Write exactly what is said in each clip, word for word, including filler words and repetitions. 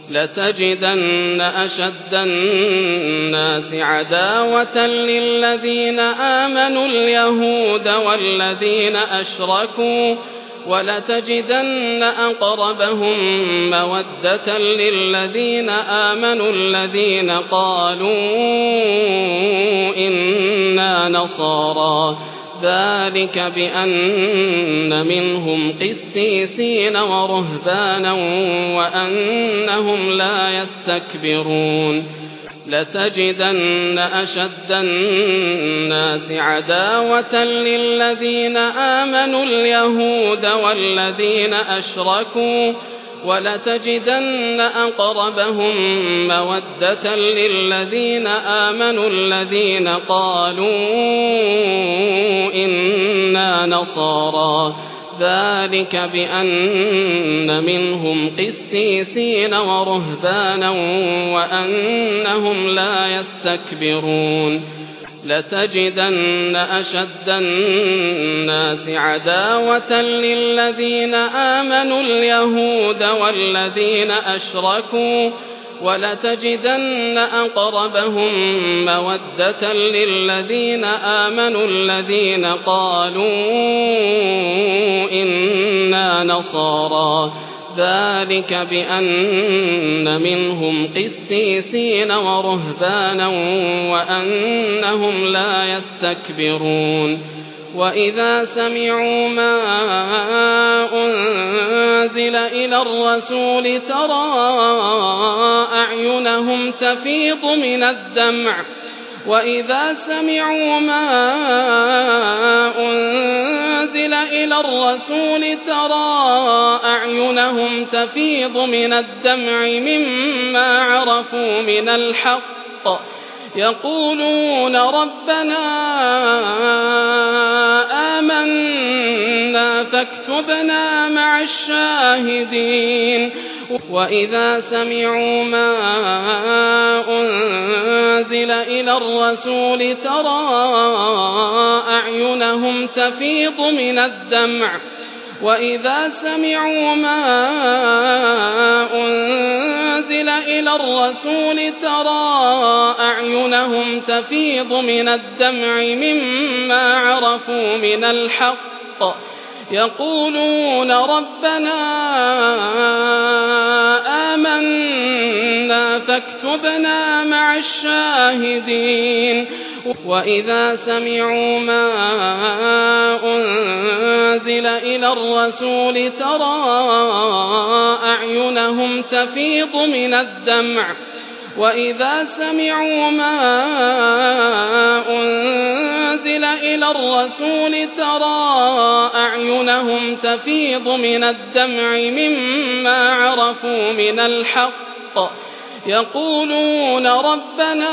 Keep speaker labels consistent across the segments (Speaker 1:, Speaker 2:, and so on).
Speaker 1: لتجدن أشد الناس عداوة للذين آمنوا اليهود والذين أشركوا ولتجدن أقربهم مودة للذين آمنوا الذين قالوا إنا نصارى ذلك بأن منهم قسيسين ورهبانا وأنهم لا يستكبرون لتجدن أشد الناس عداوة للذين آمنوا اليهود والذين أشركوا ولتجدن أقربهم مودة للذين آمنوا الذين قالوا إنا نصارى ذلك بأن منهم قسيسين ورهبانا وأنهم لا يستكبرون لتجدن أشد الناس عداوة للذين آمنوا اليهود والذين أشركوا ولتجدن أقربهم مودة للذين آمنوا الذين قالوا إنا نصارى ذلك بأن منهم قسيسين ورهبانا وأنهم لا يستكبرون وإذا سمعوا ما أنزل إلى الرسول ترى أعينهم تفيض من الدمع وإذا سمعوا ما أنزل إلى الرسول ترى أعينهم تفيض من الدمع مما عرفوا من الحق يقولون ربنا آمنا فاكتبنا مع الشاهدين وإذا سمعوا ما أنزل إلى الرسول ترى أعينهم تفيض من الدمع وإذا سمعوا ما أنزل إلى الرسول ترى أعينهم تفيض من الدمع مما عرفوا من الحق يقولون ربنا آمنا فاكتبنا مع الشاهدين وإذا سمعوا ما أنزل إلى الرسول ترى أعينهم تفيض من الدمع وإذا سمعوا ما أنزل إلى الرسول ترى أعينهم تفيض من الدمع مما عرفوا من الحق يقولون ربنا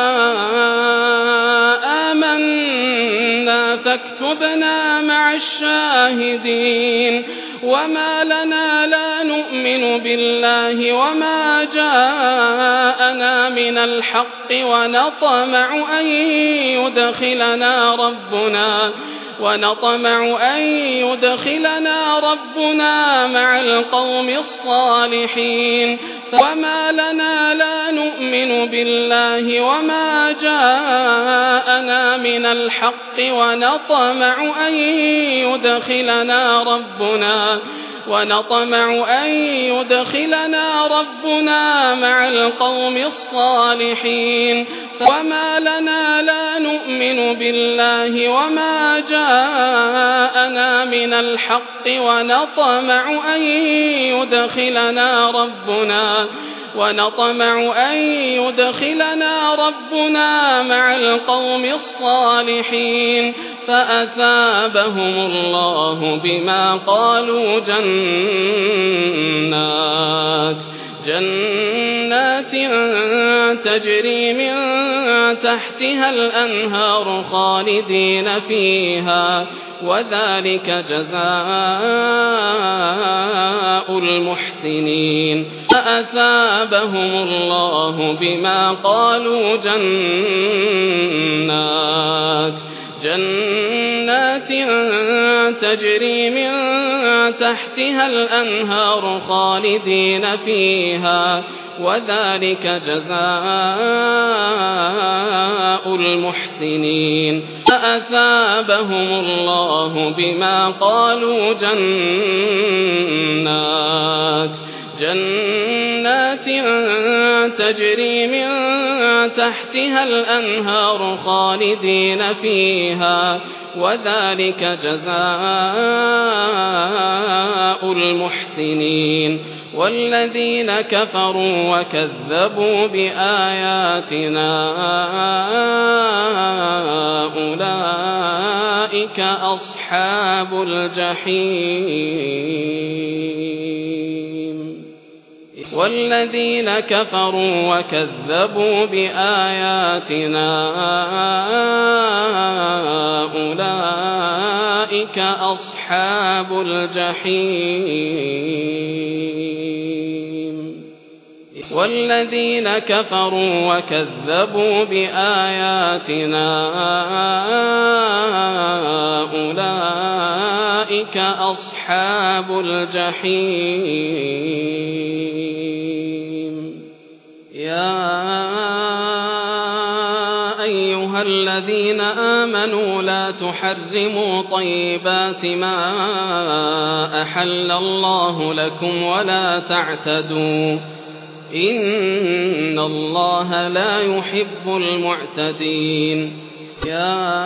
Speaker 1: آمنا فاكتبنا مع الشاهدين وما لنا لا نؤمن بالله وما جاءنا من الحق ونطمع أن يدخلنا ربنا ونطمع أن يدخلنا ربنا مع القوم الصالحين وما لنا لا نؤمن بالله وما جاءنا من الحق ونطمع أن يدخلنا ربنا ونطمع أن يدخلنا ربنا مع القوم الصالحين وما لنا لا نؤمن بالله وما جاءنا من الحق ونطمع أن يدخلنا ربنا ونطمع أن يدخلنا ربنا مع القوم الصالحين فأثابهم الله بما قالوا جنات جنات تجري من تحتها الأنهار خالدين فيها وذلك جزاء المحسنين فأثابهم الله بما قالوا جنات جنات تجري من تحتها الأنهار خالدين فيها وذلك جزاء المحسنين فأثابهم الله بما قالوا جنات جنات تجري من تحتها الأنهار خالدين فيها وذلك جزاء المحسنين والذين كفروا وكذبوا بآياتنا أولئك أصحاب الجحيم والذين كفروا وكذبوا بآياتنا أولئك أصحاب الجحيم والذين كفروا وكذبوا بآياتنا أولئك أصحاب الجحيم يا أيها الذين آمنوا لا تحرموا طيبات ما أحل الله لكم ولا تعتدوا إن الله لا يحب المعتدين يا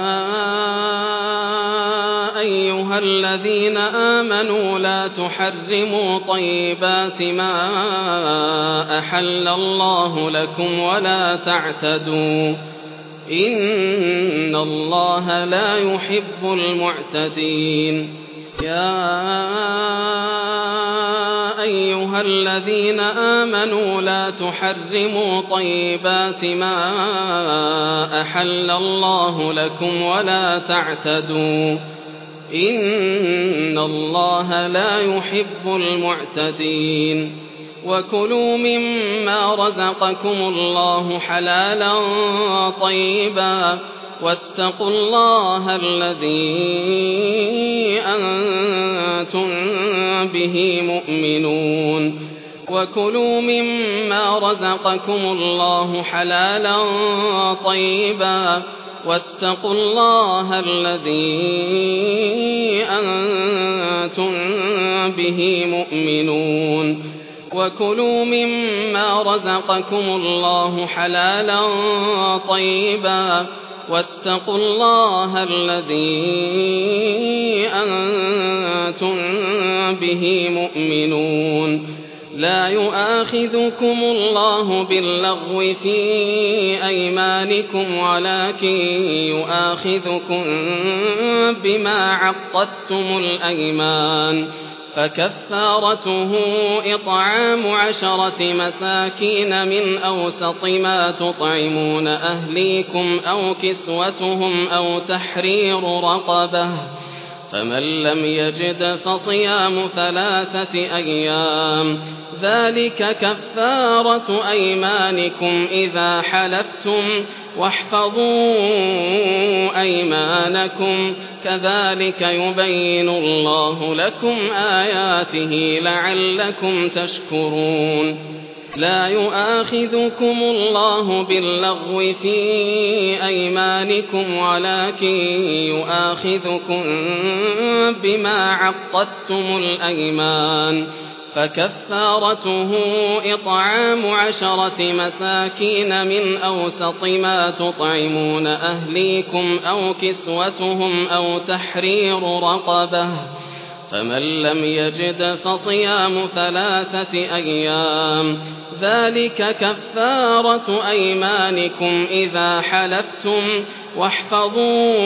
Speaker 1: أيها الذين آمنوا لا تحرموا طيبات ما أحل الله لكم ولا تعتدوا إن الله لا يحب المعتدين يا أيها الذين آمنوا لا تحرموا طيبات ما أحل الله لكم ولا تعتدوا إن الله لا يحب المعتدين وكلوا مما رزقكم الله حلالا طيبا واتقوا الله الذي أنتم به مؤمنون وكلوا مما رزقكم الله حلالا طيبا واتقوا الله الذي أنتم به مؤمنون وكلوا مما رزقكم الله حلالا طيبا واتقوا الله الذي أنتم به مؤمنون لا يؤاخذكم الله باللغو في أيمانكم ولكن يؤاخذكم بما عقدتم الأيمان فكفارته إطعام عشرة مساكين من أوسط ما تطعمون أهليكم أو كسوتهم أو تحرير رقبة فمن لم يجد فصيام ثلاثة أيام ذلك كفارة أيمانكم إذا حلفتم واحفظوا أيمانكم كذلك يبين الله لكم آياته لعلكم تشكرون لا يؤاخذكم الله باللغو في أيمانكم ولكن يؤاخذكم بما عقدتم الأيمان فكفارته إطعام عشرة مساكين من أوسط ما تطعمون أهليكم أو كسوتهم أو تحرير رقبة فمن لم يجد فصيام ثلاثة أيام ذلك كفارة أيمانكم إذا حلفتم واحفظوا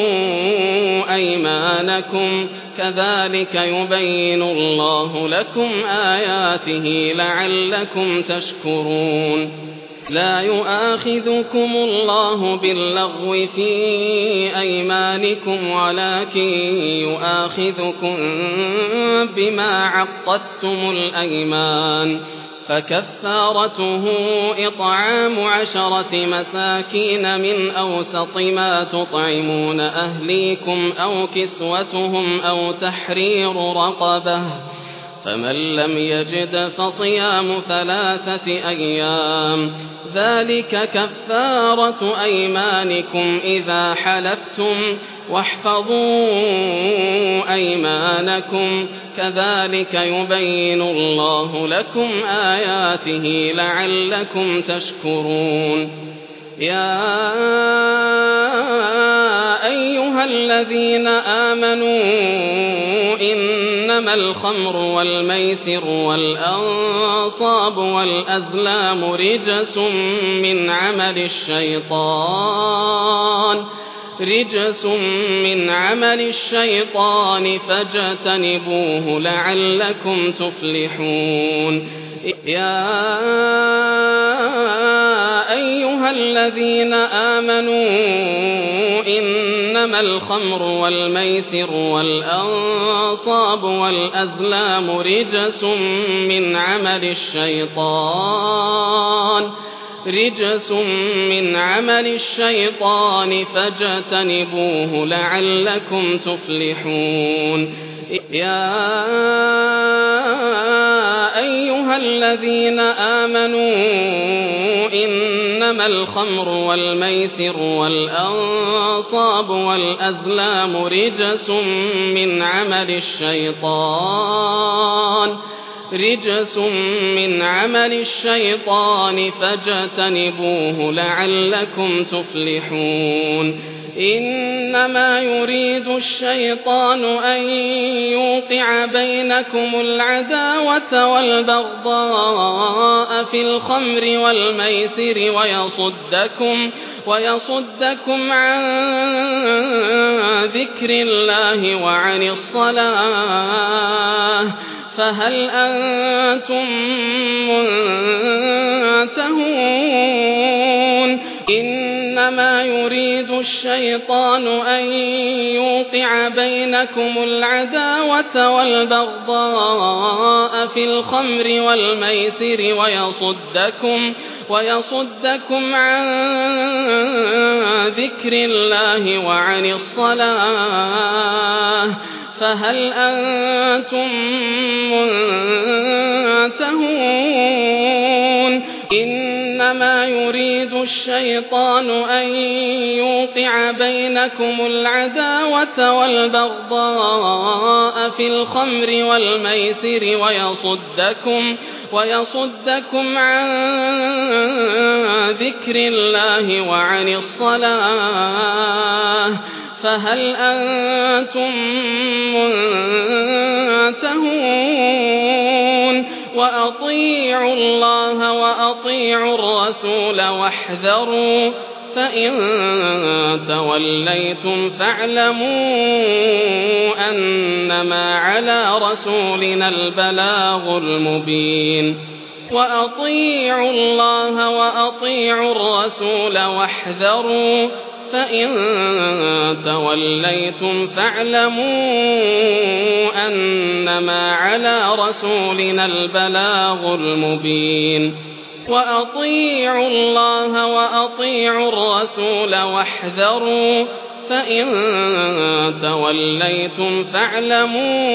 Speaker 1: أيمانكم كذلك يبين الله لكم آياته لعلكم تشكرون لا يؤاخذكم الله باللغو في أيمانكم ولكن يؤاخذكم بما عقدتم الأيمان فكفارته إطعام عشرة مساكين من أوسط ما تطعمون أهليكم أو كسوتهم أو تحرير رقبة، فمن لم يجد فصيام ثلاثة أيام، ذلك كفارة أيمانكم إذا حلفتم، واحفظوا أيمانكم، كذلك يبين الله لكم آياته لعلكم تشكرون. يا أيها الذين آمنوا إنما الخمر والميسر والأنصاب والأزلام رجس من عمل الشيطان رجس من عمل الشيطان فاجتنبوه لعلكم تفلحون. يا أيها الذين آمنوا إنما الخمر والميسر والأنصاب والأزلام رجس من عمل الشيطان رجس من عمل الشيطان فاجتنبوه لعلكم تفلحون. يا أيها الذين آمنوا إنما الخمر والميسر والأنصاب والأزلام رجس من عمل الشيطان رجس من عمل الشيطان فاجتنبوه لعلكم تفلحون. إنما يريد الشيطان أن يوقع بينكم العداوة والبغضاء في الخمر والميسر ويصدكم ويصدكم عن ذكر الله وعن الصلاة، فهل أنتم منتهون؟ إنما يريد الشيطان أن يوقع بينكم العداوة والبغضاء في الخمر والميسر ويصدكم ويصدكم عن ذكر الله وعن الصلاة، فهل أنتم منتهون؟ إنما يريد الشيطان أن يوقع بينكم العداوة والبغضاء في الخمر والميسر ويصدكم ويصدكم عن ذكر الله وعن الصلاة، فهل أنتم منتهون؟ وأطيعوا الله وأطيعوا الرسول واحذروا، فإن توليتم فاعلموا أنما على رسولنا البلاغ المبين. وأطيعوا الله وأطيعوا الرسول واحذروا، فإن توليتم فاعلموا أنما على رسولنا البلاغ المبين. وأطيعوا الله وأطيعوا الرسول واحذروا، فإن توليتم فاعلموا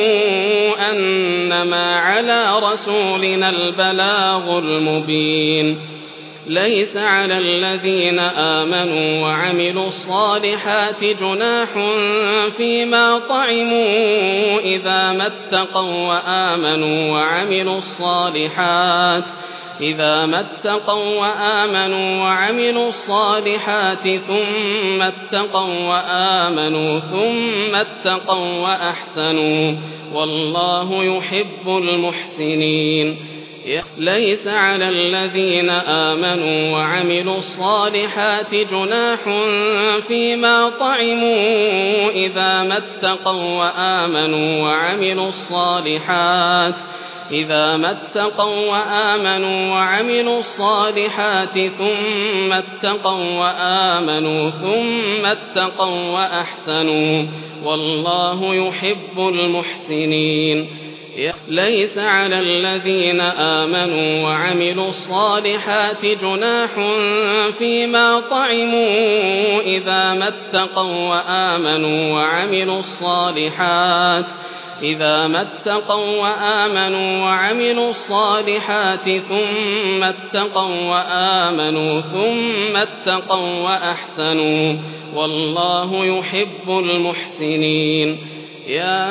Speaker 1: أنما على رسولنا البلاغ المبين. ليس على الذين آمنوا وعملوا الصالحات جناح فيما طعموا إذا ما اتقوا وآمنوا وعملوا الصالحات إذا ما اتقوا وآمنوا وعملوا الصالحات ثم اتقوا وآمنوا ثم اتقوا وأحسنوا والله يحب المحسنين. ليس على الذين آمنوا وعملوا الصالحات جناح فيما طعموا إذا ما اتقوا وآمنوا وعملوا الصالحات إذا ما اتقوا وآمنوا وعملوا الصالحات ثم اتقوا وآمنوا ثم اتقوا وأحسنوا والله يحب المحسنين. ليس على الذين آمنوا وعملوا الصالحات جناح فيما طعموا إذا ما اتقوا وآمنوا وعملوا الصالحات إذا ما اتقوا وآمنوا وعملوا الصالحات ثم اتقوا وآمنوا ثم اتقوا وأحسنوا والله يحب المحسنين. يا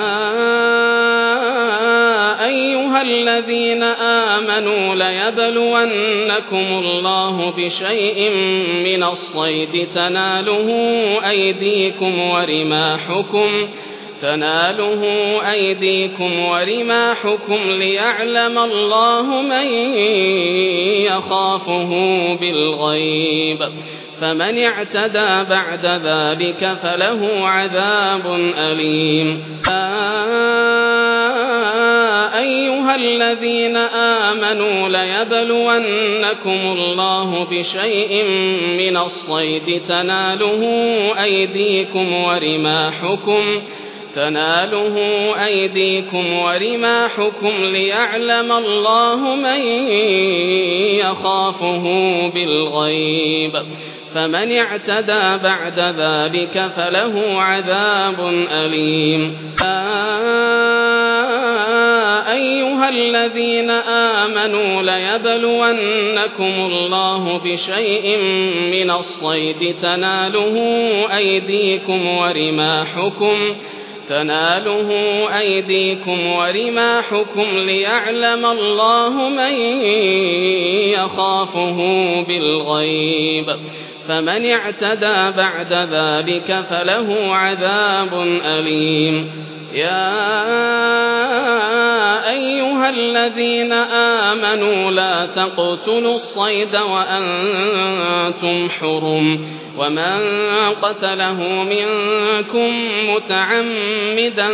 Speaker 1: أيها الذين آمنوا ليبلونكم الله بشيء من الصيد تناله أيديكم ورماحكم تناله أيديكم ورماحكم ليعلم الله من يخافه بالغيب فمن اعتدى بعد ذلك فله عذاب أليم. أيها الذين آمنوا ليبلونكم الله بشيء من الصيد تناله أيديكم ورماحكم تناله أيديكم ورماحكم ليعلم الله من يخافه بالغيب فمن اعتدى بعد ذلك فله عذاب أليم. أيها الذين آمنوا ليبلونكم الله بشيء من الصيد تناله أيديكم ورماحكم تناله أيديكم ورماحكم ليعلم الله من يخافه بالغيب فمن اعتدى بعد ذلك فله عذاب أليم. يا أيها الذين آمنوا لا تقتلوا الصيد وأنتم حرم ومن قتله منكم متعمدا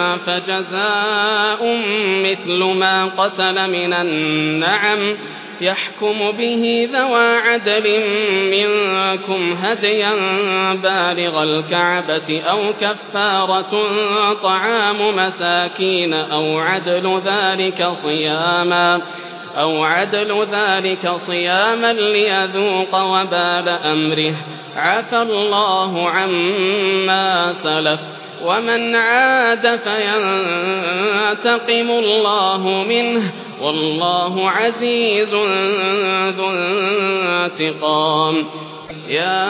Speaker 1: فجزاء مثل ما قتل من النعم يحكم به ذوى عدل منكم هديا بالغ الكعبة أو كفارة طعام مساكين أو عدل ذلك صياما أو عدل ذلك صياما ليذوق وبال أمره عفى الله عما سلف ومن عاد فينتقم الله منه والله عزيز ذو انتقام. يا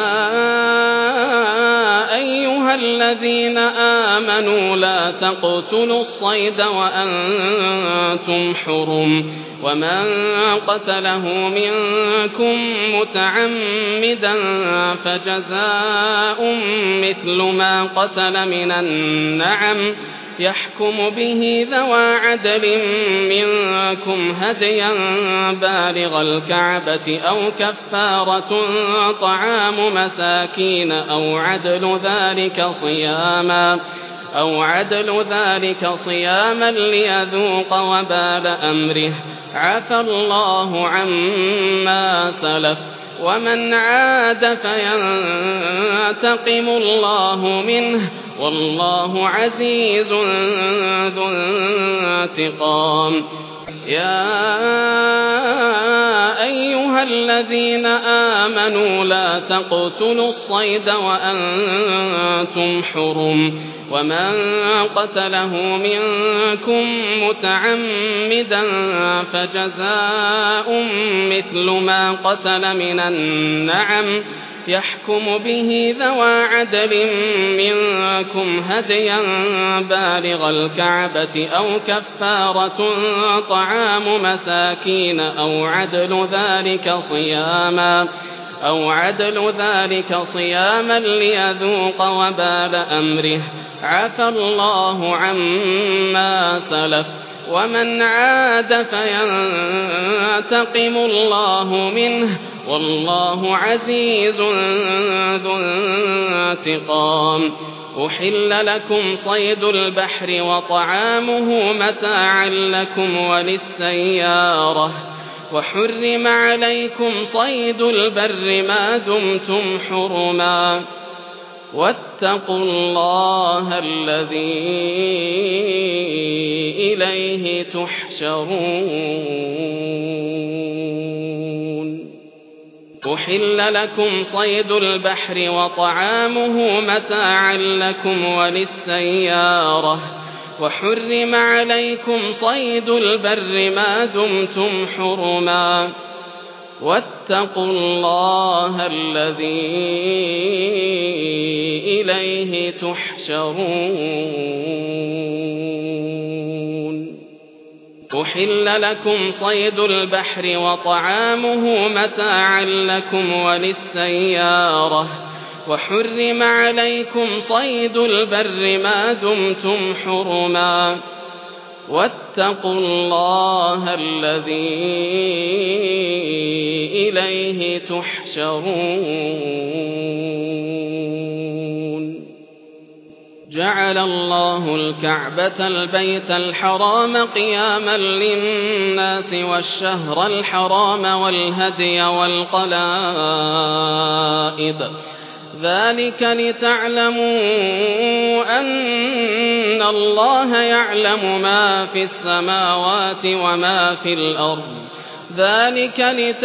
Speaker 1: أيها الذين آمنوا لا تقتلوا الصيد وأنتم حرم ومن قتله منكم متعمدا فجزاء مثل ما قتل من النعم يحكم به ذوى عدل منكم هديا بالغ الكعبة أو كفارة طعام مساكين أو عدل ذلك صياما أو عدل ذلك صياما ليذوق وبال أمره عفى الله عما سلف ومن عاد فينتقم الله منه والله عزيز ذو انتقام. يا أيها الذين آمنوا لا تقتلوا الصيد وأنتم حرم ومن قتله منكم متعمدا فجزاء مثل ما قتل من النعم يحكم به ذوى عدل منكم هديا بالغ الكعبة أو كفارة طعام مساكين أو عدل ذلك صياما أو عدل ذلك صياما ليذوق وبال أمره عفى الله عما سلف ومن عاد فينتقم الله منه والله عزيز ذو انتقام. أحل لكم صيد البحر وطعامه متاعا لكم وللسيارة وحرم عليكم صيد البر ما دمتم حرما واتقوا الله الذي إليه تحشرون. أحل لكم صيد البحر وطعامه متاعا لكم وللسيارة، وحرم عليكم صيد البر ما دمتم حرما، واتقوا الله الذي إليه تحشرون. أحل لكم صيد البحر وطعامه متاعا لكم وللسيارة، وحرم عليكم صيد البر ما دمتم حرما، واتقوا الله الذي إليه تحشرون. جعل الله الكعبة البيت الحرام قياما للناس والشهر الحرام والهدي والقلائد، ذلك لتعلموا أن الله يعلم ما في السماوات وما في الأرض ذلك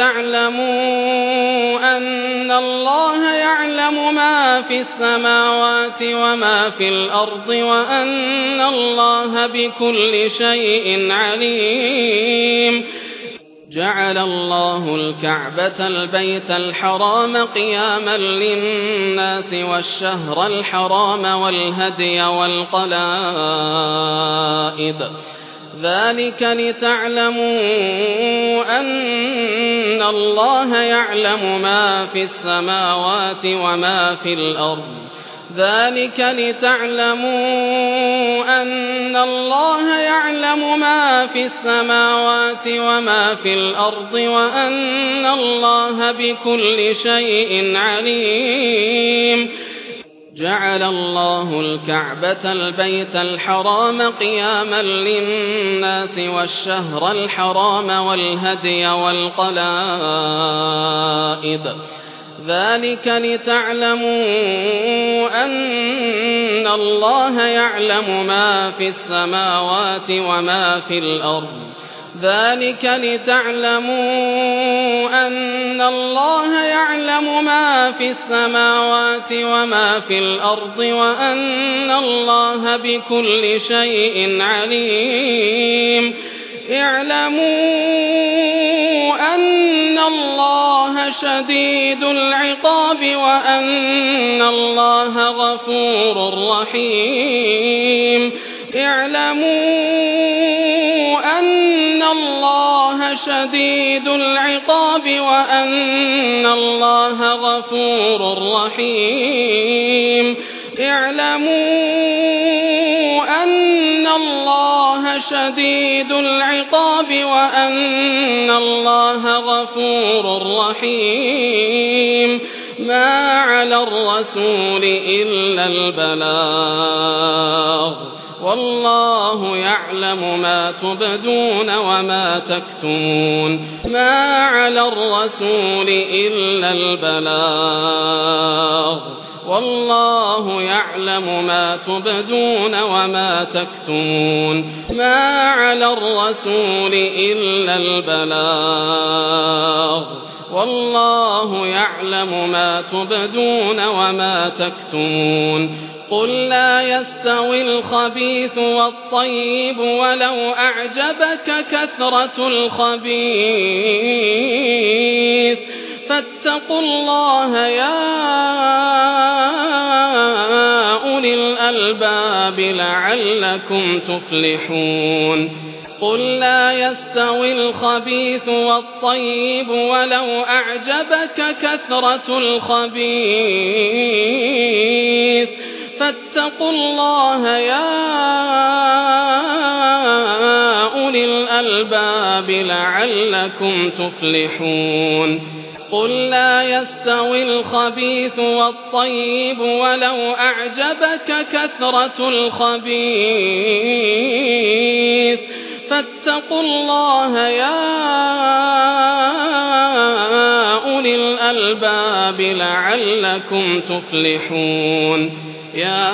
Speaker 1: لتعلموا أن الله يعلم ما في السماوات وما في الأرض وأن الله بكل شيء عليم. جعل الله الكعبة البيت الحرام قياما للناس والشهر الحرام والهدي والقلائد، ذلك لتعلموا أن الله يعلم ما في السماوات وما في الأرض ذلك لتعلموا أن الله يعلم ما في السماوات وما في الأرض وأن الله بكل شيء عليم. جعل الله الكعبة البيت الحرام قياما للناس والشهر الحرام والهدي والقلائد، ذلك لتعلموا أن الله يعلم ما في السماوات وما في الأرض ذلك لتعلموا أن الله يعلم ما في السماوات وما في الأرض وأن الله بكل شيء عليم. اعلموا أن الله شديد العقاب وأن الله غفور رحيم. اعلموا أن الله شديد العقاب وأن الله غفور رحيم. اعلموا أن الله شديد العقاب وأن الله غفور رحيم. ما على الرسول إلا البلاغ، والله يعلم ما تبدون وما تكتمون. ما على الرسول إلا البلاغ، والله يعلم ما تبدون وما تكتمون. ما على الرسول إلا البلاغ، والله يعلم ما تبدون وما تكتمون. قل لا يستوي الخبيث والطيب ولو أعجبك كثرة الخبيث، فاتقوا الله يا أولي الألباب لعلكم تفلحون. قل لا يستوي الخبيث والطيب ولو أعجبك كثرة الخبيث، فاتقوا الله يا أولي الألباب لعلكم تفلحون. قل لا يستوي الخبيث والطيب ولو أعجبك كثرة الخبيث، فاتقوا الله يا أولي الألباب الألباب لعلكم تفلحون يا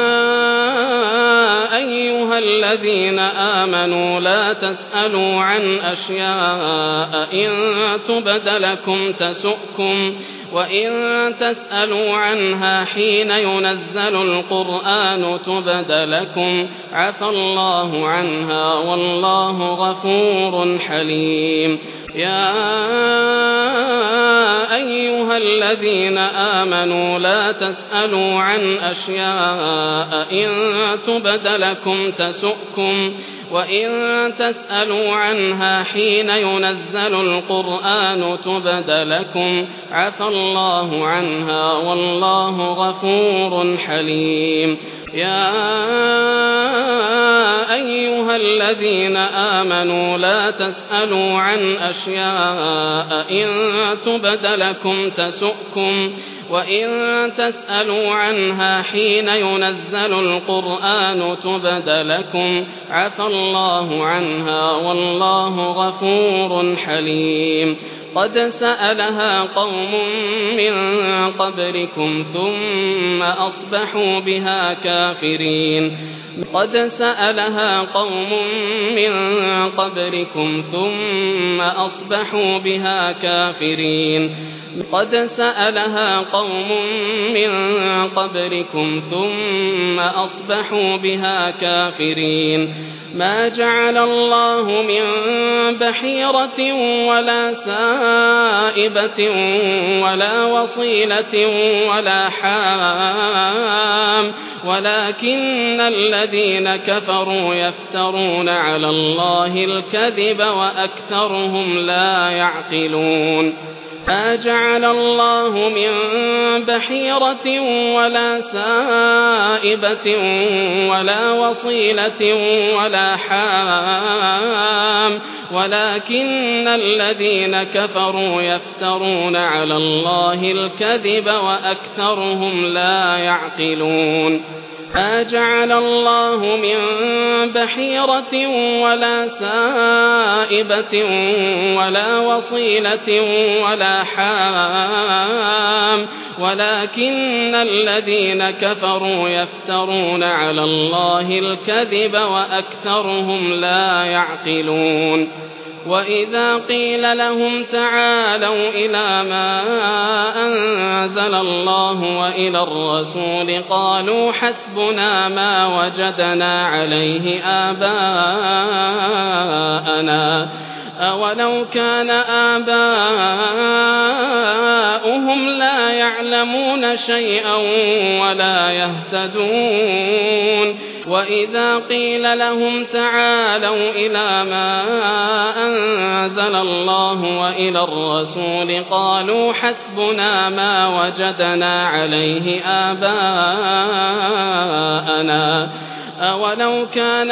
Speaker 1: أيها الذين آمنوا لا تسألوا عن أشياء إن تبد لكم تسؤكم وإن تسألوا عنها حين ينزل القرآن تبد لكم عفى الله عنها والله غفور حليم يا أيها الذين آمنوا لا تسألوا عن أشياء إن تبد لكم تسؤكم وإن تسألوا عنها حين ينزل القرآن تبد لكم عفى الله عنها والله غفور حليم يا أيها الذين آمنوا لا تسألوا عن أشياء إن تبد لكم تسؤكم وإن تسألوا عنها حين ينزل القرآن تبد لكم عفى الله عنها والله غفور حليم قد سألها قوم من قبلكم ثم أصبحوا بها كافرين قد سألها قوم من قبلكم ثم أصبحوا بها كافرين قد سألها قوم من قبلكم ثم أصبحوا بها كافرين ما جعل الله من بحيرة ولا سائبة ولا وصيلة ولا حام ولكن الذين كفروا يفترون على الله الكذب وأكثرهم لا يعقلون ما جعل الله من بحيرة ولا سائبة ولا وصيلة ولا حام ولكن الذين كفروا يفترون على الله الكذب وأكثرهم لا يعقلون ما جعل الله من بحيرة ولا سائبة ولا وصيلة ولا حام ولكن الذين كفروا يفترون على الله الكذب وأكثرهم لا يعقلون وإذا قيل لهم تعالوا إلى ما أنزل الله وإلى الرسول قالوا حسبنا ما وجدنا عليه آباءنا أولو كان آباؤهم لا يعلمون شيئا ولا يهتدون وإذا قيل لهم تعالوا إلى ما أنزل الله وإلى الرسول قالوا حسبنا ما وجدنا عليه آباءنا أولو كان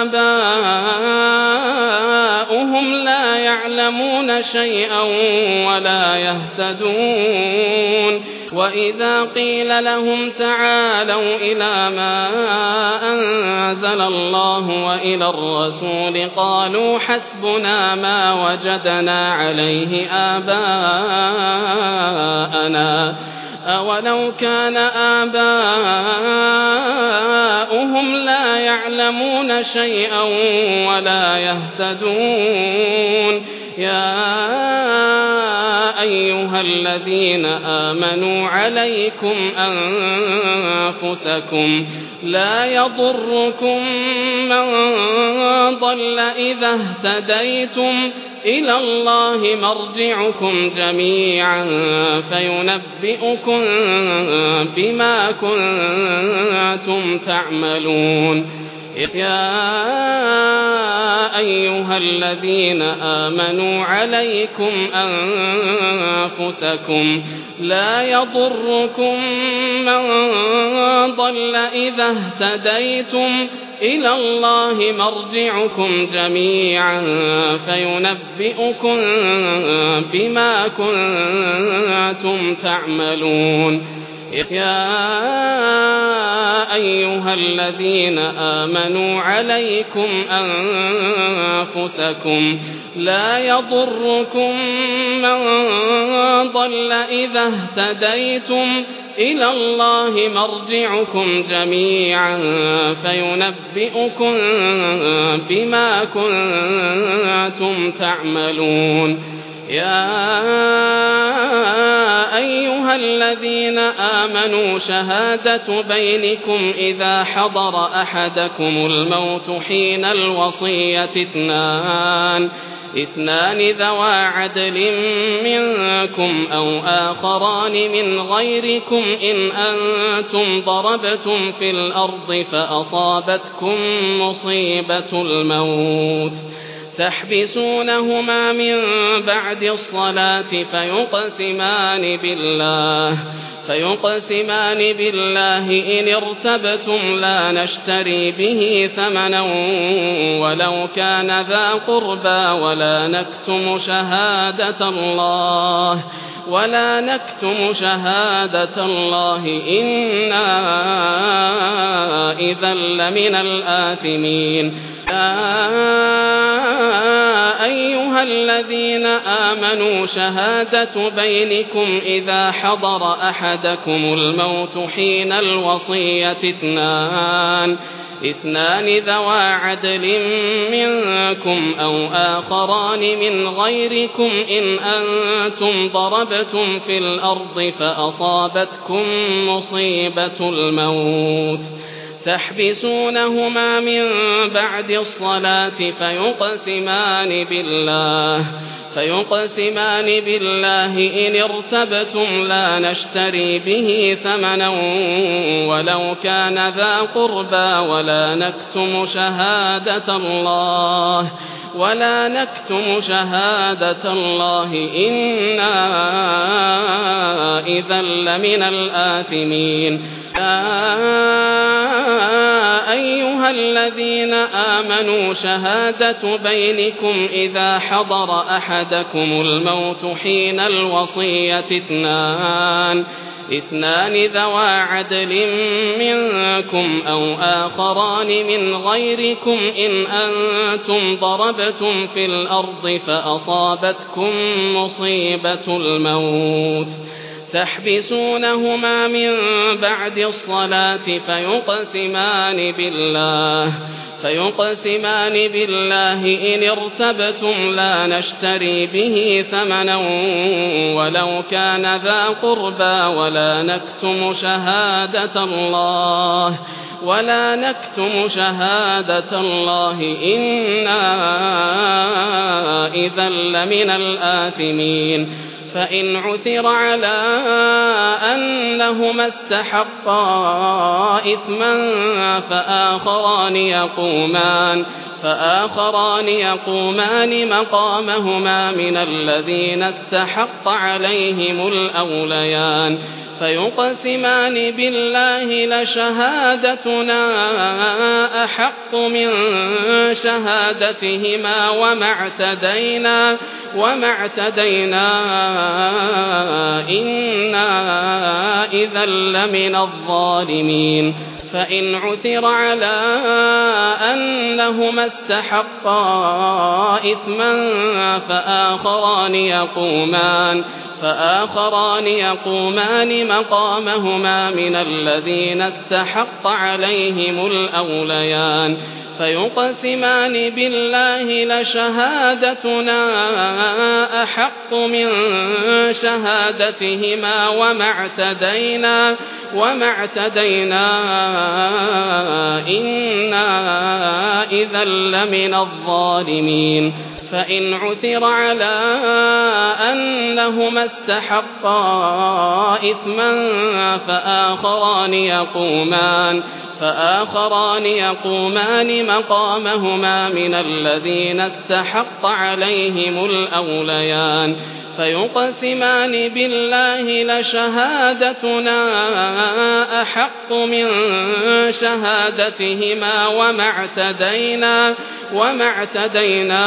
Speaker 1: آباؤهم لا يعلمون شيئا ولا يهتدون وإذا قيل لهم تعالوا إلى ما أنزل الله وإلى الرسول قالوا حسبنا ما وجدنا عليه آباءنا أولو كان آباؤهم لا يعلمون شيئا ولا يهتدون يا أيها الذين آمنوا عليكم أنفسكم لا يضركم من ضل إذا اهتديتم إلى الله مرجعكم جميعا فينبئكم بما كنتم تعملون يا أيها الذين آمنوا عليكم أنفسكم لا يضركم من ضل إذا اهتديتم إلى الله مرجعكم جميعا فينبئكم بما كنتم تعملون يا أيها الذين آمنوا عليكم أنفسكم لا يضركم من ضل إذا اهتديتم إلى الله مرجعكم جميعا فينبئكم بما كنتم تعملون يا أيها الذين آمنوا شهادة بينكم إذا حضر أحدكم الموت حين الوصية اثنان اثنان ذوى عدل منكم أو آخران من غيركم إن أنتم ضربتم في الأرض فأصابتكم مصيبة الموت تحبسونهما من بعد الصلاة فيقسمان بالله فيقسمان بالله إن ارتبتم لا نشتري به ثمنا ولو كان ذا قربى ولا نكتم شهادة الله ولا نكتم شهادة الله إنا إذا لمن الآثمين يا أيها الذين آمنوا شهادة بينكم إذا حضر أحدكم الموت حين الوصية اثنان اثنان ذوى عدل منكم أو آخران من غيركم إن أنتم ضربتم في الأرض فأصابتكم مصيبة الموت تحبسونهما من بعد الصلاة فيقسمان بالله فيقسمان بالله إن ارتبتم لا نشتري به ثمنا ولو كان ذا قربى ولا نكتم شهادة الله ولا نكتم شهادة الله إنا إذا لمن الآثمين يا أيها الذين آمنوا شهادة بينكم إذا حضر أحدكم الموت حين الوصية اثنان اثنان ذوى عدل منكم أو آخران من غيركم إن أنتم ضربتم في الأرض فأصابتكم مصيبة الموت تحبسونهما من بعد الصلاة فيقسمان بالله فيقسمان بالله إن ارتبتم لا نشتري به ثمنا ولو كان ذا قربى ولا نكتم شهادة الله ولا نكتم شهادة الله إنا إذا لمن الآثمين فإن عثر على أنهما استحقا إثما فآخران يقومان فآخران يقومان مقامهما من الذين استحق عليهم الأوليان فيقسمان بالله لشهادتنا أحق من شهادتهما وما اعتدينا وما اعتدينا إنا إذا لمن الظالمين فإن عثر على أنهما استحقا إثما فآخران يقومان فآخران يقومان مقامهما من الذين استحق عليهم الأوليان فيقسمان بالله لشهادتنا أحق من شهادتهما وما اعتدينا وما اعتدينا إنا إذا لمن الظالمين فإن عثر على أنهما استحقا إثما فآخران يقومان فآخران يقومان مقامهما من الذين استحق عليهم الأوليان فيقسمان بالله لشهادتنا أحق من شهادتهما وما اعتدينا وما اعتدينا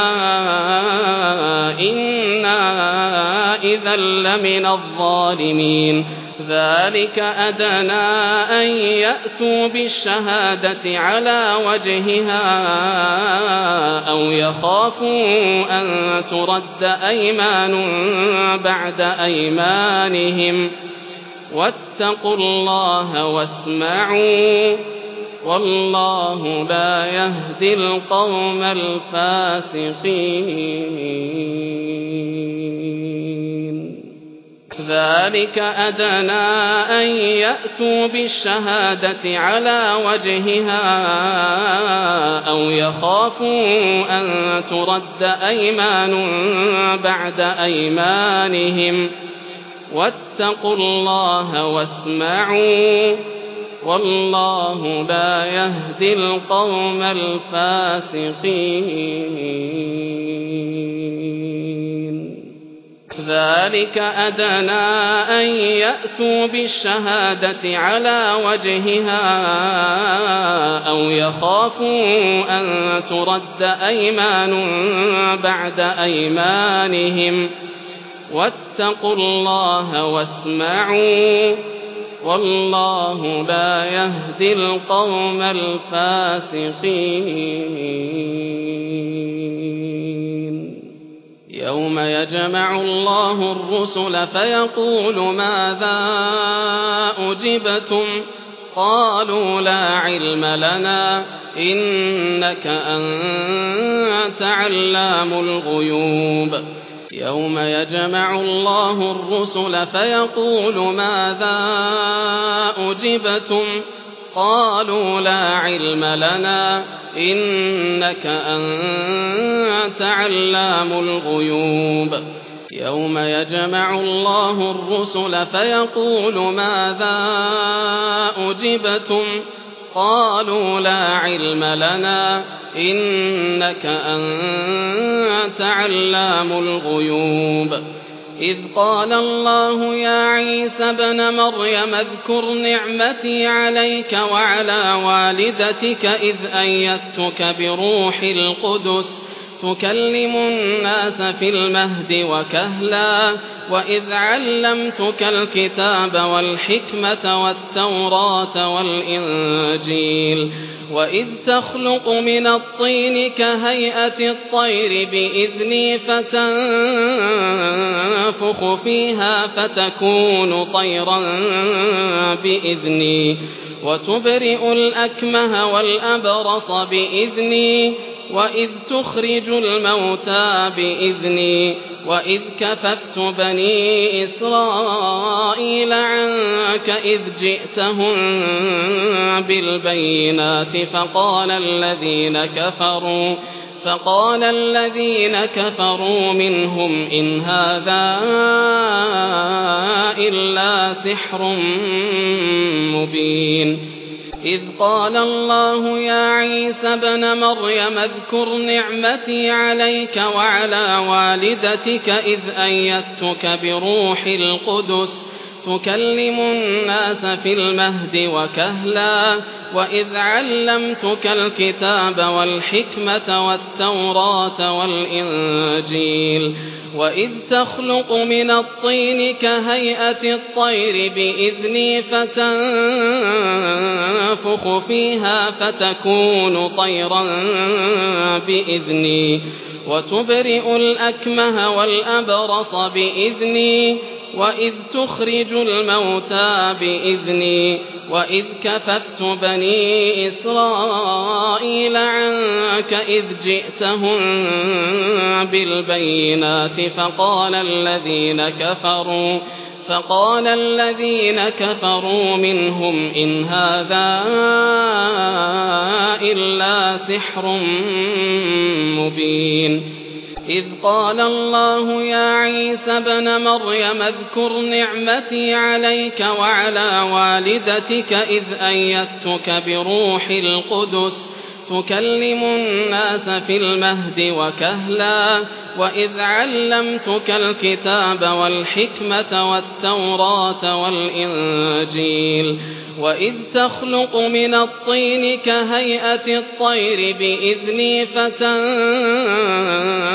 Speaker 1: إنا إذا لمن الظالمين ذلك أدنى أن يأتوا بالشهادة على وجهها أو يخافوا أن ترد أيمان بعد أيمانهم واتقوا الله واسمعوا والله لا يهدي القوم الفاسقين ذلك أدنى أن يأتوا بالشهادة على وجهها أو يخافوا أن ترد أيمان بعد أيمانهم واتقوا الله واسمعوا والله لا يهدي القوم الفاسقين ذلك أدنى أن يأتوا بالشهادة على وجهها أو يخافوا أن ترد أيمان بعد أيمانهم واتقوا الله واسمعوا والله لا يهدي القوم الفاسقين يوم يجمع الله الرسل فيقول ماذا أجبتم قالوا لا علم لنا إنك أنت علام الغيوب يوم يجمع الله الرسل فيقول ماذا أجبتم قالوا لا علم لنا إنك أنت علام الغيوب يوم يجمع الله الرسل فيقول ماذا أجبتم قالوا لا علم لنا إنك أنت علام الغيوب إذ قال الله يا عيسى ابن مريم اذكر نعمتي عليك وعلى والدتك إذ أيدتك بروح القدس تكلم الناس في المهد وكهلا وإذ علمتك الكتاب والحكمة والتوراة والإنجيل وإذ تخلق من الطين كهيئة الطير بإذني فتنفخ فيها فتكون طيرا بإذني وتبرئ الأكمه والأبرص بإذني وإذ تخرج الموتى بإذني وإذ كففت بني إسرائيل عنك إذ جئتهم بالبينات فقال الذين كفروا فقال الذين كفروا منهم إن هذا إلا سحر مبين إذ قال الله يا عيسى ابن مريم اذكر نعمتي عليك وعلى والدتك إذ أيدتك بروح القدس تكلم الناس في المهد وكهلا وإذ علمتك الكتاب والحكمة والتوراة والإنجيل وإذ تخلق من الطين كهيئة الطير بإذني فتنفخ فيها فتكون طيرا بإذني وتبرئ الأكمه والأبرص بإذني وإذ تخرج الموتى بإذني وإذ كففت بني إسرائيل عنك إذ جئتهم بالبينات فقال الذين كفروا فقال الذين كفروا منهم إن هذا إلا سحر مبين إذ قال الله يا عيسى ابن مريم اذكر نعمتي عليك وعلى والدتك إذ أيدتك بروح القدس تكلم الناس في المهد وكهلا وإذ علمتك الكتاب والحكمة والتوراة والإنجيل وإذ تخلق من الطين كهيئة الطير بإذني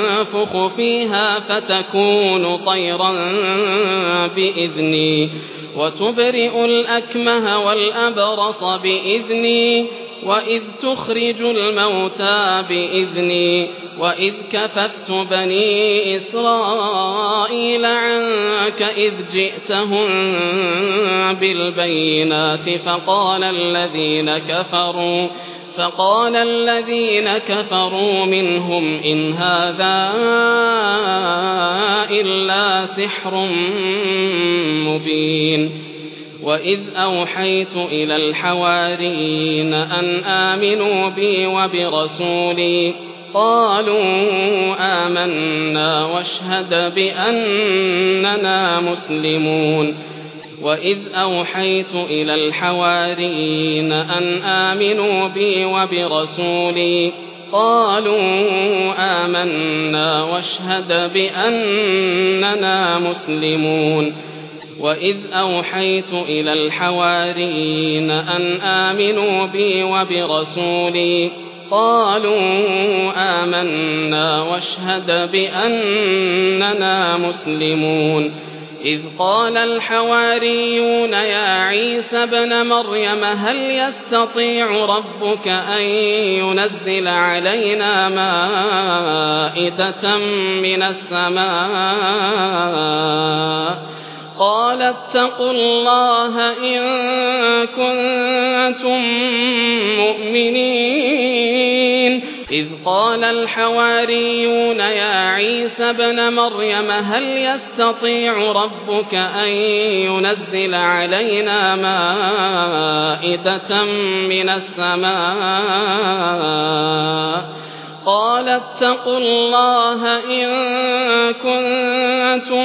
Speaker 1: فتنفخ فيها فتكون طيرا بإذني وتبرئ الأكمه والأبرص بإذني وإذ تخرج الموتى بإذني وإذ كففت بني إسرائيل عنك إذ جئتهم بالبينات فقال الذين كفروا فقال الذين كفروا منهم إن هذا إلا سحر مبين وإذ أوحيت إلى الحواريين أن آمنوا بي وبرسولي قالوا آمنا واشهد بأننا مسلمون وإذ أوحيت إلى الحواريين أن آمنوا بي وبرسولي قالوا آمنا واشهد بأننا مسلمون وإذ أوحيت إلى الحواريين أن آمنوا بي وبرسولي قالوا آمنا واشهد بأننا مسلمون إذ قال الحواريون يا عيسى ابن مريم هل يستطيع ربك أن ينزل علينا مائدة من السماء قال اتقوا الله إن كنتم مؤمنين إذ قال الحواريون يا عيسى ابن مريم هل يستطيع ربك أن ينزل علينا مائدة من السماء قال اتقوا الله إن كنتم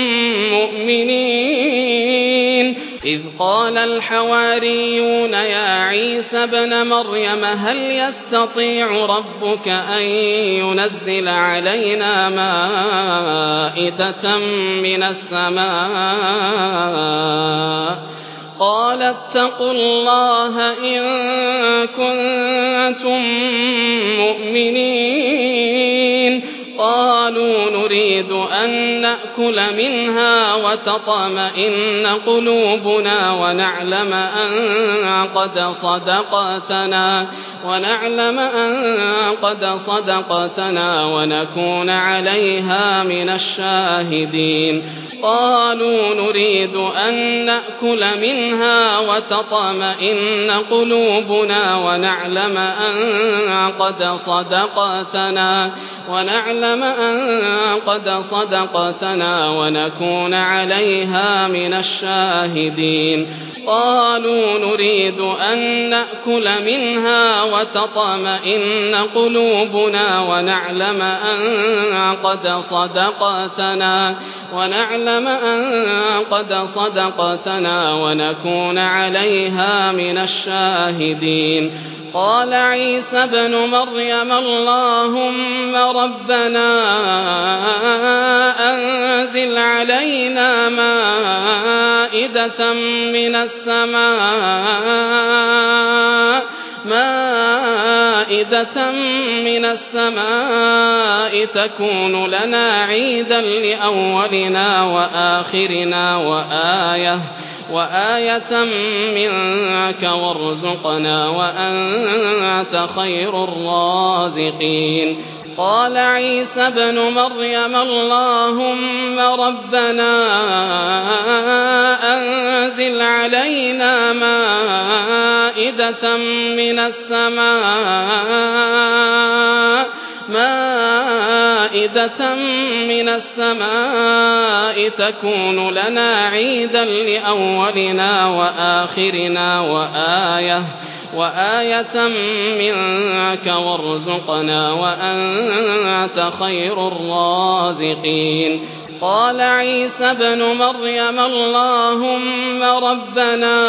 Speaker 1: مؤمنين إذ قال الحواريون يا عيسى ابن مريم هل يستطيع ربك أن ينزل علينا مائدة من السماء قال اتقوا الله إن كنتم مؤمنين قالوا نريد أن نأكل منها وتطمئن قلوبنا ونعلم أن قد صدقتنا ونعلم أن قد صدقتنا ونكون عليها من الشاهدين قالوا نريد أن نأكل منها وتطمئن قلوبنا ونعلم أن قد صدقتنا ونعلم أن قد صدقتنا ونكون عليها من الشاهدين قالوا نريد أن نأكل منها وتطمئن قلوبنا ونعلم أن قد صدقتنا ونعلم أن قد صدقتنا ونكون عليها من الشاهدين قال عيسى ابن مريم اللهم ربنا أنزل علينا مائدة من السماء مائدة من السماء تكون لنا عيدا لأولنا وآخرنا وآية وآية منك وارزقنا وأنت خير الرازقين قال عيسى ابن مريم اللهم ربنا أنزل علينا مائدة من السماء مائدة من السماء تكون لنا عيدا لأولنا وآخرنا وآية وآية منك وارزقنا وأنت خير الرازقين قال عيسى ابن مريم اللهم ربنا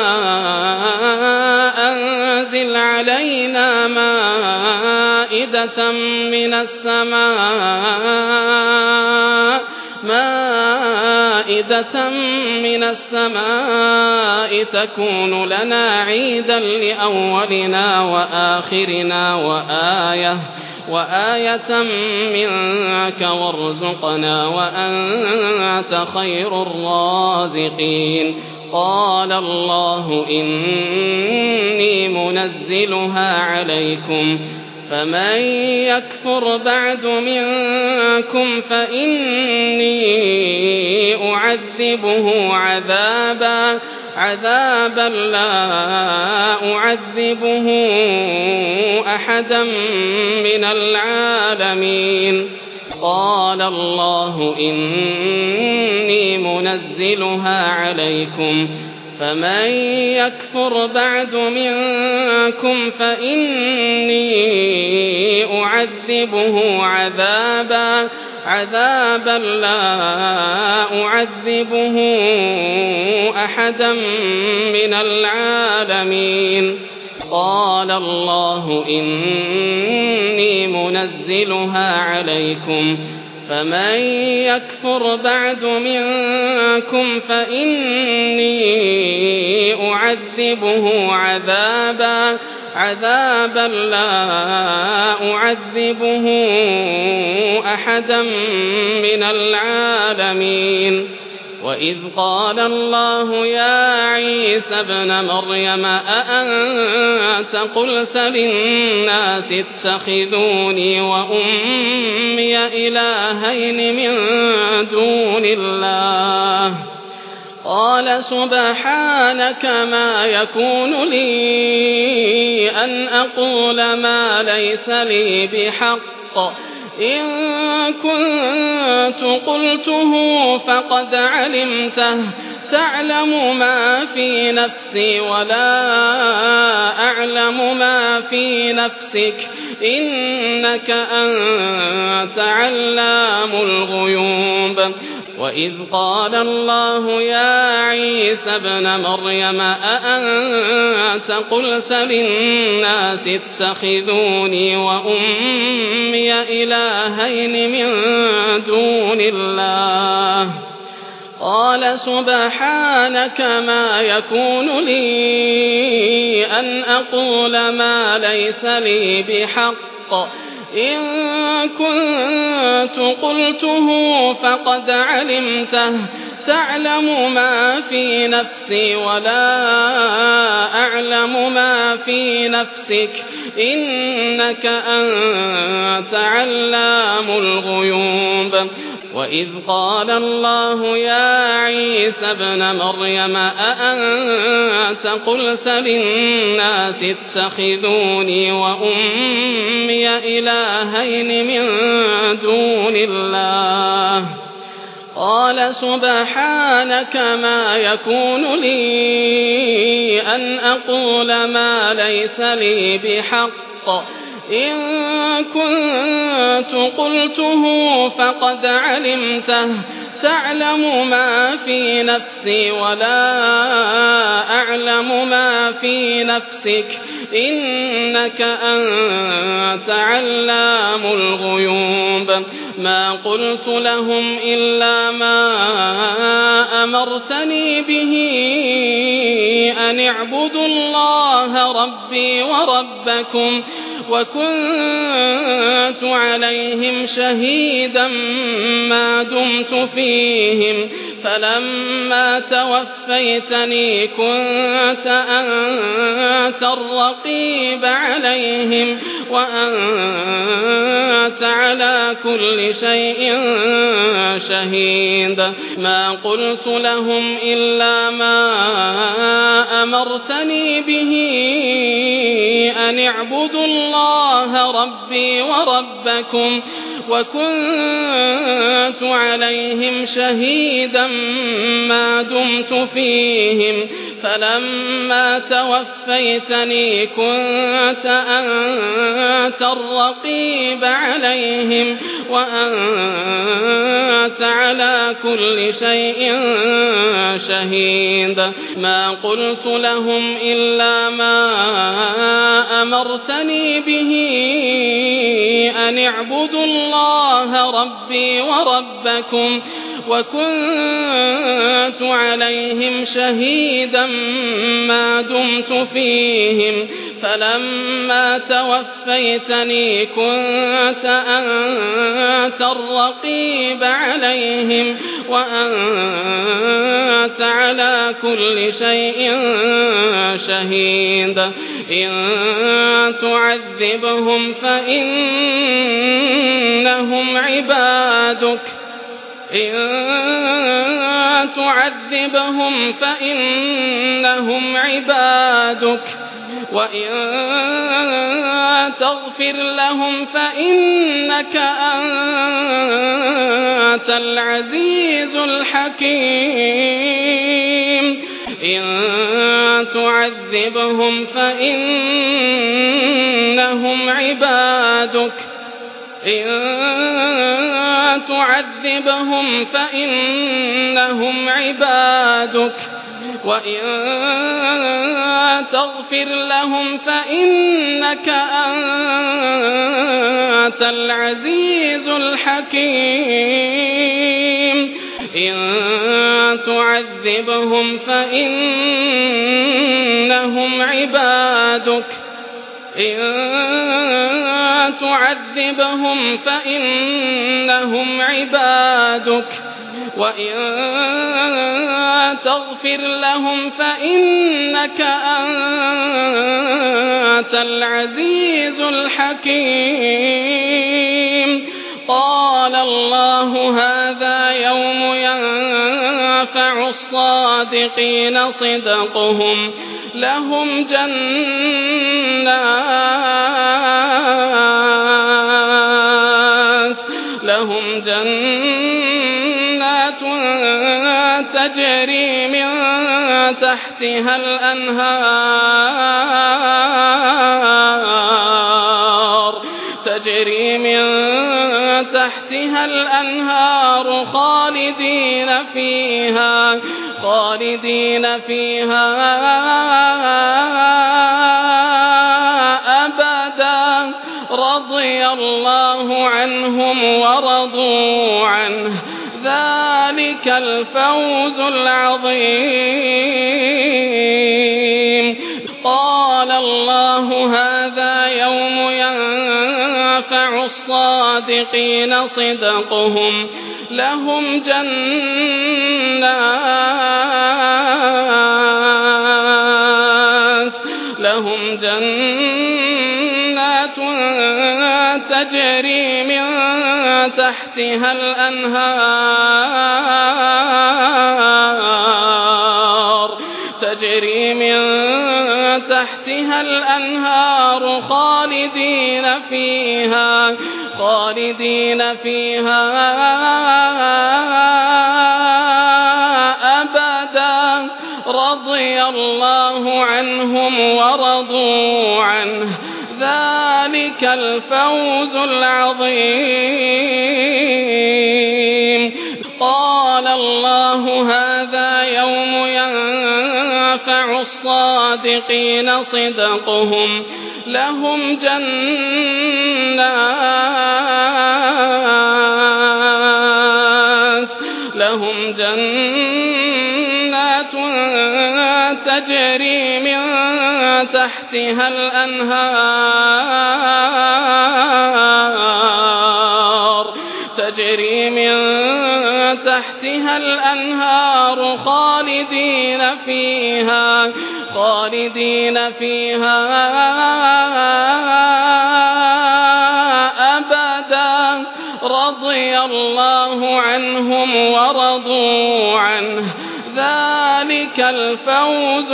Speaker 1: أنزل علينا مائدة من السماء مائدة من السماء تكون لنا عيدا لأولنا وآخرنا وآية وآية منك وارزقنا وأنت خير الرازقين قال الله إني منزلها عليكم فمن يكفر بعد منكم فإني أعذبه عذابا عذابا لا أعذبه أحدا من العالمين قال الله إني منزلها عليكم فمن يكفر بعد منكم فإني أعذبه عذابا عذابا لا أعذبه أحدا من العالمين قال الله إني منزلها عليكم فمن يكفر بعد منكم فإني أعذبه عذابا عذابا لا أعذبه أحدا من العالمين وإذ قال الله يا عيسى ابن مريم أأنت قلت للناس اتخذوني وأمي إلهين من دون الله قال سبحانك ما يكون لي أن أقول ما ليس لي بحق إن كنت قلته فقد علمته تعلم ما في نفسي ولا أعلم ما في نفسك إنك أنت علام الغيوب وإذ قال الله يا عيسى ابن مريم أأنت قلت للناس اتخذوني وأمي إلهين من دون الله قال سبحانك ما يكون لي أن أقول ما ليس لي بحق إن كنت قلته فقد علمته تعلم ما في نفسي ولا أعلم ما في نفسك إنك أنت علام الغيوب وإذ قال الله يا عيسى ابن مريم أأنت قلت للناس اتخذوني وأمي إلهين من دون الله قال سبحانك ما يكون لي أن أقول ما ليس لي بحق إن كنت قلته فقد علمته تعلم ما في نفسي ولا أعلم ما في نفسك إنك أنت علام الغيوب ما قلت لهم إلا ما أمرتني به أن اعبدوا الله ربي وربكم وكنت عليهم شهيدا ما دمت فيهم فلما توفيتني كنت أنت الرقيب عليهم وأنت على كل شيء شهيد ما قلت لهم إلا ما أمرتني به أن اعبدوا الله ربي وربكم وكنت عليهم شهيدا ما دمت فيهم فلما توفيتني كنت أنت الرقيب عليهم وأنت على كل شيء شهيد ما قلت لهم إلا ما أمرتني به أن اعبدوا الله ربي وربكم وكنت عليهم شهيدا ما دمت فيهم فلما توفيتني كنت أنت الرقيب عليهم وأنت على على كل شيء شهيد إن تعذبهم فإنهم عبادك إن تعذبهم فإنهم عبادك وإن تغفر لهم فإنك أنت العزيز الحكيم إن تعذبهم فإنهم عبادك إن تعذبهم فإنهم عبادك وإن تغفر لهم فإنك أنت العزيز الحكيم إن تعذبهم فإنهم عبادك إن تعذبهم فإنهم عبادك وإن تغفر لهم فإنك أنت العزيز الحكيم قال الله هذا يوم ينفع الصادقين صدقهم لهم جنات لهم جنات تجري من تحتها الأنهار تجري من تحتها الأنهار خالدين فيها خالدين فيها أبدا رضي الله عنهم ورضوا عنه ذلك الفوز العظيم قال الله هذا يوم ينفع الصادقين صدقهم لهم جنات لهم جنات تجري من تحتها الأنهار تجري من تحتها الأنهار خالدين فيها خالدين فيها أبدا رضي الله عنهم ورضوا عنه ذلك الفوز العظيم قال الله هذا يوم ينفع الصادقين صدقهم لهم جنات لهم جنات تجري من تحتها الأنهار تجري من تحتها الأنهار خالدين فيها خالدين فيها أبدا رضي الله عنهم ورضوا عنه ذلك الفوز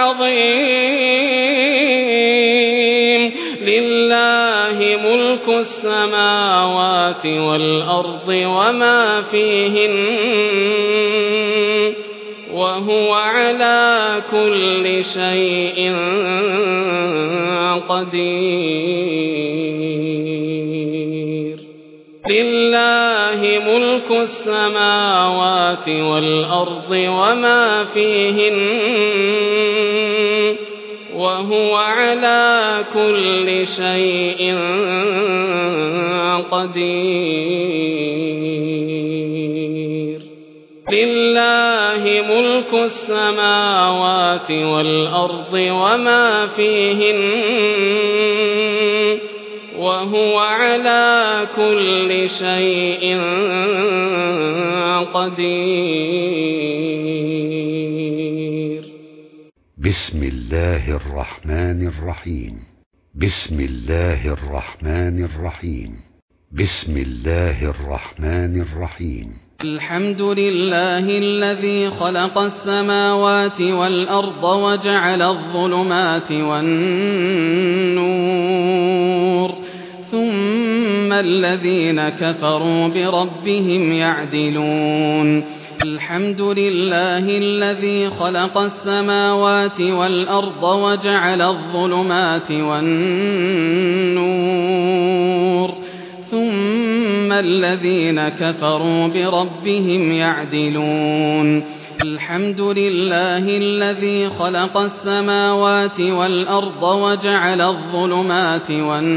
Speaker 1: العظيم لله ملك السماوات والأرض وما فيهن وهو على كل شيء قدير لله ملك السماوات والأرض وما فيهن وهو على كل شيء قدير لله ملك السماوات والأرض وما فيهن وهو على كل شيء قدير
Speaker 2: بسم الله الرحمن الرحيم بسم الله الرحمن الرحيم بسم الله الرحمن الرحيم
Speaker 1: الحمد لله الذي خلق السماوات والأرض وجعل الظلمات والنور ثم الذين كفروا بربهم يعدلون الحمد لله الذي خلق السماوات والأرض وجعل الظلمات والنور ثم الذين كفروا بربهم يعدلون الحمد لله الذي خلق السماوات والأرض وجعل الظلمات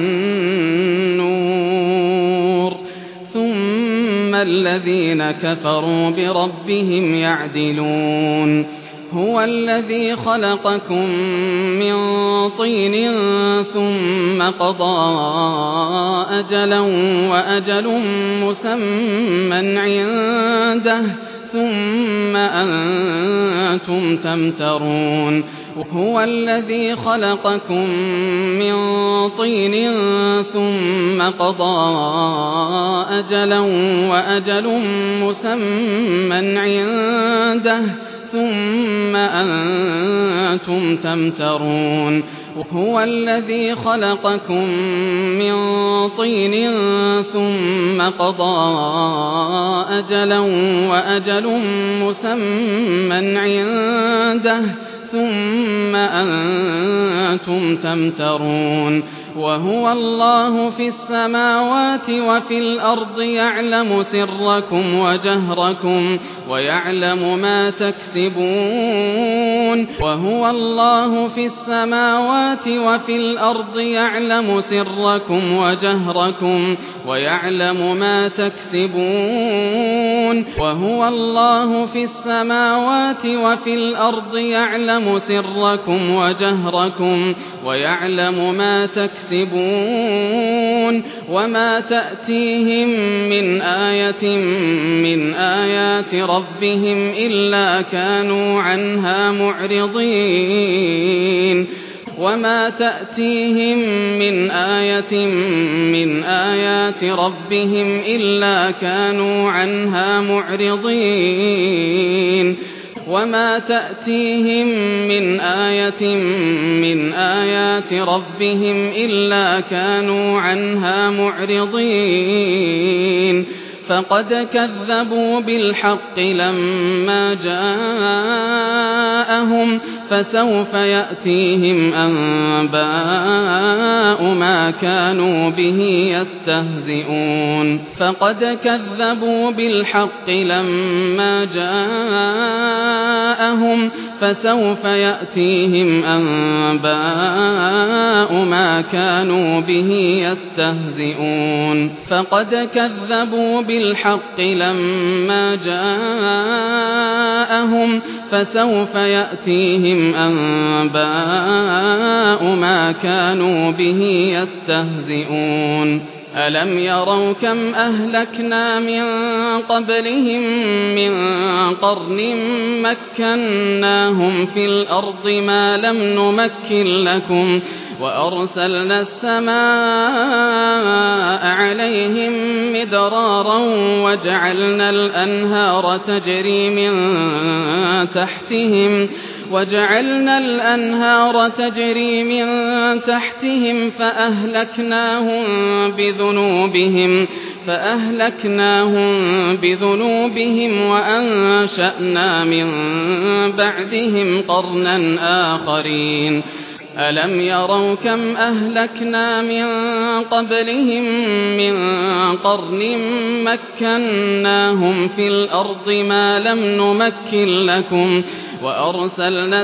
Speaker 1: والنور ثم الذين كفروا بربهم يعدلون هو الذي خلقكم من طين ثم قضى أجلا وأجل مسمى عنده ثم أنتم تمترون هو الذي خلقكم من طين ثم قضى أجلا وأجل مسمى عنده ثم أنتم تمترون هو الذي خلقكم من طين ثم قضى أجلا وأجل مسمى عنده ثم أنتم تمترون وهو الله في السماوات وفي الأرض يعلم سركم وجهركم ويعلم ما تكسبون وهو الله في السماوات وفي الأرض يعلم سركم وجهركم ويعلم ما تكسبون وهو الله في السماوات وفي الأرض يعلم سركم وجهركم ويعلم ما تكسبون وما تأتيهم من آية من آيات ربهم إلا كانوا عنها معرضين وما تأتيهم من آية من آيات ربهم إلا كانوا عنها معرضين وما تأتيهم من آية من آيات ربهم إلا كانوا عنها معرضين فقد كذبوا بالحق لما جاءهم فسوف يأتيهم أنباء ما كانوا به يستهزئون فقد كذبوا بالحق لما جاءهم فسوف يأتيهم أنباء ما كانوا به يستهزئون فقد كذبوا بالحق لما جاءهم فسوف يأتيهم أنباء ما كانوا به يستهزئون ألم يروا كم أهلكنا من قبلهم من قرن مكناهم في الأرض ما لم نمكن لكم وأرسلنا السماء عليهم مدرارا وجعلنا الأنهار تجري من تحتهم وجعلنا الأنهار تجري من تحتهم فأهلكناهم بذنوبهم فأهلكناهم بذنوبهم وأنشأنا من بعدهم قرنا آخرين ألم يروا كم أهلكنا من قبلهم من قرن مكناهم في الأرض ما لم نمكن لكم وأرسلنا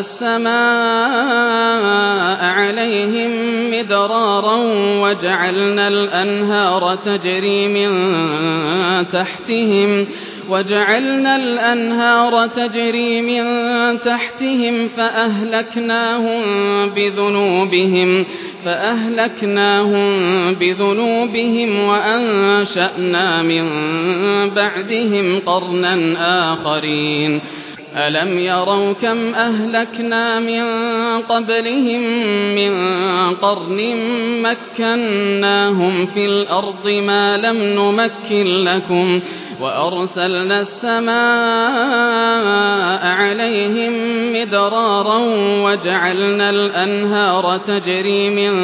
Speaker 1: السماء عليهم مدرارا وجعلنا الأنهار تجري من تحتهم وجعلنا الأنهار تجري من تحتهم فأهلكناهم بذنوبهم فأهلكناهم بذنوبهم وأنشأنا من بعدهم قرنا آخرين ألم يروا كم أهلكنا من قبلهم من قرن مكناهم في الأرض ما لم نمكن لكم وأرسلنا السماء عليهم مدرارا وجعلنا الأنهار تجري من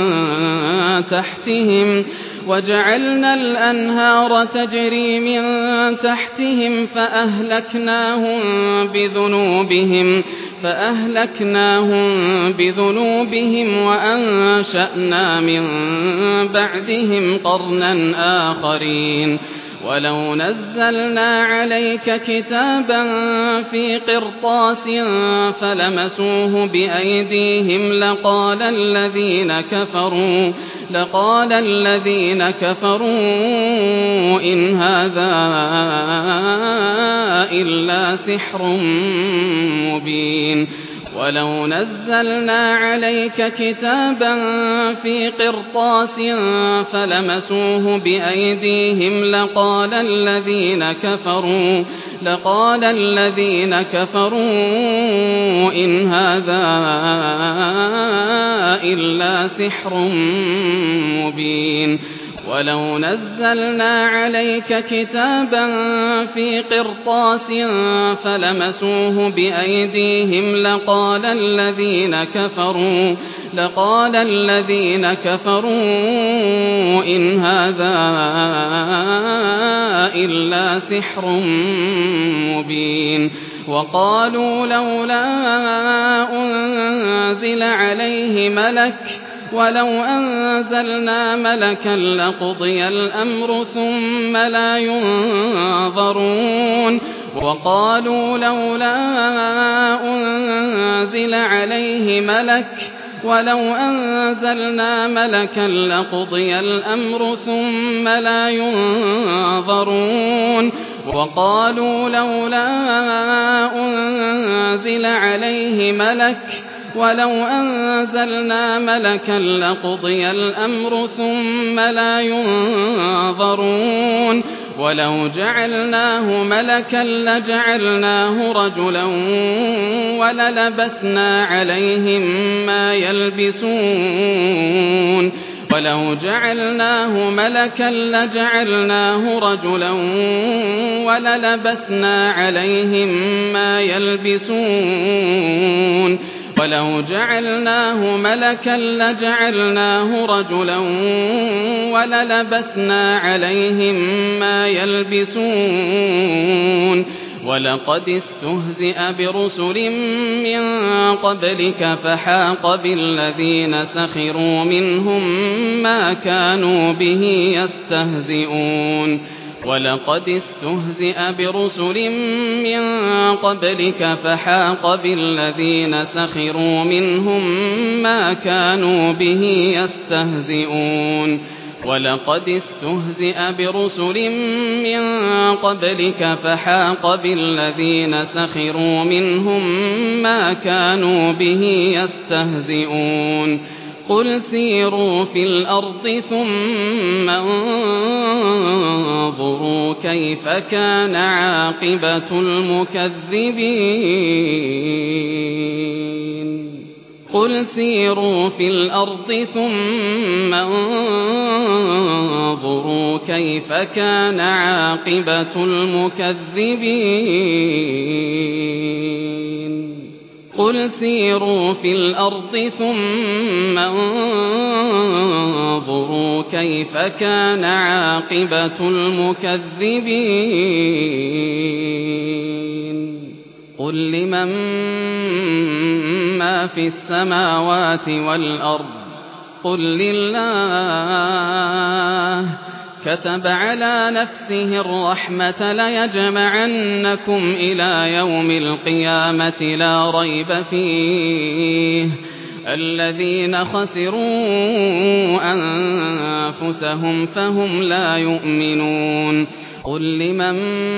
Speaker 1: تحتهم وجعلنا الأنهار تجري من تحتهم فأهلكناهم بذنوبهم فأهلكناهم بذنوبهم وأنشأنا من بعدهم قرنا آخرين ولو نزلنا عليك كتابا في قرطاس فلمسوه بأيديهم لقال الذين كفروا لقال الذين كفروا إن هذا إلا سحر مبين ولو نزلنا عليك كتابا في قرطاس فلمسوه بأيديهم لقال الذين كفروا لقال الذين كفروا إن هذا إلا سحر مبين ولو نزلنا عليك كتابا في قرطاس فلمسوه بأيديهم لقال الذين كفروا لقال الذين كفروا إن هذا إلا سحر مبين وقالوا لولا أنزل عليه ملك ولو أنزلنا ملكا لقضي الأمر ثم لا ينظرون وقالوا لولا أنزل عليه ملك ولو أنزلنا ملكا لقضي الأمر ثم لا ينظرون وقالوا لولا أنزل عليه ملك ولو أنزلنا ملكا لقضي الأمر ثم لا ينظرون ولو جعلناه ملكا لجعلناه رجلا وللبسنا عليهم ما يلبسون ولو جعلناه ملكا لجعلناه رجلا وللبسنا عليهم ما يلبسون ولو جعلناه ملكا لجعلناه رجلا وللبسنا عليهم ما يلبسون ولقد استهزئ برسل من قبلك فحاق بالذين سخروا منهم ما كانوا به يستهزئون ولقد استهزئ برسل من قبلك فحاق بالذين سخروا منهم ما كانوا به يستهزئون ولقد استهزئ برسل من قبلك فحاق بالذين سخروا منهم ما كانوا به يستهزئون قل سيروا في الأرض ثم انظروا كيف كان عاقبة المكذبين قل سيروا في الأرض ثم انظروا كيف كان عاقبة المكذبين قل سيروا في الأرض ثم انظروا كيف كان عاقبة المكذبين قل لمن ما في السماوات والأرض قل لله كتب على نفسه الرحمة ليجمعنكم إلى يوم القيامة لا ريب فيه الذين خسروا أنفسهم فهم لا يؤمنون قل لمن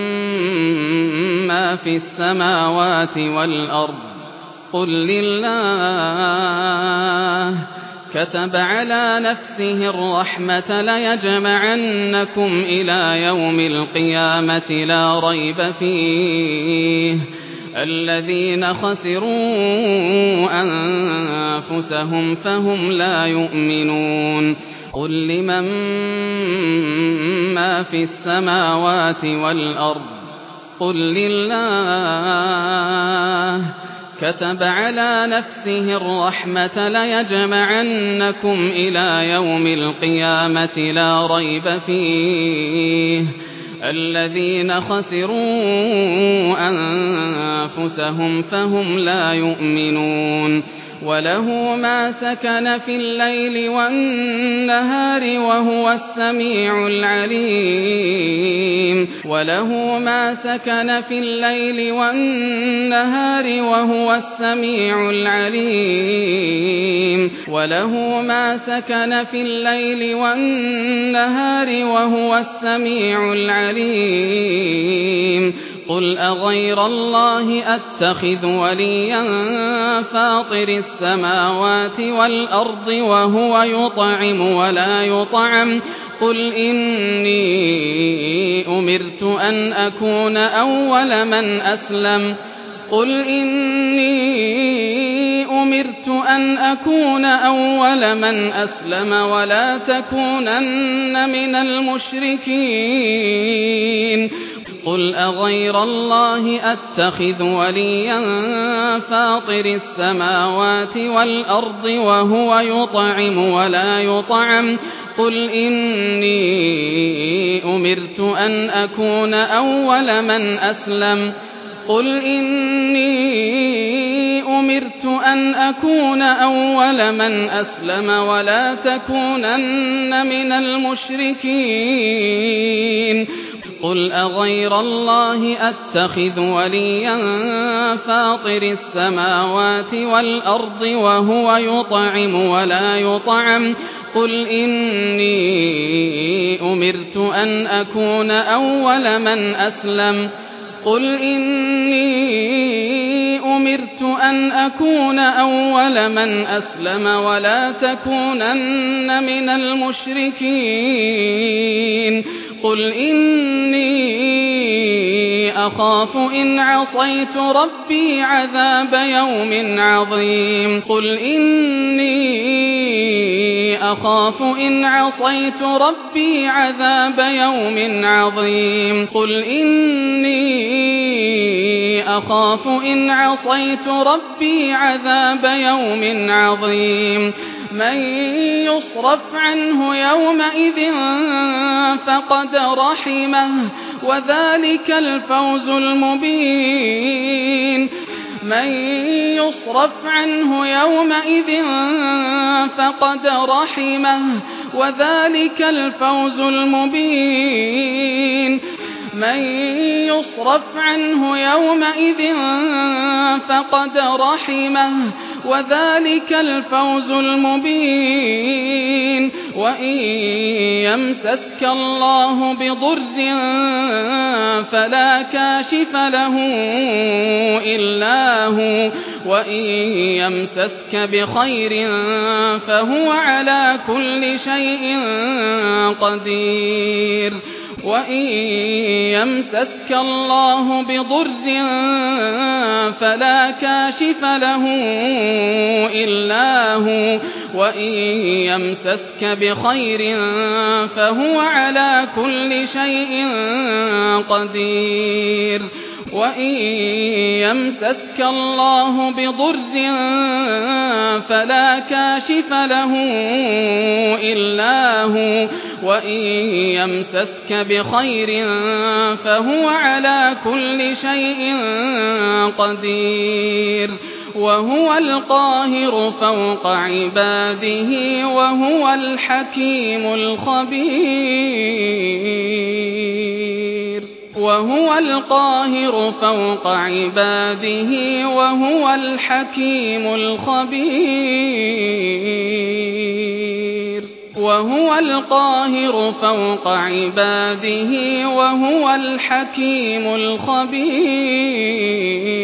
Speaker 1: ما في السماوات والأرض قل لله كتب على نفسه الرحمة ليجمعنكم إلى يوم القيامة لا ريب فيه الذين خسروا أنفسهم فهم لا يؤمنون قل لمن ما في السماوات والأرض قل لله كتب على نفسه الرحمة ليجمعنكم إلى يوم القيامة لا ريب فيه الذين خسروا أنفسهم فهم لا يؤمنون وله ما سكن في الليل والنهار وهو السميع العليم وله ما سكن في الليل والنهار وهو السميع العليم وله ما سكن في الليل والنهار وهو السميع العليم قل أغير الله أتخذ وليا فاطر السماوات والأرض وهو يطعم ولا يطعم قل إني أمرت أن أكون أول من أسلم قل إني أمرت أن أكون أول من أسلم ولا تكونن من المشركين قل أغير الله أتخذ وليا فاطر السماوات والأرض وهو يطعم ولا يطعم قل إني أمرت أن أكون أول من أسلم قل إني أمرت أن أكون أول من أسلم ولا تكونن من المشركين قل أغير الله أتخذ وليا فاطر السماوات والأرض وهو يطعم ولا يطعم قل إني أمرت أن أكون أول من أسلم قل إني أمرت أن أكون أول من أسلم ولا تكونن من المشركين قل إني أخاف إن عصيت ربي عذاب يوم عظيم قل إني أخاف إن عصيت ربي عذاب يوم عظيم قل إني أخاف إن عصيت ربي عذاب يوم عظيم من يصرف عنه يومئذ فقد رحمه وذلك الفوز المبين من يصرف عنه يومئذ فقد رحمه وذلك الفوز المبين من يصرف عنه يومئذ فقد رحمه وذلك الفوز المبين وإن يمسسك الله بضر فلا كاشف له إلا هو وإن يمسسك بخير فهو على كل شيء قدير وإن يمسسك الله بضر فلا كاشف له إلا هو وإن يمسسك بخير فهو على كل شيء قدير وإن يمسسك الله بضر فلا كاشف له إلا هو وإن يمسسك بخير فهو على كل شيء قدير وهو القاهر فوق عباده وهو الحكيم الخبير وهو القاهر فوق عباده وهو الحكيم الخبير وهو القاهر فوق عباده وهو الحكيم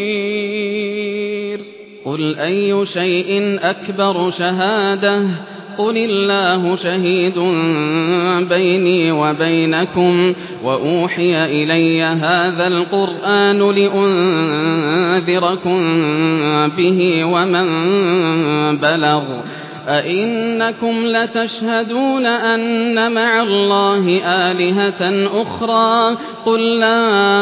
Speaker 1: الخبير قل أي شيء أكبر شهادة قل الله شهيد بيني وبينكم وأوحي إلي هذا القرآن لأنذركم به ومن بلغ أئنكم لتشهدون أن مع الله آلهة أخرى قل لا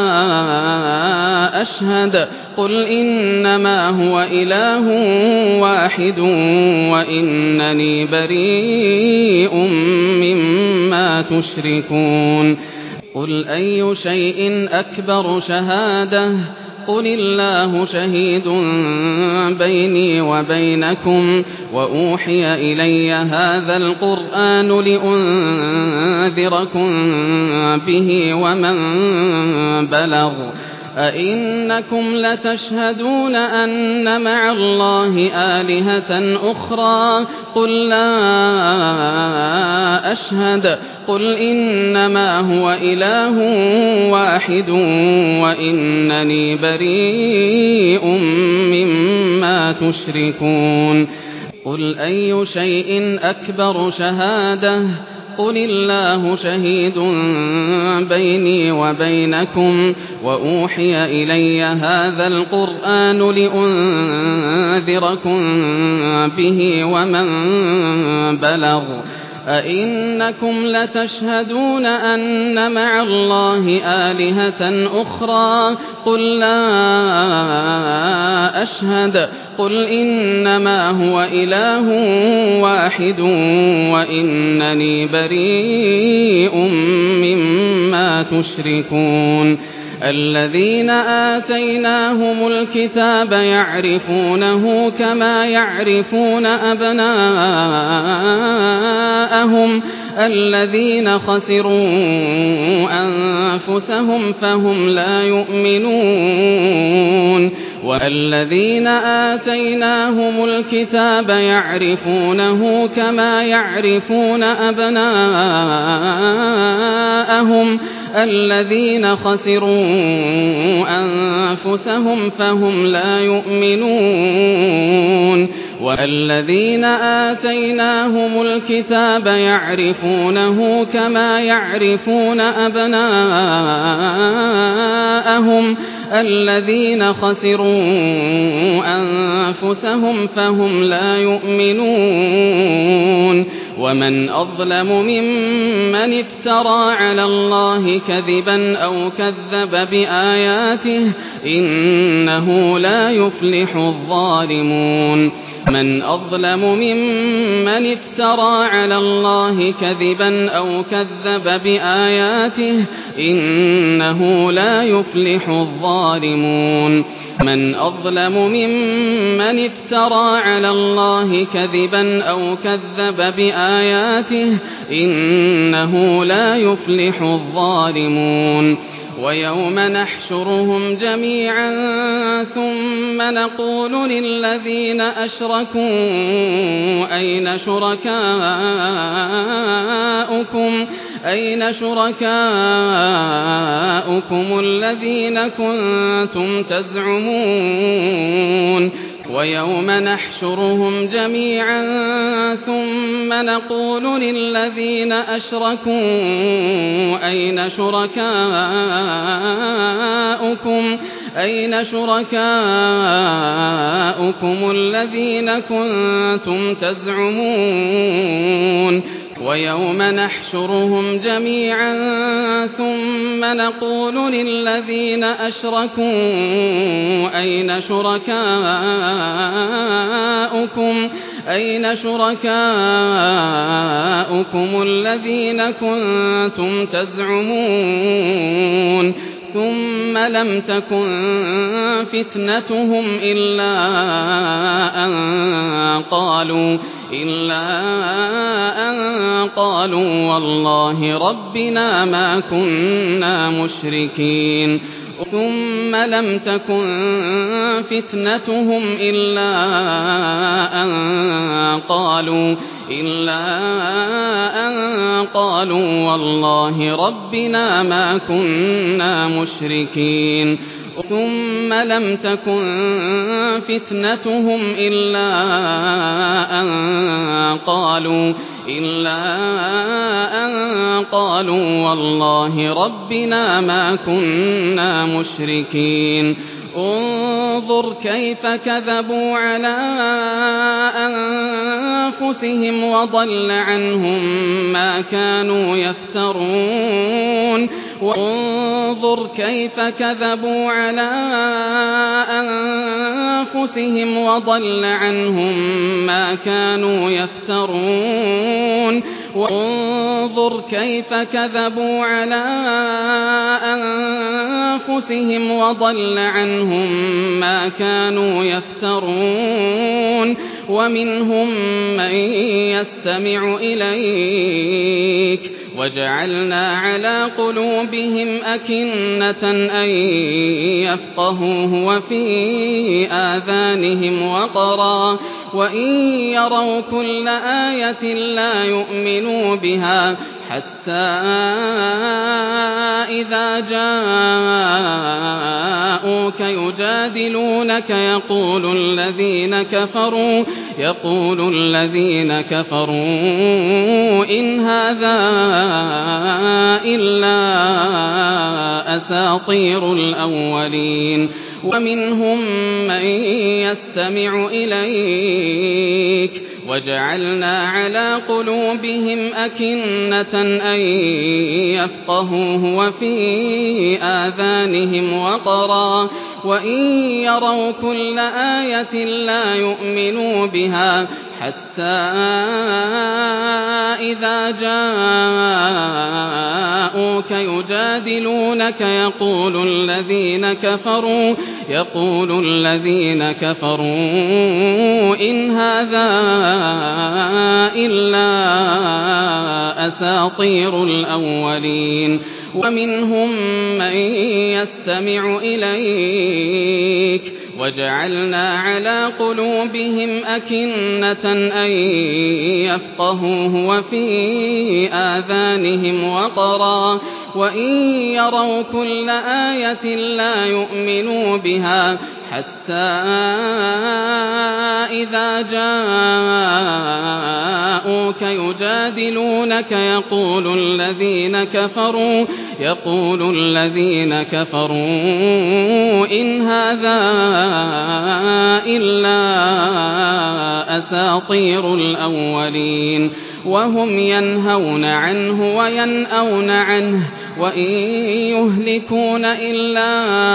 Speaker 1: أشهد قل إنما هو إله واحد وإنني بريء مما تشركون قل أي شيء أكبر شهادة قل الله شهيد بيني وبينكم وأوحي إلي هذا القرآن لأنذركم به ومن بلغ أئنكم لتشهدون أن مع الله آلهة أخرى قل لا أشهد قل إنما هو إله واحد وإنني بريء مما تشركون قل أي شيء أكبر شهادة قل الله شهيد بيني وبينكم وأوحي إلي هذا القرآن لأنذركم به ومن بلغ أئنكم لتشهدون أن مع الله آلهة أخرى قل لا أشهد قل إنما هو إله واحد وإنني بريء مما تشركون الذين آتيناهم الكتاب يعرفونه كما يعرفون أبناءهم الذين خسروا أنفسهم فهم لا يؤمنون والذين آتيناهم الكتاب يعرفونه كما يعرفون أبناءهم الذين خسروا أنفسهم فهم لا يؤمنون والذين آتيناهم الكتاب يعرفونه كما يعرفون أبناءهم الذين خسروا أنفسهم فهم لا يؤمنون ومن أظلم ممن افترى على الله كذبا أو كذب بآياته إنه لا يفلح الظالمون من أظلم ممن افترى على الله كذبا أو كذب بآياته إنه لا يفلح الظالمون من أظلم ممن افترى على الله كذبا أو كذب بآياته إنه لا يفلح الظالمون ويوم نحشرهم جميعا ثم نقول للذين أشركوا أين شركاؤكم أين شركاؤكم الذين كنتم تزعمون ويوم نحشرهم جميعا ثم نقول للذين أشركوا أين شركاؤكم أين شركاؤكم الذين كنتم تزعمون ويوم نحشرهم جميعا ثم نقول للذين أشركوا أين شركاؤكم أين شركاؤكم الذين كنتم تزعمون ثم لم تكن فتنتهم إلا أن قالوا إلا أن قالوا والله ربنا ما كنا مشركين ثم لم تكن فتنتهم إلا أن قالوا إلا أن قالوا والله ربنا ما كنا مشركين ثم لم تكن فتنتهم إلا أن قالوا إلا أن قالوا والله ربنا ما كنا مشركين انظر كيف كذبوا على أنفسهم وضل عنهم ما كانوا يفترون وانظر كيف كذبوا على أنفسهم وضل عنهم ما كانوا يفترون وانظر كيف كذبوا على أنفسهم وضل عنهم ما كانوا يفترون ومنهم من يستمع إليك وجعلنا على قلوبهم أكنة أن يفقهوه وفي آذانهم وقرا وإن يروا كل آية لا يؤمنوا بها حتى إذا جاءوك يجادلونك يقول الذين كفروا يقول الذين كفروا إن هذا إلا أساطير الأولين ومنهم من يستمع إليك وجعلنا على قلوبهم أكنة أن يفقهوه وفي آذانهم وقرا وإن يروا كل آية لا يؤمنوا بها حتى إذا جاءوك يجادلونك يقول الذين كفروا يقول الذين كفروا إن هذا إلا أساطير الأولين ومنهم من يستمع إليك وجعلنا على قلوبهم أكنة أن يفقهوه وفي آذانهم وقرا وإن يروا كل آية لا يؤمنوا بها حتى إذا جاءوك يجادلونك يقول الذين كفروا يقول الذين كفروا إن هذا إلا أساطير الأولين وهم ينهون عنه وينأون عنه وإن يهلكون إلا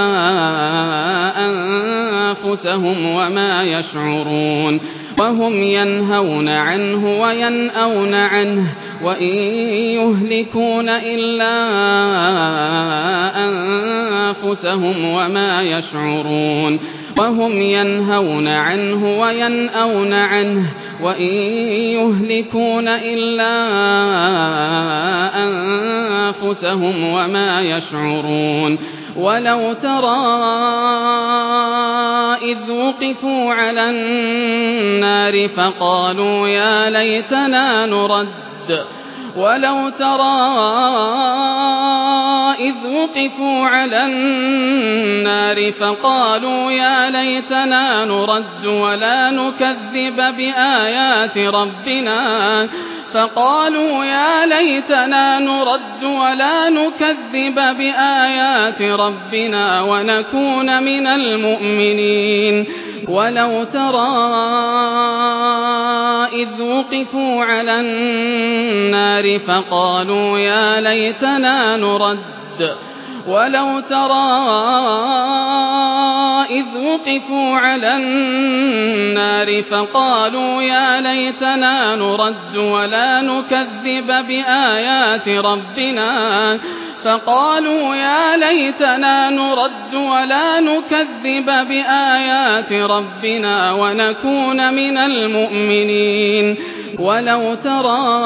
Speaker 1: أنفسهم وما يشعرون وهم ينهون عنه وينأون عنه وإن يهلكون إلا أنفسهم وما يشعرون وهم ينهون عنه وينأون عنه وإن يهلكون إلا أنفسهم وما يشعرون ولو ترى إذ وقفوا على النار فقالوا يا ليتنا نرد ولو ترى إذ وقفوا على النار فقالوا يا ليتنا نرد ولا نكذب بآيات ربنا فقالوا يا ليتنا نرد ولا نكذب بآيات ربنا ونكون من المؤمنين ولو ترى إذ وقفوا على النار فقالوا يا ليتنا نرد ولو ترى إذ وقفوا على النار فقالوا يا ليتنا نرد ولا نكذب بآيات ربنا فقالوا يا ليتنا نرد ولا نكذب بآيات ربنا ونكون من المؤمنين ولو ترى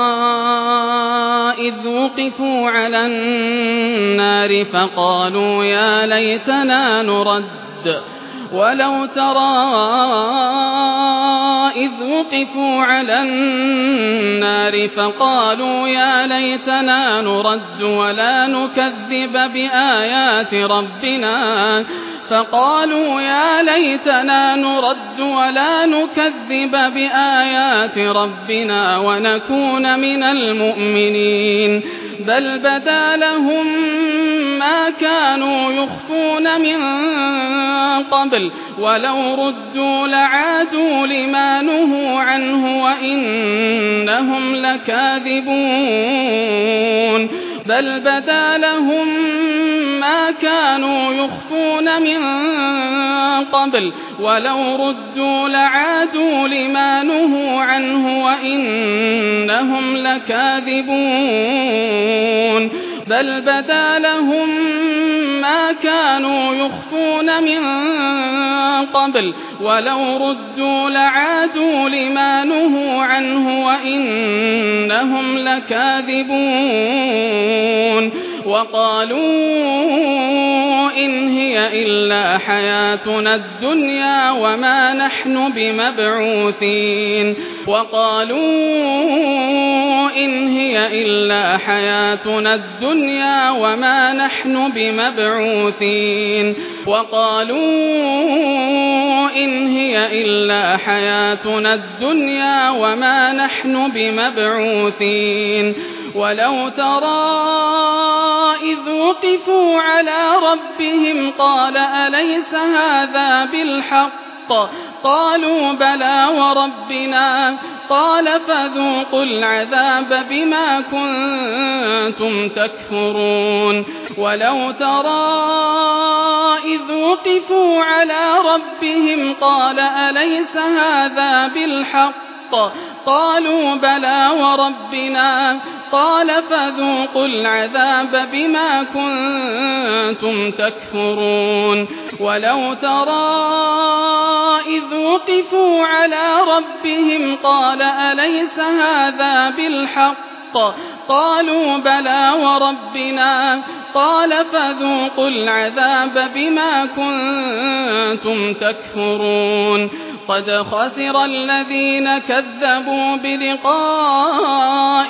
Speaker 1: إذ وقفوا على النار فقالوا يا ليتنا نرد ولو ترى إذ وُقِفُوا عَلَى النَّارِ فَقَالُوا يَا لَيْتَنَا نُرَدُّ وَلَا نُكَذِّبَ بِآيَاتِ رَبِّنَا فقالوا يا ليتنا نرد ولا نكذب بآيات ربنا ونكون من المؤمنين بل بدا لهم ما كانوا يخفون من قبل ولو ردوا لعادوا لما نهوا عنه وإنهم لكاذبون بل بدا لهم ما كانوا يخفون من قبل ولو ردوا لعادوا لما نهوا عنه وإنهم لكاذبون بل بدا لهم ما كانوا يخفون من قبل ولو ردوا لعادوا لما نهوا عنه وإنهم لكاذبون وقالوا إن هي إلا حياتنا الدنيا وما نحن بمبعوثين وقالوا إن هي إلا حياتنا الدنيا وما نحن بمبعوثين وقالوا إن هي إلا حياتنا الدنيا وما نحن بمبعوثين ولو ترى إذ وقفوا على ربهم قال أليس هذا بالحق قالوا بلى وربنا قال فذوقوا العذاب بما كنتم تكفرون ولو ترى إذ وقفوا على ربهم قال أليس هذا بالحق قالوا بلى وربنا قال فذوقوا العذاب بما كنتم تكفرون ولو ترى إذ وقفوا على ربهم قال أليس هذا بالحق قالوا بلى وربنا قال فذوقوا العذاب بما كنتم تكفرون قد خسر الذين كذبوا بلقاء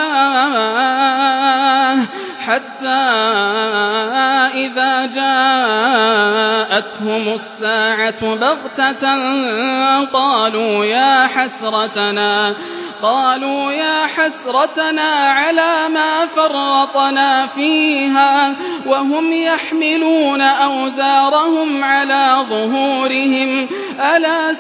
Speaker 1: الله حتى إذا جاءتهم الساعة بغتة قالوا يا حسرتنا قالوا يا حسرتنا على ما فرطنا فيها وهم يحملون أوزارهم على ظهورهم ألا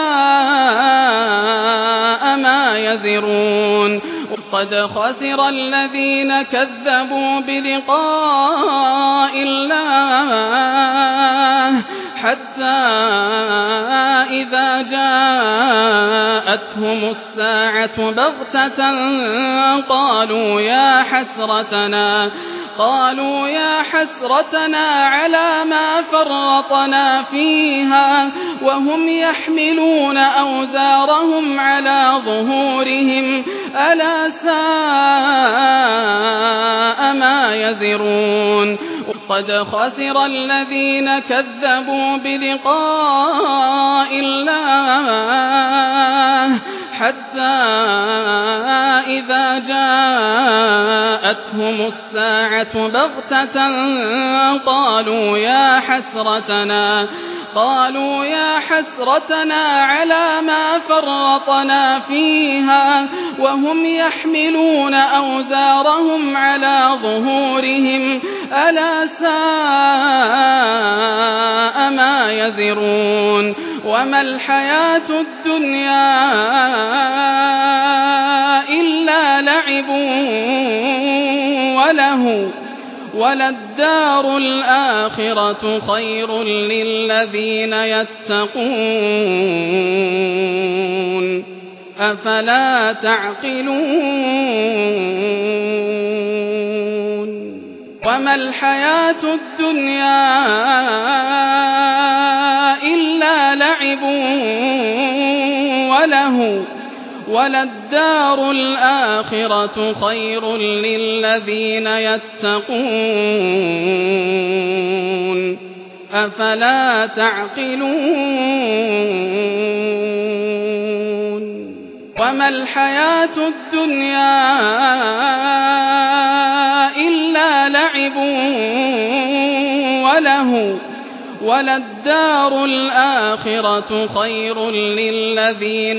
Speaker 1: ساء ما يزرون قد خسر الذين كذبوا بلقاء الله حتى إذا جاءتهم الساعة بغتة قالوا يا حسرتنا قالوا يا حسرتنا على ما فرطنا فيها وهم يحملون أوزارهم على ظهورهم ألا ساء ما يزرون قد خسر الذين كذبوا بلقاء الله حتى إذا جاءتهم الساعة بغتة قالوا يا حسرتنا قالوا يا حسرتنا على ما فرطنا فيها وهم يحملون أوزارهم على ظهورهم ألا ساء ما يزرون وما الحياة الدنيا إلا لعب وله وللدار الآخرة خير للذين يتقون أفلا تعقلون وما الحياة الدنيا إلا لعب وله وللدار الآخرة خير للذين يتقون أفلا تعقلون وما الحياة الدنيا إلا لعب وله وللدار الآخرة خير للذين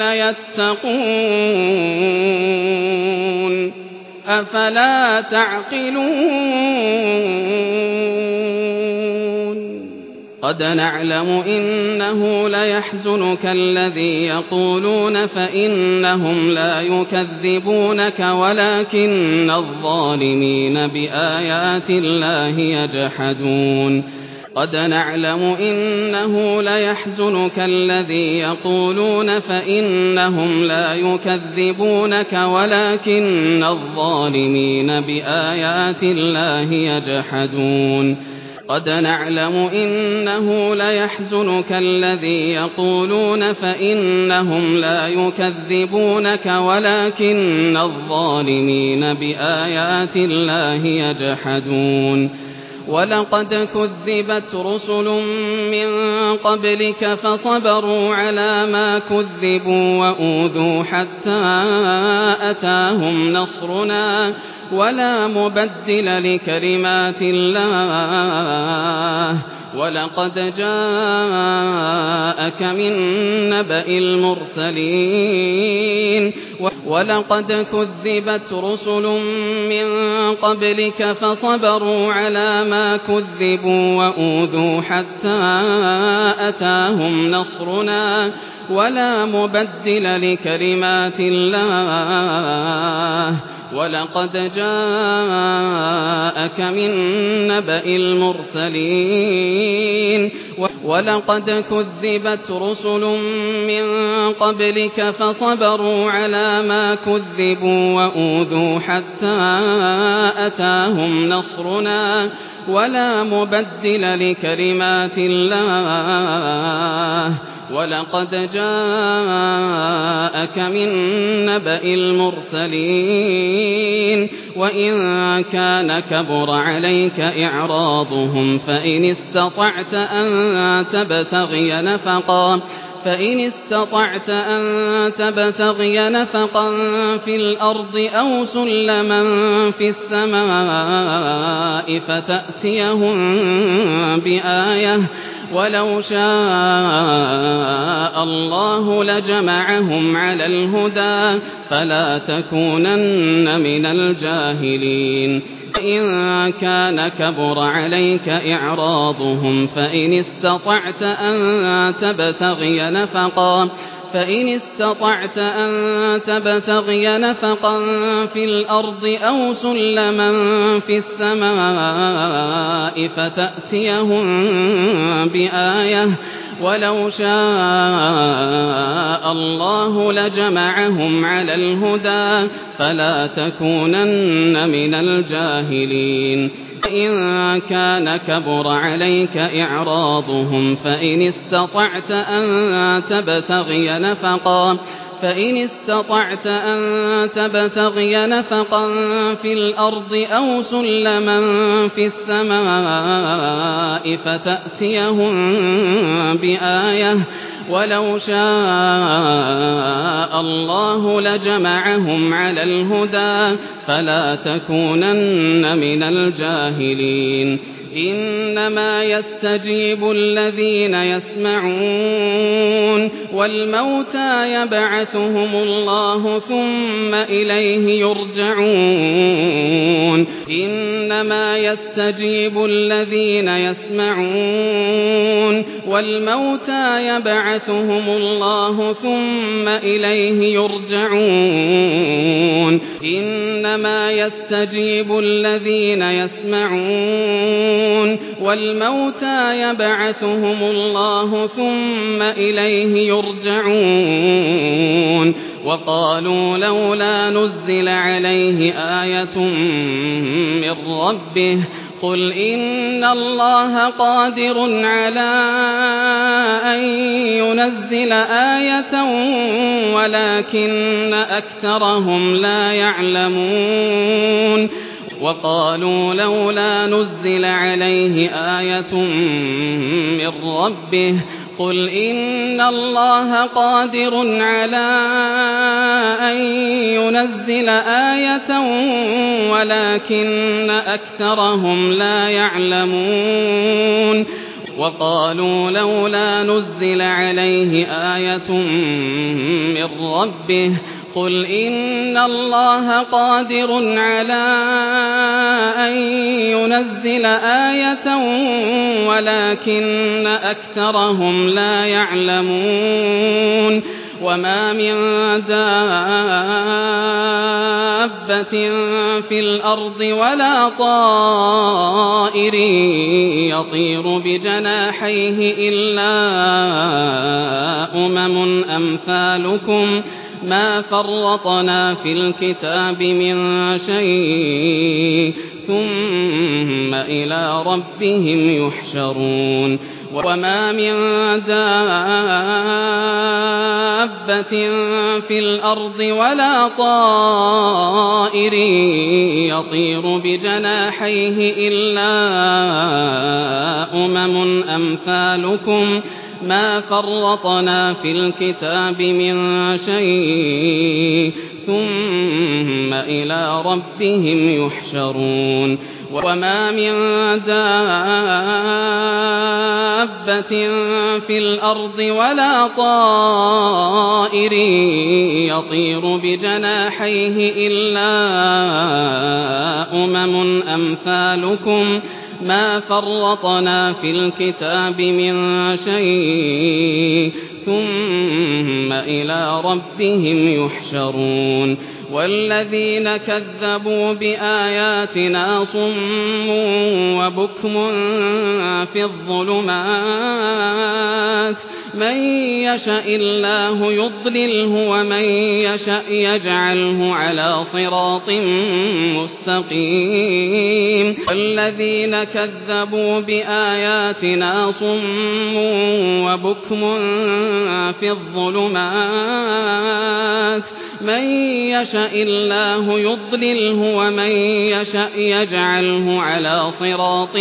Speaker 1: يتقون أفلا تعقلون قد نعلم إنه ليحزنك الذي يقولون فإنهم لا يكذبونك ولكن الظالمين بآيات الله يجحدون قد نعلم إنه ليحزنك الذي يقولون فإنهم لا يكذبونك ولكن الظالمين بآيات الله يجحدون قد نعلم إنه ليحزنك الذي يقولون فإنهم لا يكذبونك ولكن الظالمين بآيات الله يجحدون ولقد كذبت رسل من قبلك فصبروا على ما كذبوا وأوذوا حتى أتاهم نصرنا ولا مبدل لكلمات الله ولقد جاءك من نبأ المرسلين ولقد كذبت رسل من قبلك فصبروا على ما كذبوا وأوذوا حتى أتاهم نصرنا ولا مبدل لكلمات الله ولقد جاءك من نبأ المرسلين ولقد كذبت رسل من قبلك فصبروا على ما كذبوا وأوذوا حتى أتاهم نصرنا ولا مبدل لكلمات الله ولقد جاءك من نبأ المرسلين وإن كان كبر عليك إعراضهم فإن استطعت أن تبتغي نفقا فإن استطعت أن تبتغي نفقا في الأرض أو سلما في السماء فتأتيهم بآية ولو شاء الله لجمعهم على الهدى فلا تكونن من الجاهلين إن كان كبر عليك إعراضهم فإن استطعت أن تبتغي نفقا فإن استطعت أن تبتغي نفقا في الأرض أو سلما في السماء فتأتيهم بآية ولو شاء الله لجمعهم على الهدى فلا تكونن من الجاهلين إن كان كبر عليك إعراضهم فإن استطعت أن تبتغي نفقا فإن استطعت أن تبتغي نفقا في الأرض أو سلما في السماء فتأتيهم بآية ولو شاء الله لجمعهم على الهدى فلا تكونن من الجاهلين إنما يستجيب الذين يسمعون والموتى يبعثهم الله ثم إليه يرجعون إنما يستجيب الذين يسمعون والموتى يبعثهم الله ثم إليه يرجعون إنما يستجيب الذين يسمعون والموتى يبعثهم الله ثم إليه يرجعون وقالوا لولا نزل عليه آية من ربه قل إن الله قادر على أن ينزل آية ولكن أكثرهم لا يعلمون وقالوا لولا نزل عليه آية من ربه قل إن الله قادر على أن ينزل آية ولكن أكثرهم لا يعلمون وقالوا لولا نزل عليه آية من ربه قل إن الله قادر على أن ينزل آية ولكن أكثرهم لا يعلمون وما من دابة في الأرض ولا طائر يطير بجناحيه إلا أمم أمثالكم ما فرطنا في الكتاب من شيء ثم إلى ربهم يحشرون وما من دابة في الأرض ولا طائر يطير بجناحيه إلا أمم أمثالكم ما فرطنا في الكتاب من شيء ثم إلى ربهم يحشرون وما من دابة في الأرض ولا طائر يطير بجناحيه إلا أمم أمثالكم ما فرطنا في الكتاب من شيء ثم إلى ربهم يحشرون والذين كذبوا بآياتنا صم وبكم في الظلمات من يشاء الله يضلله ومن يشاء يجعله على صراط مستقيم والذين كذبوا بآياتنا صم وبكم في الظلمات من يشاء الله يضلله ومن يشاء يجعله على صراط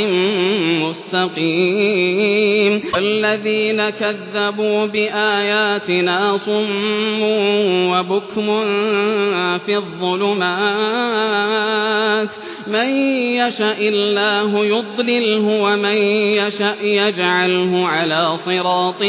Speaker 1: مستقيم والذين كذبوا بآياتنا صم وبكم في الظلمات من يشاء الله يضلله ومن يشاء يجعله على صراط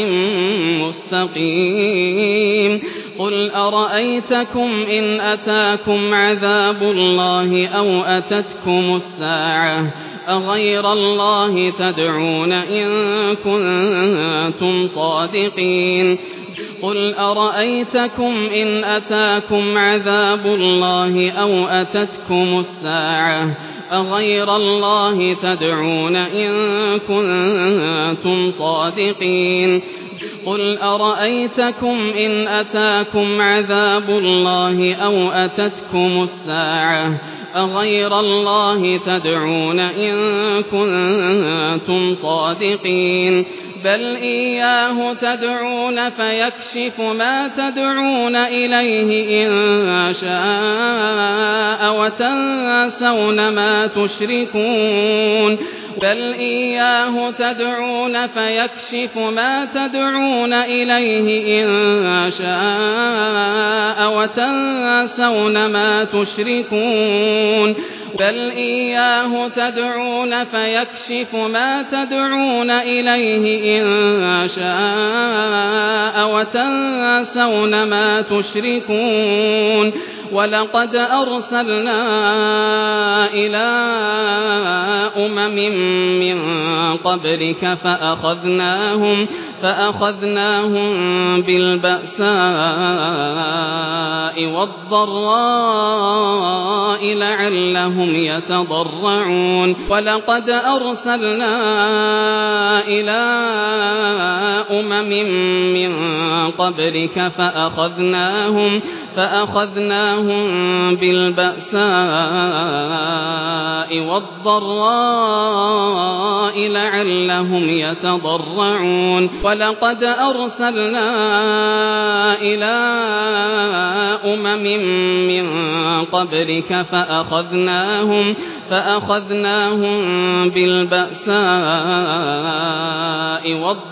Speaker 1: مستقيم قل أرأيتكم إن أتاكم عذاب الله أو أتتكم الساعة أغير الله تدعون إن كنتم صادقين قل أرأيتكم إن أتاكم عذاب الله أو أتتكم الساعة أغير الله تدعون إن كنتم صادقين قل أرأيتكم إن أتاكم عذاب الله أو أتتكم الساعة أغير الله تدعون إن كنتم صادقين بل إياه تدعون فيكشف ما تدعون إليه إن شاء وتنسون ما تشركون بل إياه تدعون فيكشف ما تدعون إليه إن شاء وتنسون ما تشركون بل إياه تدعون فيكشف ما تدعون إليه إن شاء وتنسون ما تشركون ولقد أرسلنا إلى أمم من قبلك فأخذناهم فأخذناهم بالبأساء والضراء لعلهم يتضرعون ولقد أرسلنا إلى أمم من قبلك فأخذناهم فأخذناهم بالبأساء والضراء لعلهم يتضرعون ولقد أرسلنا إلى أمم من قبلك فأخذناهم فأخذناهم بالبأساء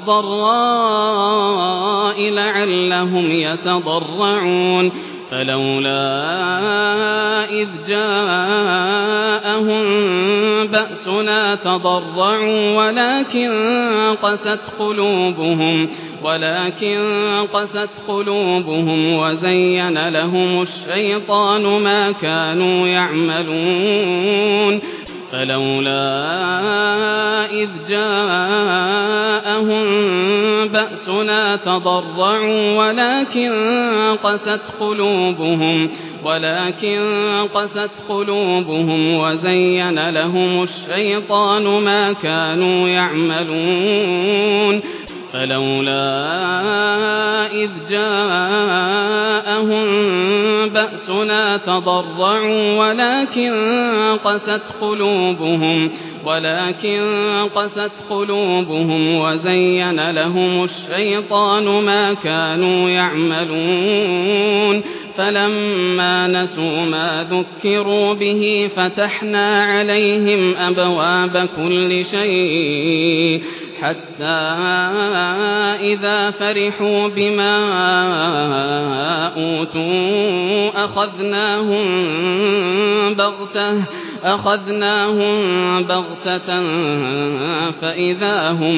Speaker 1: والضراء لعلهم يتضرعون فلولا إذ جاءهم بأسنا تضرعوا ولكن قست قلوبهم ولكن قست قلوبهم وزين لهم الشيطان ما كانوا يعملون فلولا إذ جاءهم بأسنا تضرعوا ولكن قست قلوبهم ولكن قست قلوبهم وزين لهم الشيطان ما كانوا يعملون فلولا إذ جاءهم بأسنا تضرعوا ولكن قست قلوبهم ولكن قست قلوبهم وزين لهم الشيطان ما كانوا يعملون فلما نسوا ما ذكروا به فتحنا عليهم أبواب كل شيء حتى إذا فرحوا بما أوتوا أخذناهم بغتة أخذناهم بغتة فإذا هم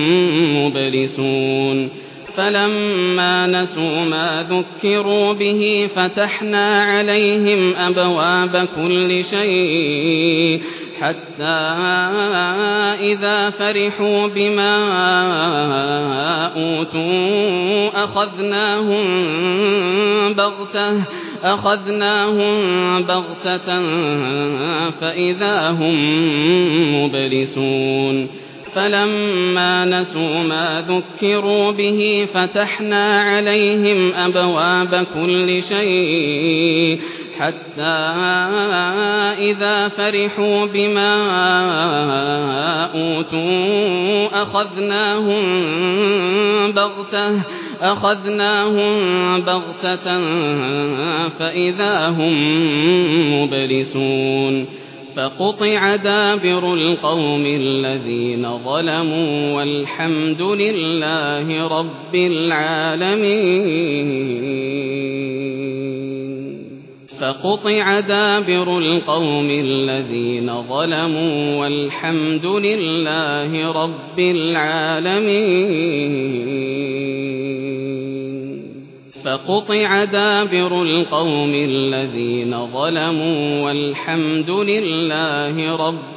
Speaker 1: مبلسون فلما نسوا ما ذكروا به فتحنا عليهم أبواب كل شيء حتى إذا فرحوا بما أوتوا أخذناهم بغتة أخذناهم بغتة فإذا هم مبلسون فلما نسوا ما ذكروا به فتحنا عليهم أبواب كل شيء حتى إذا فرحوا بما أوتوا أخذناهم بغتة أخذناهم بغتة فإذا هم مبلسون فقطع دابر القوم الذين ظلموا والحمد لله رب العالمين فقطع دابر القوم الذين ظلموا والحمد لله رب العالمين فقطع دابر القوم الذين ظلموا والحمد لله رب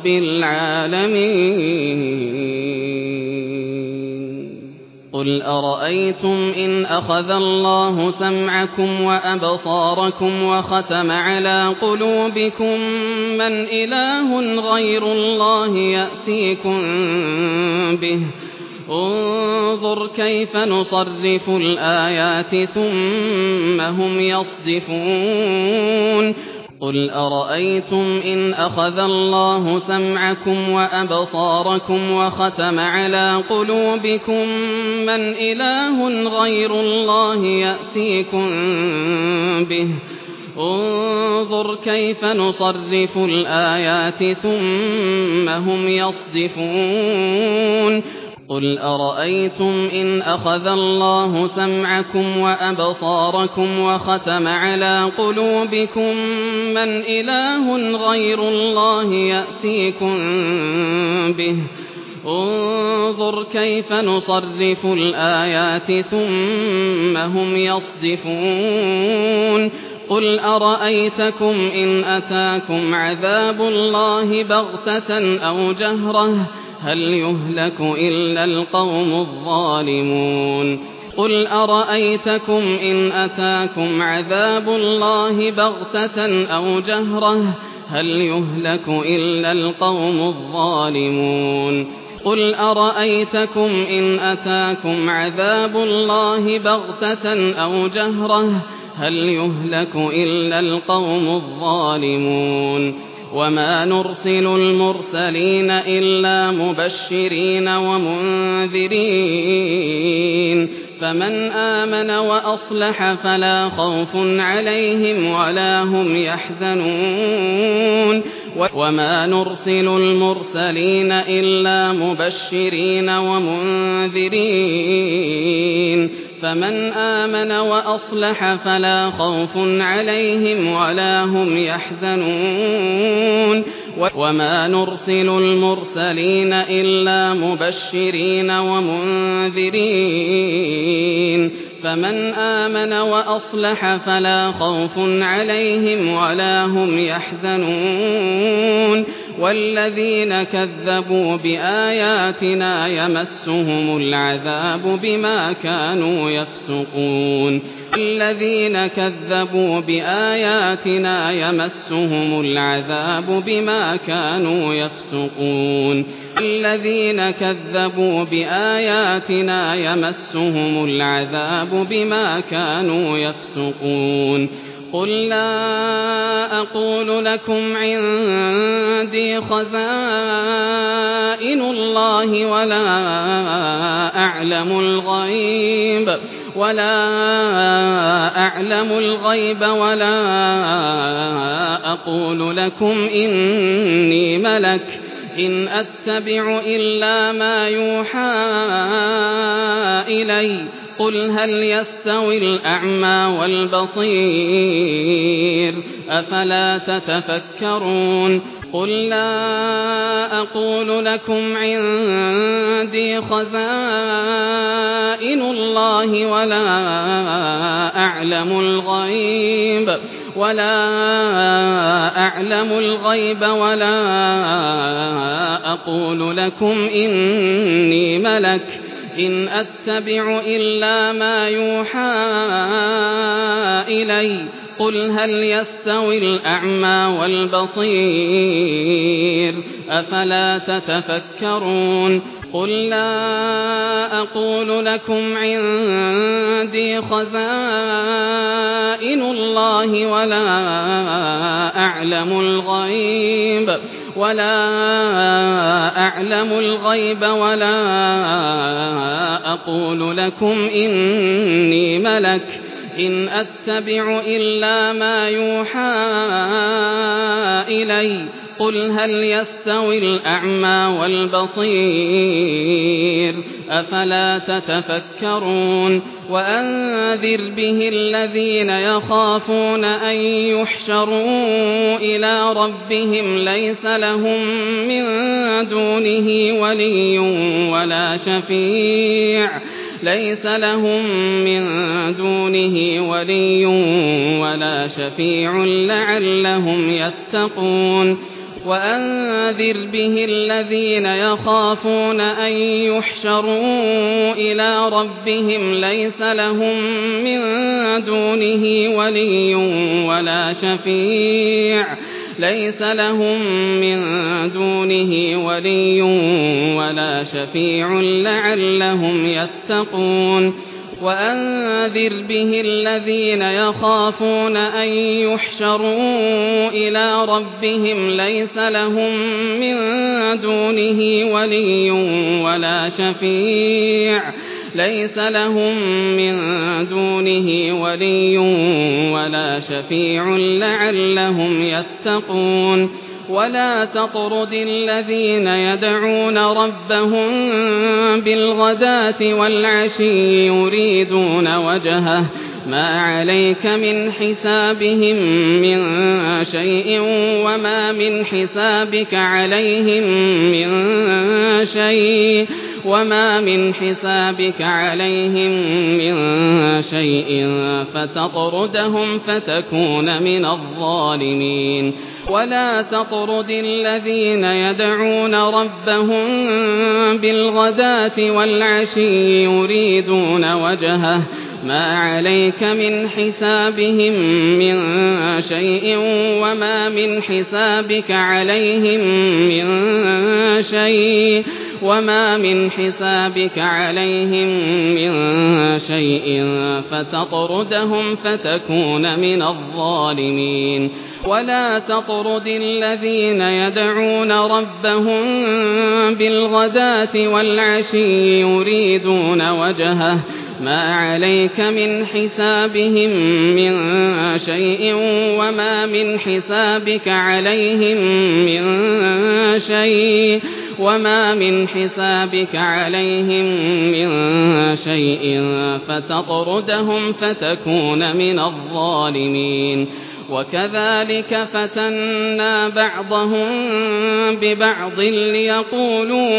Speaker 1: العالمين قل أرأيتم إن أخذ الله سمعكم وأبصاركم وختم على قلوبكم من إله غير الله يأتيكم به انظر كيف نصرف الآيات ثم هم يصدفون قل أرأيتم إن أخذ الله سمعكم وأبصاركم وختم على قلوبكم من إله غير الله يأتيكم به انظر كيف نصرف الآيات ثم هم يصدفون قل أرأيتم إن أخذ الله سمعكم وأبصاركم وختم على قلوبكم من إله غير الله يأتيكم به انظر كيف نصرف الآيات ثم هم يصدفون قل أرأيتكم إن أتاكم عذاب الله بغتة أو جهرة هل يهلك إلا القوم الظالمون قل أرأيتكم إن أتاكم عذاب الله بغتة أو جهرة هل يهلك إلا القوم الظالمون قل أرأيتكم إن أتاكم عذاب الله بغتة أو جهرة هل يهلك إلا القوم الظالمون وما نرسل المرسلين إلا مبشرين ومنذرين فمن آمن وأصلح فلا خوف عليهم ولا هم يحزنون وما نرسل المرسلين إلا مبشرين ومنذرين فمن آمن وأصلح فلا خوف عليهم ولا هم يحزنون وما نرسل المرسلين إلا مبشرين ومنذرين فمن آمن وأصلح فلا خوف عليهم ولا هم يحزنون والذين كذبوا بآياتنا يمسهم العذاب بما كانوا يفسقون الذين كذبوا بآياتنا يمسهم العذاب بما كانوا يفسقون الذين كذبوا بآياتنا يمسهم العذاب بما كانوا يفسقون قل لا أقول لكم عندي خزائن الله ولا أعلم الغيب ولا أعلم الغيب ولا أقول لكم إني ملك إن أتبع إلا ما يوحى إلي قل هل يستوي الأعمى والبصير أفلا تتفكرون قل لا أقول لكم عندي خزائن الله ولا أعلم الغيب ولا أعلم الغيب ولا أقول لكم إني ملك إن أتبع إلا ما يوحى إلي قل هل يستوي الأعمى والبصير أفلا تتفكرون قل لا أقول لكم عندي خزائن الله ولا أعلم الغيب ولا أعلم الغيب ولا أقول لكم إني ملك إن أتبع إلا ما يوحى إلي قل هل يستوي الأعمى والبصير أفلا تتفكرون وأنذر به الذين يخافون أن يحشروا إلى ربهم ليس لهم من دونه ولي ولا شفيع ليس لهم من دونه ولي ولا شفيع لعلهم يتقون وأنذر به الذين يخافون أن يحشروا إلى ربهم ليس لهم من دونه ولي ولا شفيع ليس لهم من دونه ولي ولا شفيع لعلهم يتقون وأنذر به الذين يخافون أن يحشروا إلى ربهم ليس لهم من دونه ولي ولا شفيع ليس لهم من دونه ولي ولا شفيع لعلهم يتقون ولا تطرد الذين يدعون ربهم بالغداة والعشي يريدون وجهه ما عليك من حسابهم من شيء وما من حسابك عليهم من شيء وما من حسابك عليهم من شيء فتطردهم فتكون من الظالمين ولا تطرد الذين يدعون ربهم بالغداة والعشي يريدون وجهه ما عليك من حسابهم من شيء وما من حسابك عليهم من شيء وما من حسابك عليهم من شيء فتطردهم فتكون من الظالمين ولا تطرد الذين يدعون ربهم بالغداة والعشي يريدون وجهه ما عليك من حسابهم من شيء وما من حسابك عليهم من شيء وما من حسابك عليهم من شيء فتطردهم فتكون من الظالمين وكذلك فتنا بعضهم ببعض ليقولوا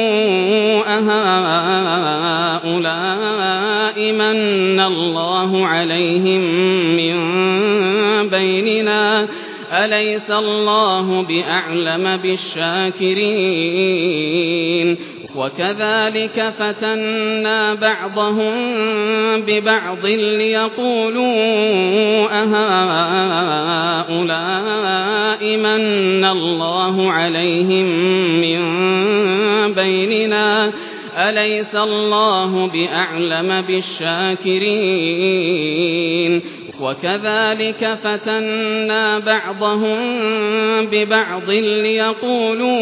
Speaker 1: أهؤلاء من الله عليهم من بيننا أليس الله بأعلم بالشاكرين وكذلك فتنا بعضهم ببعض ليقولوا أهؤلاء من الله عليهم من بيننا أليس الله بأعلم بالشاكرين وكذلك فتنا بعضهم ببعض ليقولوا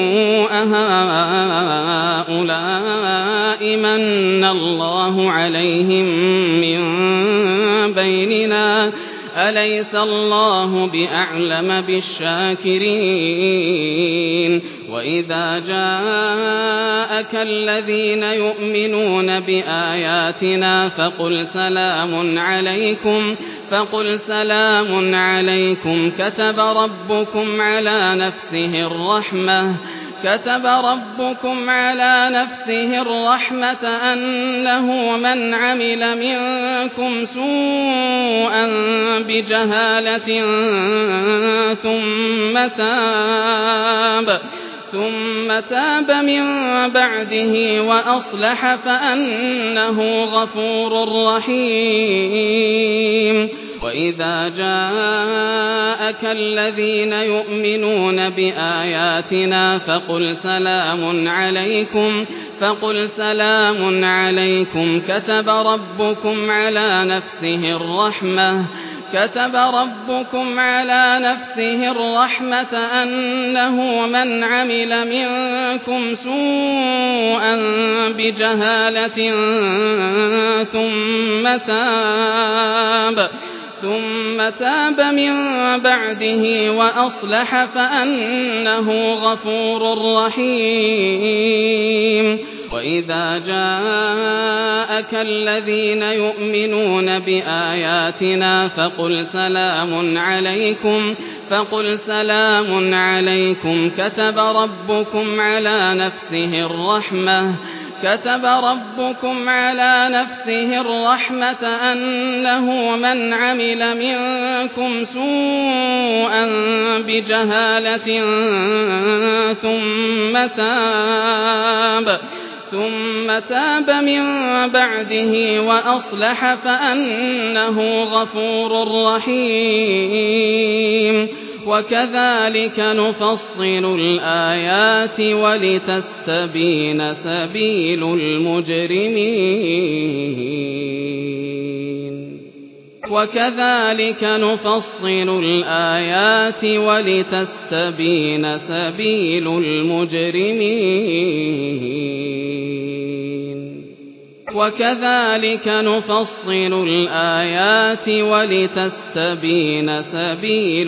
Speaker 1: أهؤلاء من الله عليهم من بيننا أليس الله بأعلم بالشاكرين وإذا جاءك الذين يؤمنون بآياتنا فقل سلام عليكم فقل سلام عليكم كتب ربكم على نفسه الرحمة كتب ربكم على نفسه الرحمة أنه من عمل منكم سوءا بجهالة ثم تاب ثم تاب من بعده وأصلح فأنه غفور رحيم وإذا جاءك الذين يؤمنون بآياتنا فقل سلام عليكم فقل سلام عليكم كتب ربكم على نفسه الرحمة كتب ربكم على نفسه الرحمة أنه من عمل منكم سوءا بجهالة ثم تاب ثم تاب من بعده وأصلح فأنه غفور رحيم وإذا جاءك الذين يؤمنون بآياتنا فقل سلام عليكم فقل سلام عليكم كتب ربكم على نفسه الرحمة كتب ربكم على نفسه الرحمة أنه من عمل منكم سوءا بجهالة ثم تاب ثم تاب من بعده وأصلح فأنه غفور رحيم وكذلك نفصل الآيات ولتستبين سبيل المجرمين وكذلك نفصل الآيات ولتستبين سبيل المجرمين وكذلك نفصل الآيات ولتستبين سبيل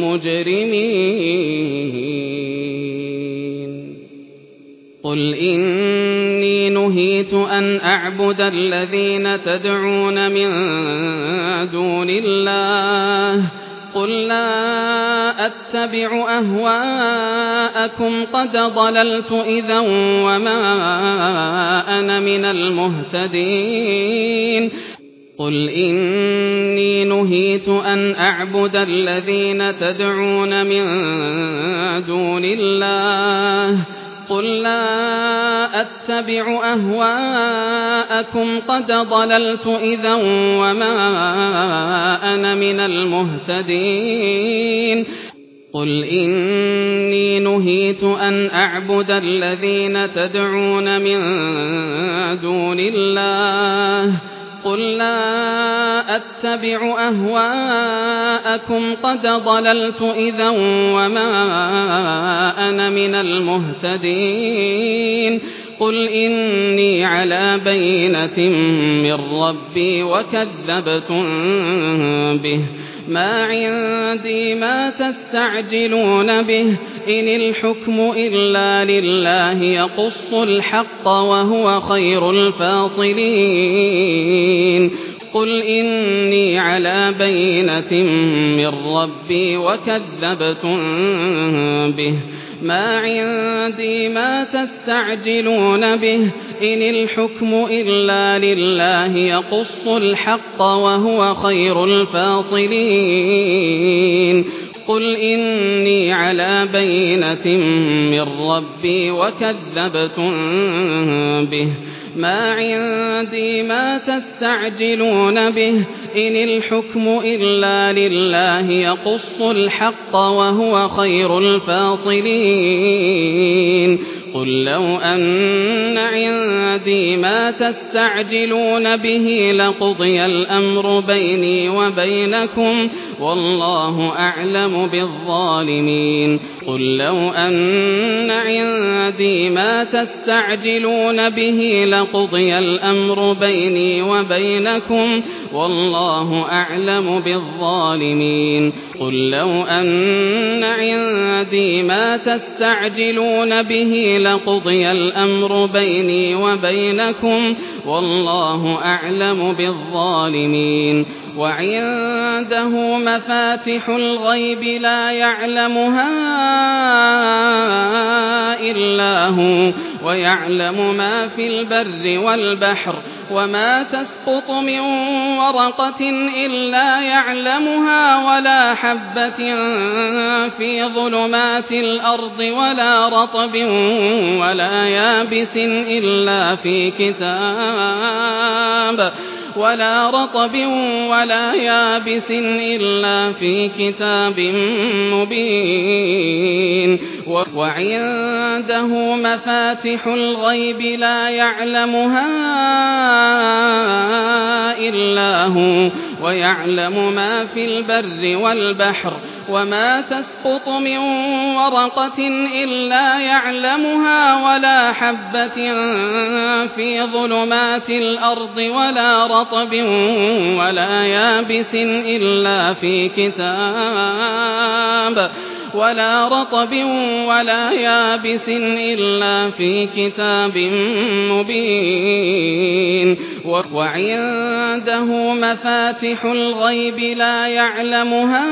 Speaker 1: المجرمين قل إني نهيت أن أعبد الذين تدعون من دون الله قل لا أتبع أهواءكم قد ضللت إذا وما أنا من المهتدين قل إني نهيت أن أعبد الذين تدعون من دون الله قل لا أتبع أهواءكم قد ضللت إذا وما أنا من المهتدين قل إني نهيت أن أعبد الذين تدعون من دون الله قل لا أتبع أهواءكم قد ضللت إذا وما أنا من المهتدين قل إني على بينة من ربي وكذبتم به ما عندي ما تستعجلون به إن الحكم إلا لله يقص الحق وهو خير الفاصلين قل إني على بينة من ربي وكذبتم به ما عندي ما تستعجلون به إن الحكم إلا لله يقص الحق وهو خير الفاصلين قل إني على بينة من ربي وكذبتم به ما عندي ما تستعجلون به إن الحكم إلا لله يقص الحق وهو خير الفاصلين قل لو أن عندي ما تستعجلون به لقضي الأمر بيني وبينكم والله أعلم بالظالمين قل لو أن عندي ما تستعجلون به لقضي الأمر بيني وبينكم والله أعلم بالظالمين قل لو أن عندي ما تستعجلون به لقضي الأمر بيني وبينكم والله أعلم بالظالمين وعنده مفاتح الغيب لا يعلمها إلا هو ويعلم ما في البر والبحر وما تسقط من ورقة إلا يعلمها ولا حبة في ظلمات الأرض ولا رطب ولا يابس إلا في كتاب ولا رطب ولا يابس إلا في كتاب مبين وعنده مفاتح الغيب لا يعلمها إلا هو ويعلم ما في البر والبحر وما تسقط من ورقة إلا يعلمها ولا حبة في ظلمات الأرض ولا رطب ولا يابس إلا في كتاب ولا رطب ولا يابس إلا في كتاب مبين وعنده مفاتح الغيب لا يعلمها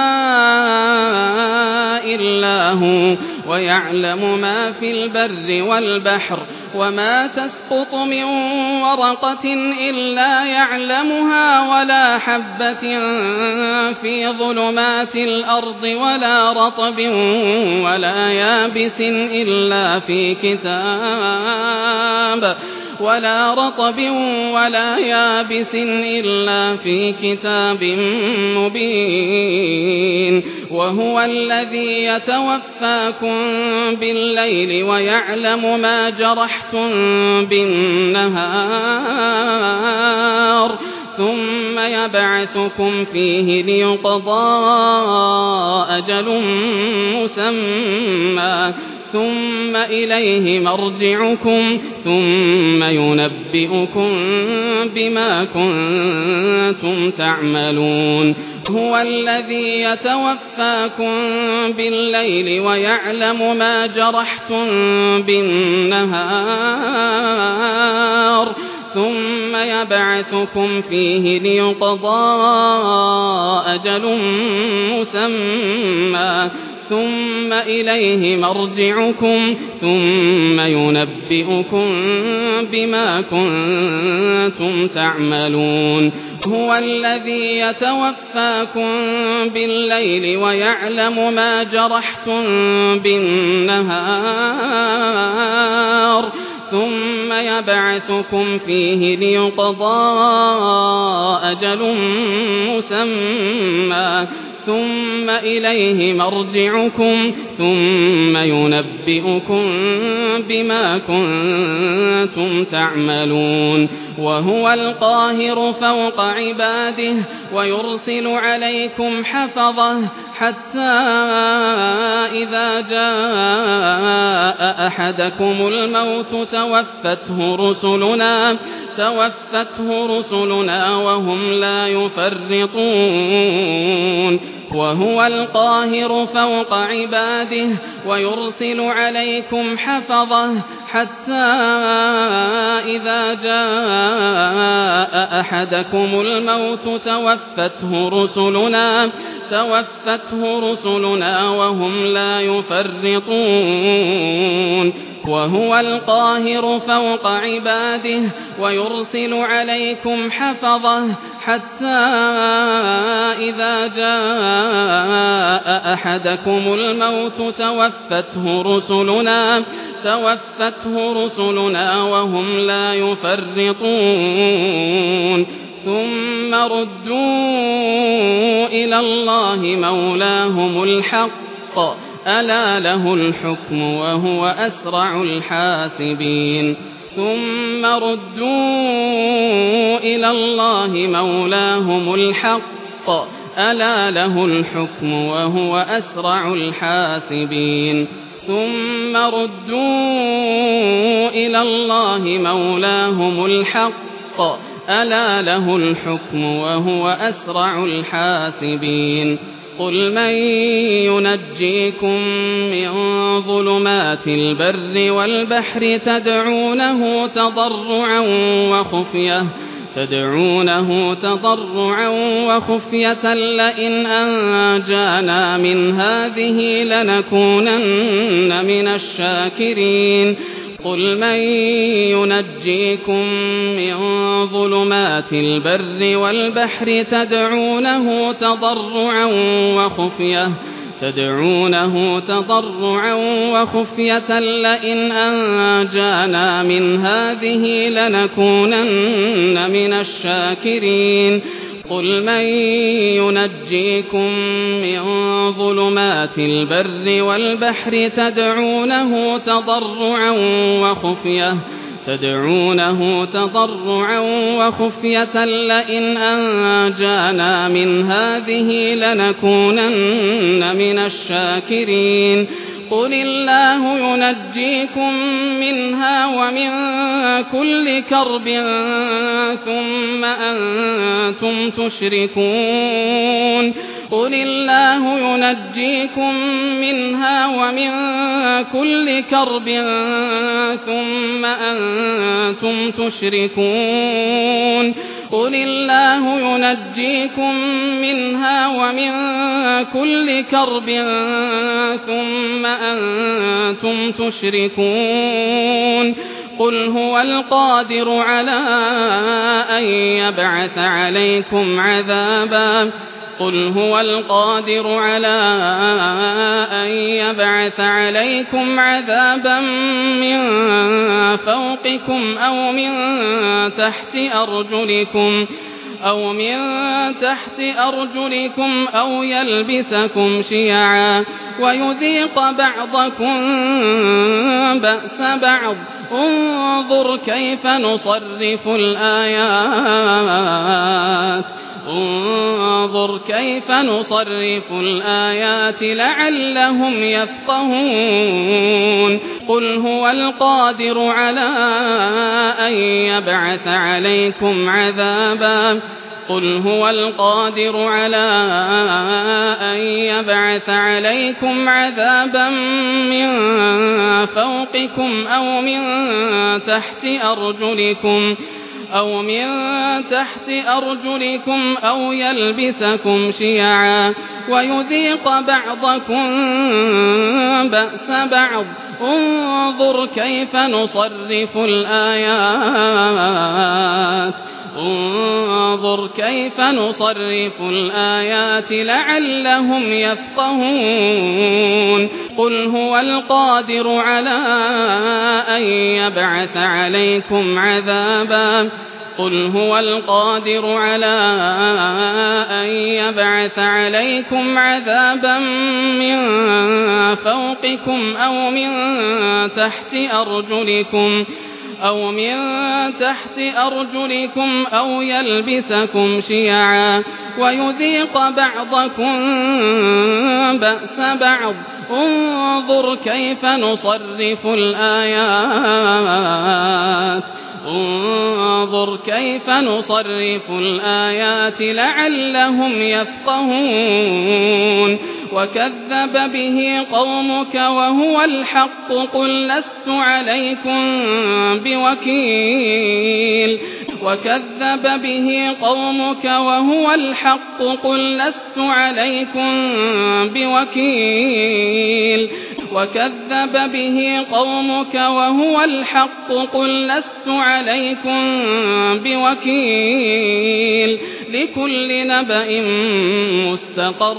Speaker 1: إلا هو ويعلم ما في البر والبحر وما تسقط من ورقة إلا يعلمها ولا حبة في ظلمات الأرض ولا رطب ولا يابس إلا في كتاب ولا رطب ولا يابس إلا في كتاب مبين وهو الذي يتوفاكم بالليل ويعلم ما جرحتم بالنهار ثم يبعثكم فيه ليقضى أجل مسمى ثم إليه مرجعكم ثم ينبئكم بما كنتم تعملون هو الذي يتوفاكم بالليل ويعلم ما جرحتم بالنهار ثم يبعثكم فيه ليقضى أجل مسمى ثم إليه مرجعكم ثم ينبئكم بما كنتم تعملون هو الذي يتوفاكم بالليل ويعلم ما جرحتم بالنهار ثم يبعثكم فيه ليقضى أجل مسمى ثم إليه مرجعكم ثم ينبئكم بما كنتم تعملون وهو القاهر فوق عباده ويرسل عليكم حفظة حتى إذا جاء أحدكم الموت توفته رسلنا توفته رسلنا وهم لا يفرطون وهو القاهر فوق عباده ويرسل عليكم حفظة حتى إذا جاء أحدكم الموت توفته رسلنا توفته رسلنا وهم لا يفرطون وهو القاهر فوق عباده ويرسل عليكم حفظة حتى إذا جاء أحدكم الموت توفته رسلنا توفته رسلنا وهم لا يفرطون ثم ردوا إلى الله مولاهم الحق ألا له الحكم وهو أسرع الحاسبين ثم ردوا إلى الله مولاهم الحق ألا له الحكم وهو أسرع الحاسبين ثم ردوا إلى الله مولاهم الحق ألا له الحكم وهو أسرع الحاسبين قل من ينجيكم من ظلمات البر والبحر تدعونه تضرعا وخفية تدعونه تضرعا وخفية لئن أنجانا من هذه لنكونن من الشاكرين قل من ينجيكم من ظلمات البر والبحر تدعونه تضرعا وخفية تدعونه تضرعا وخفية لئن أنجانا من هذه لنكونن من الشاكرين قل من ينجيكم من ظلمات البر والبحر تدعونه تضرعا وخفية تدعونه تضرعا وخفية لئن أنجانا من هذه لنكونن من الشاكرين قل الله ينجيكم منها ومن كل كرب ثم أنتم تشركون قل الله ينجيكم منها ومن كل كرب ثم أنتم تشركون قل الله ينجيكم منها ومن كل كرب ثم أنتم تشركون قل هو القادر على أن يبعث عليكم عذابا قل هو القادر على أن يبعث عليكم عذابا من فوقكم أو من تحت أرجلكم أو من تحت أرجلكم أو يلبسكم شيعا ويذيق بعضكم بأس بعض انظر كيف نصرف الآيات انظر كيف نصرف الآيات لعلهم يفقهون قل هو القادر على أن يبعث عليكم عذابا قل هو القادر على أن يبعث عليكم عذابا من فوقكم أو من تحت أرجلكم أو من تحت أرجلكم أو يلبسكم شيعا ويذيق بعضكم بأس بعض انظر كيف نصرف الآيات انظر كيف نصرف الآيات لعلهم يفقهون قل هو القادر على أن يبعث عليكم عذابا قل هو القادر على أن يبعث عليكم عذابا من فوقكم أو من تحت أرجلكم أو من تحت أرجلكم أو يلبسكم شيعا ويذيق بعضكم بأس بعض انظر كيف نصرف الآيات انظر كيف نصرف الآيات لعلهم يفقهون وكذب به قومك وهو الحق قل لست عليكم بوكيل وكذب به قومك وهو الحق قل لست عليكم بوكيل وكذب به قومك وهو الحق قل لست عليكم بوكيل لكل نبأ مستقر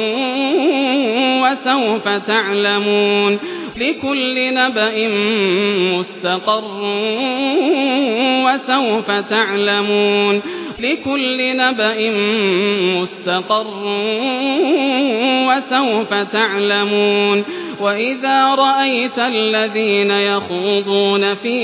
Speaker 1: وسوف تعلمون لكل نبأ مستقر وسوف تعلمون لكل نبأ مستقر وسوف تعلمون وإذا رأيت الذين يخوضون في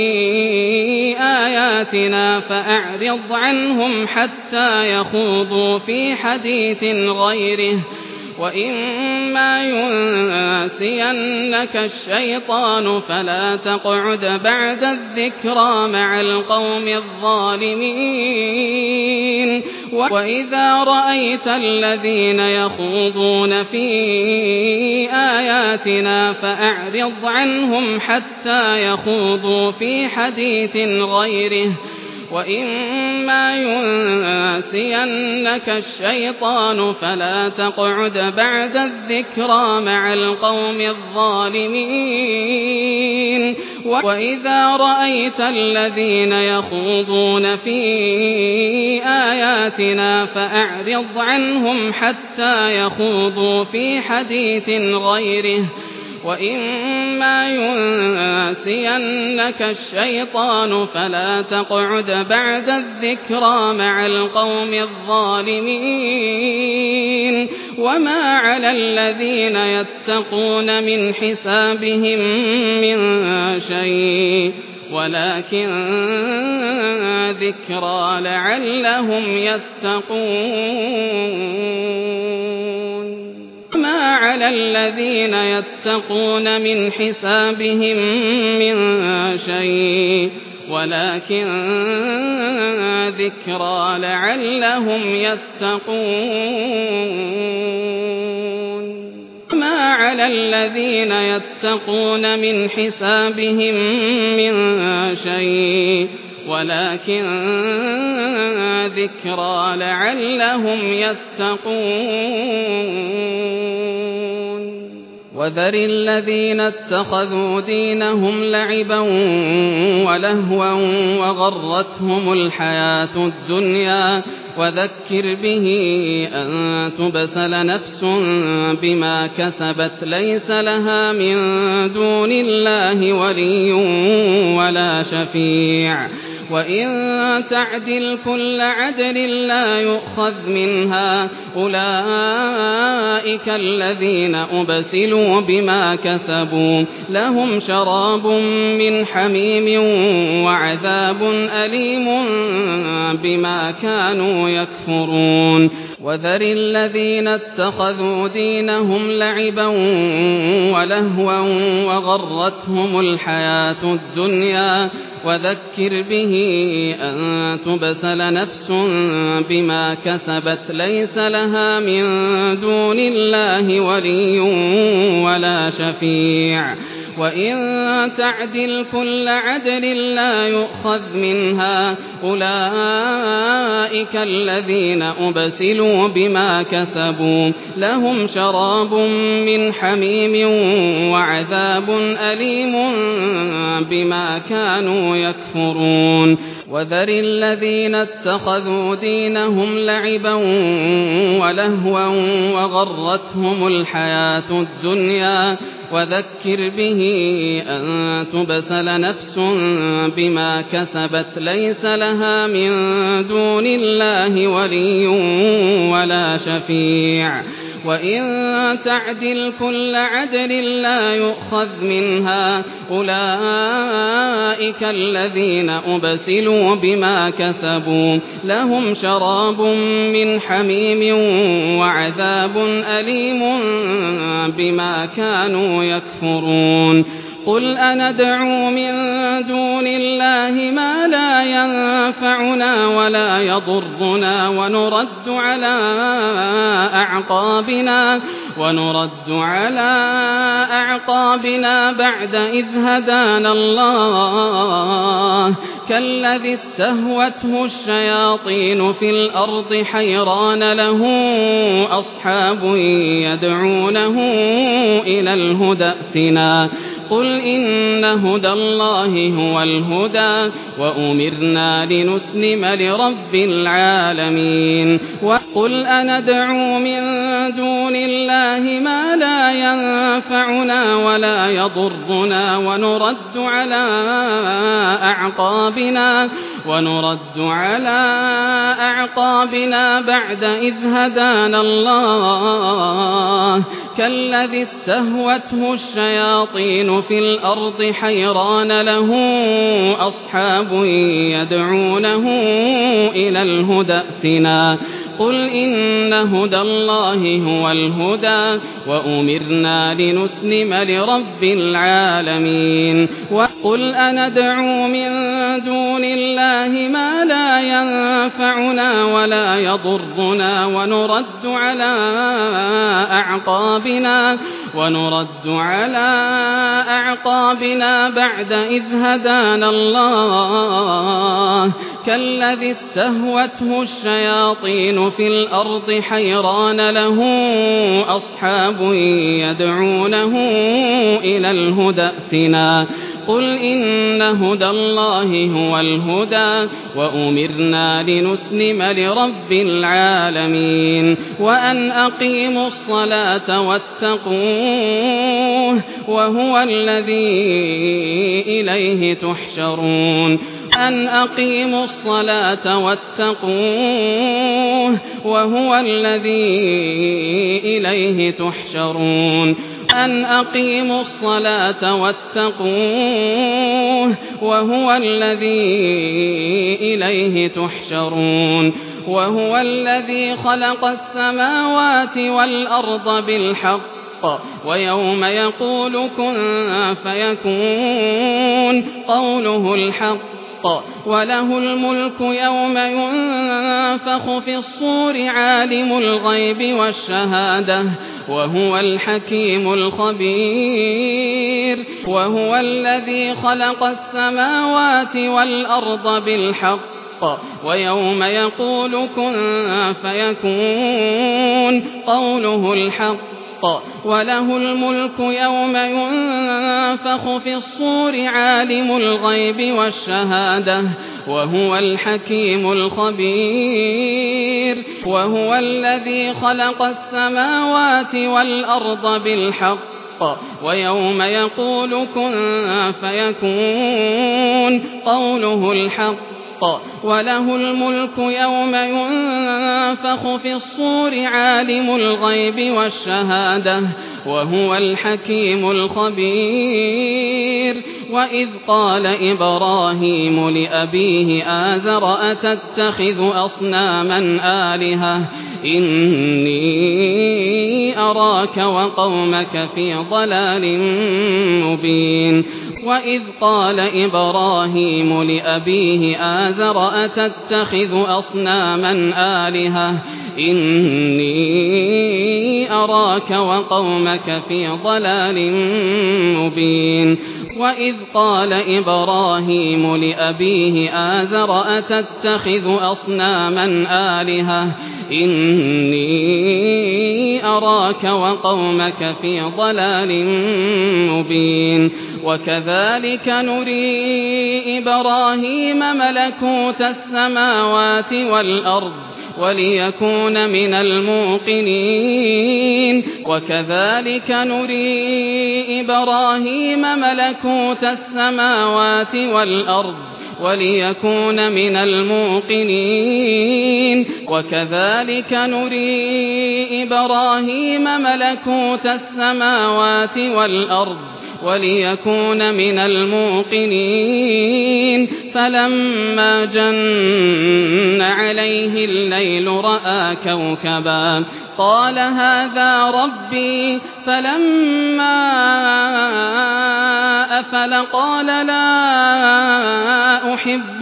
Speaker 1: آياتنا فأعرض عنهم حتى يخوضوا في حديث غيره وإما ينسينك الشيطان فلا تقعد بعد الذكرى مع القوم الظالمين وإذا رأيت الذين يخوضون في آياتنا فأعرض عنهم حتى يخوضوا في حديث غيره وإما ينسينك الشيطان فلا تقعد بعد الذكرى مع القوم الظالمين وإذا رأيت الذين يخوضون في آياتنا فأعرض عنهم حتى يخوضوا في حديث غيره وإما ينسينك الشيطان فلا تقعد بعد الذكرى مع القوم الظالمين وما على الذين يتقون من حسابهم من شيء ولكن ذكرى لعلهم يتقون ما على الذين يتقون من حسابهم من شيء ولكن ذكرى لعلهم يتقون ما على الذين يتقون من حسابهم من شيء ولكن ذكرى لعلهم يتقون وذر الذين اتخذوا دينهم لعبا ولهوا وغرتهم الحياة الدنيا وذكر به أن تبسل نفس بما كسبت ليس لها من دون الله ولي ولا شفيع وإن تعدل كل عدل لا يؤخذ منها أولئك الذين أبسلوا بما كسبوا لهم شراب من حميم وعذاب أليم بما كانوا يكفرون وذر الذين اتخذوا دينهم لعبا ولهوا وغرتهم الحياة الدنيا وذكر به أن تبسل نفس بما كسبت ليس لها من دون الله ولي ولا شفيع وإن تعدل كل عدل لا يؤخذ منها أولئك الذين أبسلوا بما كسبوا لهم شراب من حميم وعذاب أليم بما كانوا يكفرون وذر الذين اتخذوا دينهم لعبا ولهوا وغرتهم الحياة الدنيا وذكر به أن تبسل نفس بما كسبت ليس لها من دون الله ولي ولا شفيع وإن تعدل كل عدل لا يؤخذ منها أولئك الذين أبسلوا بما كسبوا لهم شراب من حميم وعذاب أليم بما كانوا يكفرون قل أندعو من دون الله ما لا ينفعنا ولا يضرنا ونرد على أعقابنا ونرد على أعقابنا بعد إذ هدانا الله كالذي استهوته الشياطين في الأرض حيران له أصحاب يدعونه إلى الهدى ائتنا قل إن هدى الله هو الهدى وأمرنا لنسلم لرب العالمين وقل أندعو من دون الله ما لا ينفعنا ولا يضرنا ونرد على أعقابنا ونرد على أعقابنا بعد إذ هدانا الله كالذي استهوته الشياطين في الأرض حيران له أصحاب يدعونه إلى الهدى ائتنا قل إن هدى الله هو الهدى وأمرنا لنسلم لرب العالمين وقل أندعو من دون الله ما لا ينفعنا ولا يضرنا ونرد على أعقابنا ونرد على أعقابنا بعد إذ هدانا الله كالذي استهوته الشياطين في الأرض حيران له أصحاب يدعونه إلى الهدى ائتنا قل إن هدى الله هو الهدى وأمرنا لنسلم لرب العالمين وأن أقيموا الصلاة واتقوه وهو الذي إليه تحشرون أن أقيموا الصلاة واتقوه وهو الذي إليه تحشرون أن أقيموا الصلاة واتقوه وهو الذي إليه تحشرون وهو الذي خلق السماوات والأرض بالحق ويوم يقول كن فيكون قوله الحق وله الملك يوم ينفخ في الصور عالم الغيب والشهادة وهو الحكيم الخبير وهو الذي خلق السماوات والأرض بالحق ويوم يقول كن فيكون قوله الحق وله الملك يوم ينفخ في الصور عالم الغيب والشهادة وهو الحكيم الخبير وهو الذي خلق السماوات والأرض بالحق ويوم يقول كن فيكون قوله الحق وله الملك يوم ينفخ في الصور عالم الغيب والشهادة وهو الحكيم الخبير وإذ قال إبراهيم لأبيه آزر أتتخذ أصناما آلهة إني أراك وقومك في ضلال مبين وإذ قال إبراهيم لأبيه آزر أتتخذ أصناما آلهة إني أراك وقومك في ضلال مبين وإذ قال إبراهيم لأبيه آزر أتتخذ أصناما آلهة إني أراك وقومك في ضلال مبين وكذلك نري إبراهيم ملكوت السماوات والأرض وليكون من الموقنين وكذلك نري إبراهيم ملكوت السماوات والأرض وليكون من الموقنين وكذلك نري إبراهيم ملكوت السماوات والأرض وليكون من الموقنين فلما جن عليه الليل رأى كوكبا قال هذا ربي فلما أفل قال لا أحب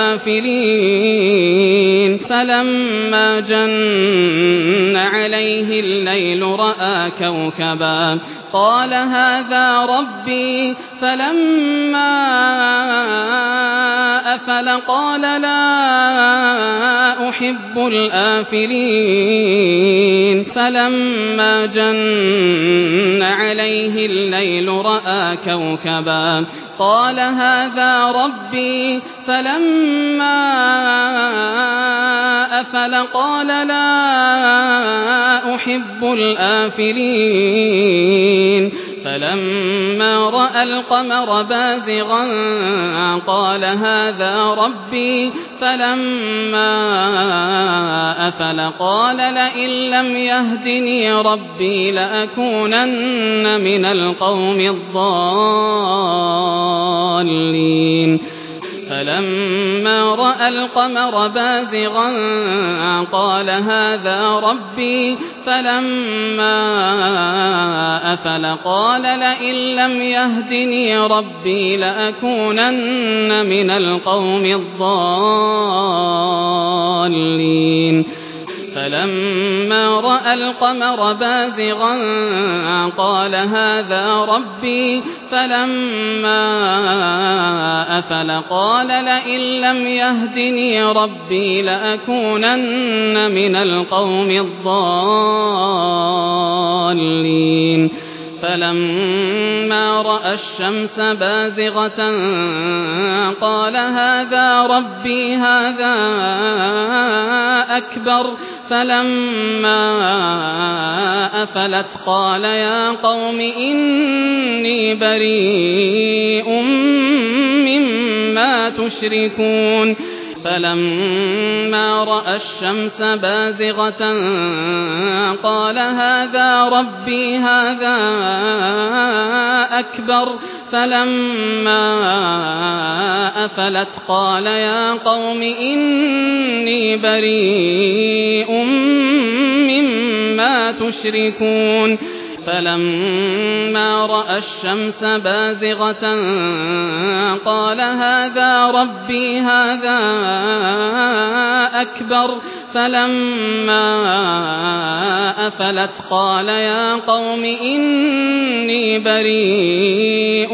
Speaker 1: الآفلين فلما جن عليه الليل رأى كوكبا قال هذا ربي فلما أفل قال لا أحب الآفلين فلما جن عليه الليل رأى كوكبا قال هذا ربي فلما أفل قال لا أحب الآفلين فلما رأى القمر بازغا قال هذا ربي فلما أفل قال لئن لم يهدني ربي لأكونن من القوم الضالين فلما رأى القمر بازغا قال هذا ربي فلما أفل قال لئن لم يهدني ربي لأكونن من القوم الضالين فلما رأى القمر بازغا قال هذا ربي فلما أفل قال لئن لم يهدني ربي لأكونن من القوم الضالين فلما رأى الشمس بازغة قال هذا ربي هذا أكبر فلما أفلت قال يا قوم إني بريء مما تشركون فلما رأى الشمس بازغة قال هذا ربي هذا أكبر فلما أفلت قال يا قوم إني بريء مما تشركون فلما رأى الشمس بازغة قال هذا ربي هذا أكبر فلما أفلت قال يا قوم إني بريء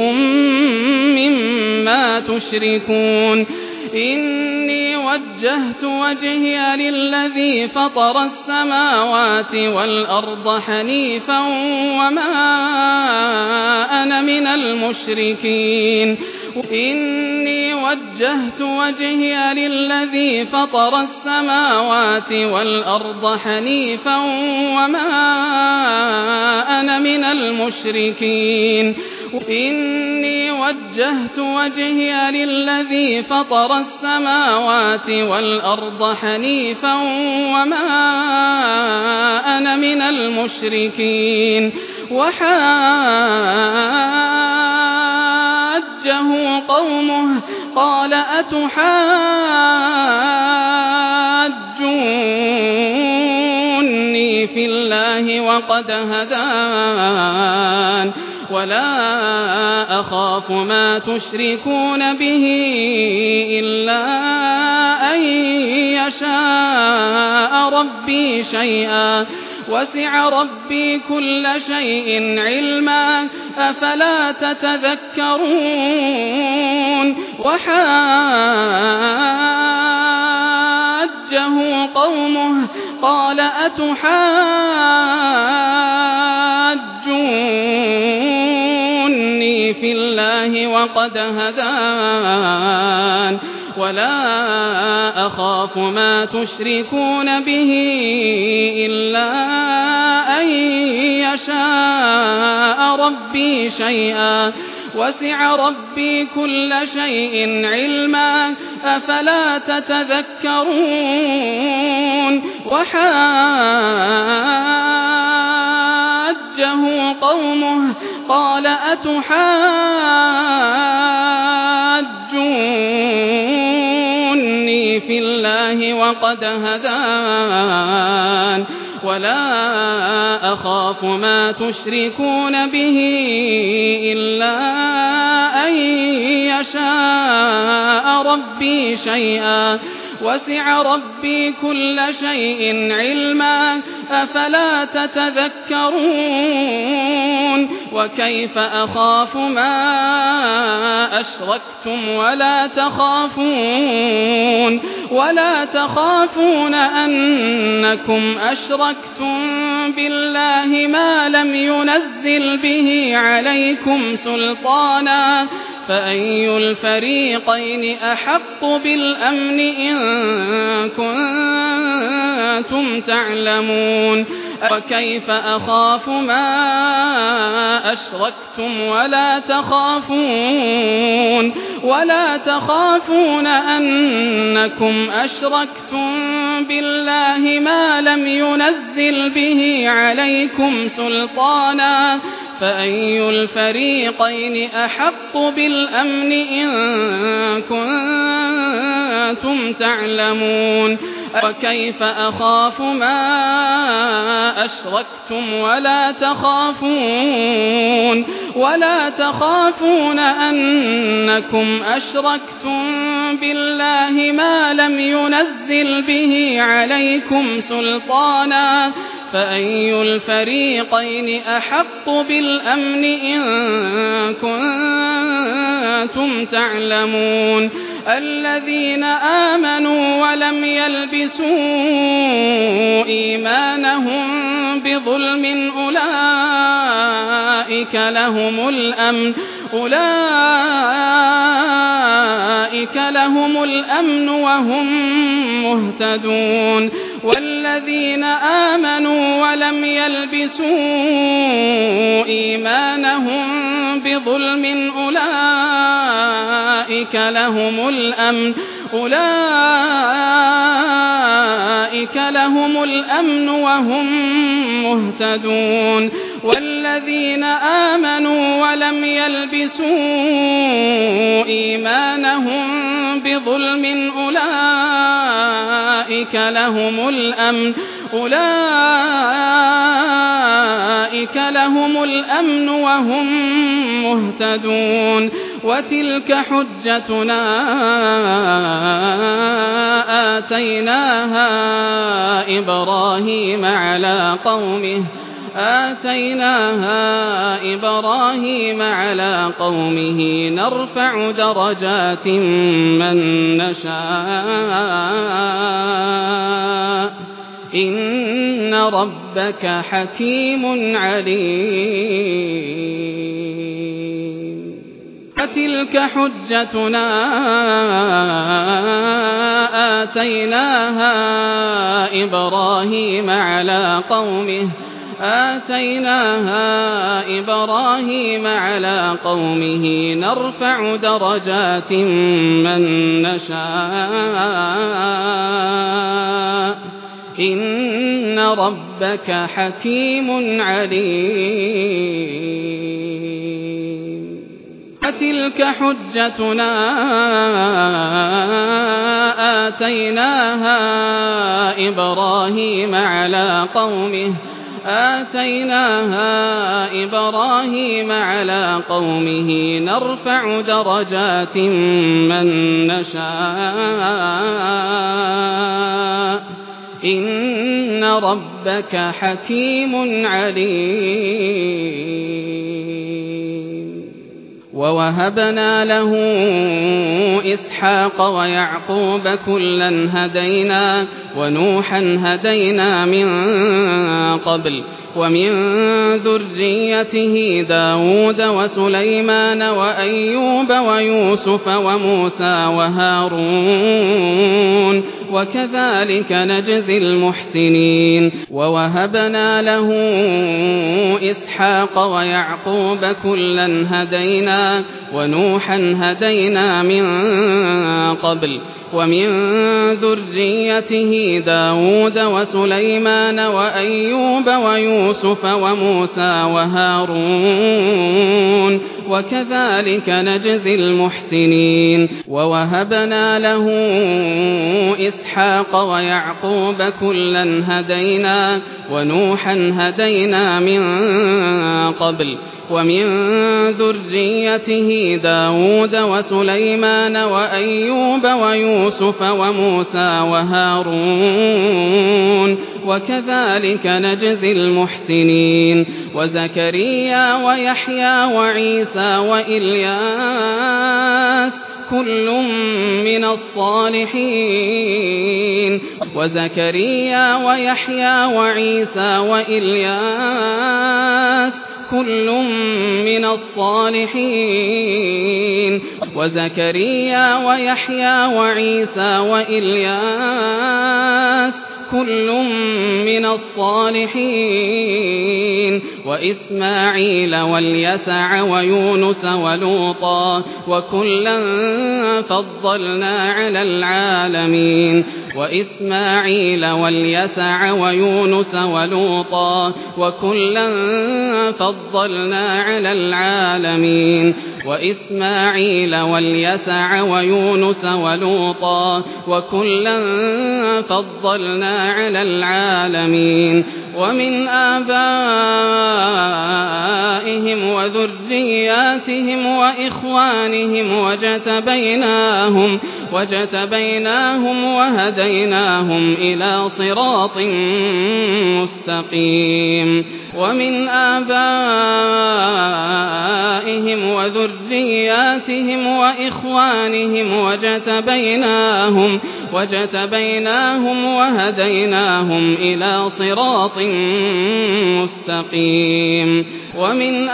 Speaker 1: مما تشركون إني وجهت وجهي للذي فطر السماوات والأرض حنيفا وما أنا من المشركين إني وجهت وجهي للذي فطر السماوات والأرض حنيفا وما أنا من المشركين إني وجهت وجهي للذي فطر السماوات والأرض حنيفا وما أنا من المشركين وحاجه قومه قال أتحاجوني في الله وقد هدان ولا أخاف ما تشركون به إلا أن يشاء ربي شيئا وسع ربي كل شيء علما أفلا تتذكرون وحاجه قومه قال أتحاجوني في الله وقد هدان ولا أخاف ما تشركون به إلا أن يشاء ربي شيئا وسع ربي كل شيء علما أفلا تتذكرون وحاجه قومه قال أتحاجوني في الله وقد هدان ولا أخاف ما تشركون به إلا أن يشاء ربي شيئا وسع ربي كل شيء علما أفلا تتذكرون وكيف أخاف ما أشركتم ولا تخافون ولا تخافون أنكم أشركتم بالله ما لم ينزل به عليكم سلطانا فأي الفريقين أحق بالأمن إن كنتم تعلمون وكيف أخاف ما أشركتم ولا تخافون ولا تخافون أنكم أشركتم بالله ما لم ينزل به عليكم سلطانا فأي الفريقين أحق بالأمن إن كنتم تعلمون وكيف أخاف ما أشركتم ولا تخافون ولا تخافون أنكم أشركتم بالله ما لم ينزل به عليكم سلطانا فأي الفريقين أحق بالأمن إن كنتم تعلمون الذين آمنوا ولم يلبسوا إيمانهم بظلم أولئك لهم الأمن أولئك لهم الأمن وهم مهتدون والذين آمنوا ولم يلبسوا إيمانهم بظلم أولئك لهم الأمن أولئك لهم الأمن وهم مهتدون والذين آمنوا ولم يلبسوا إيمانهم بظلم أولئك لهم الأمن أولئك لهم الأمن وهم مهتدون وتلك حجتنا آتيناها إبراهيم على قومه آتيناها إبراهيم على قومه نرفع درجات من نشاء إن ربك حكيم عليم فتلك حجتنا آتيناها إبراهيم على قومه آتيناها إبراهيم على قومه نرفع درجات من نشاء إن ربك حكيم عليم فتلك حجتنا آتيناها إبراهيم على قومه آتيناها إبراهيم على قومه نرفع درجات من نشاء إن ربك حكيم عليم ووهبنا له إسحاق ويعقوب كلا هدينا ونوحا هدينا من قبل ومن ذريته داود وسليمان وأيوب ويوسف وموسى وهارون وكذلك نجزي المحسنين ووهبنا له إسحاق ويعقوب كلا هدينا ونوحا هدينا من قبل ومن ذريته داود وسليمان وأيوب ويوسف وموسى وهارون وكذلك نجزي المحسنين ووهبنا له إسحاق ويعقوب كلا هدينا ونوحا هدينا من قبل ومن ذريته داود وسليمان وأيوب ويوسف وموسى وهارون وكذلك نجزي المحسنين وزكريا ويحيى وعيسى وإلياس كل من الصالحين وزكريا ويحيى وعيسى وإلياس كل من الصالحين وزكريا ويحيى وعيسى وإلياس كل من الصالحين وإسماعيل واليسع ويونس ولوطا وكلا فضلنا على العالمين وإسماعيل واليسع ويونس ولوطا وكلا فضلنا على العالمين وإسماعيل واليسع ويونس ولوطا وكلا فضلنا على العالمين ومن آبائهم وذرياتهم وإخوانهم وجتبيناهم وجتبيناهم وهديناهم إلى صراط مستقيم ومن آبائهم وذرياتهم وإخوانهم وجتبيناهم وجتبيناهم وهديناهم إلى صراط مستقيم ومن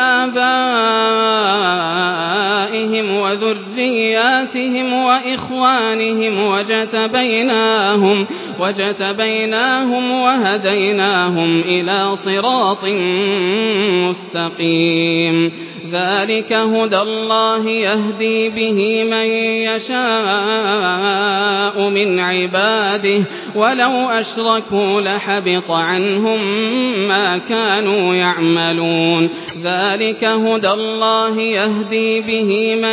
Speaker 1: آبائهم وذرياتهم وإخوانهم وجتبيناهم وجتبيناهم وهديناهم إلى صراط مستقيم ذلك هدى الله يهدي به من يشاء من عباده ولو أشركوا لحبط عنهم ما كانوا يعملون ذلك هدى الله يهدي به من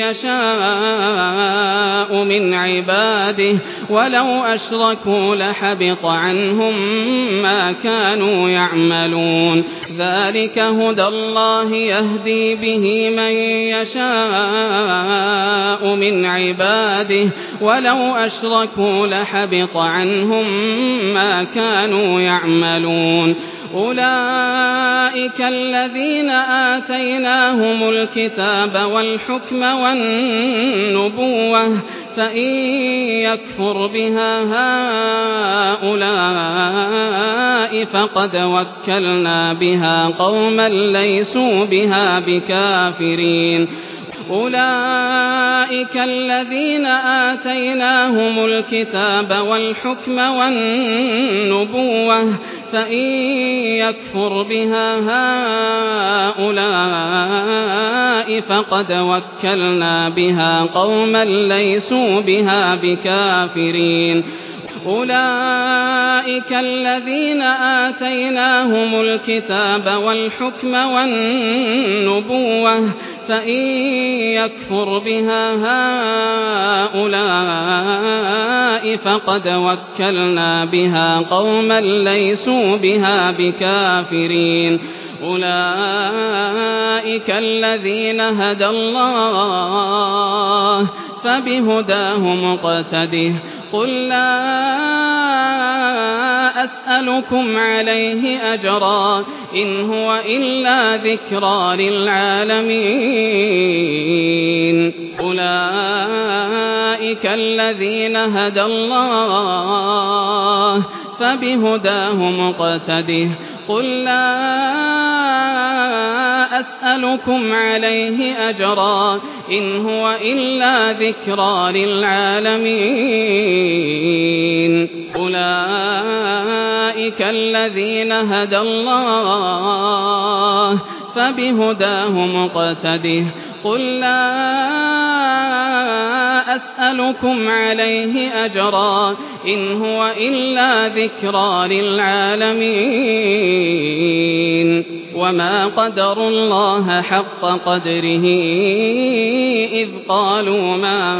Speaker 1: يشاء من عباده ولو أشركوا لحبط عنهم ما كانوا يعملون ذلك هدى الله يهدي به من يشاء من عباده ولو أشركوا لحبط عنهم ما كانوا يعملون أولئك الذين آتيناهم الكتاب والحكم والنبوة فإن يكفر بها هؤلاء فقد وكلنا بها قوما ليسوا بها بكافرين أولئك الذين آتيناهم الكتاب والحكم والنبوة فإن يكفر بها هؤلاء فقد وكلنا بها قوما ليسوا بها بكافرين أولئك الذين آتيناهم الكتاب والحكم والنبوة فإن يكفر بها هؤلاء فقد وكلنا بها قوما ليسوا بها بكافرين أولئك الذين هدى الله فبهداه مقتده قل لا أسألكم عليه أجرا إن هو إلا ذكرى للعالمين أولئك الذين هدى الله فبهداه مقتده قل لا أسألكم عليه أجرا إن هو إلا ذكرى للعالمين أولئك الذين هدى الله فبهداه مقتده قل لا أسألكم عليه أجرا إن هو إلا ذكرى للعالمين وما قدروا الله حق قدره إذ قالوا ما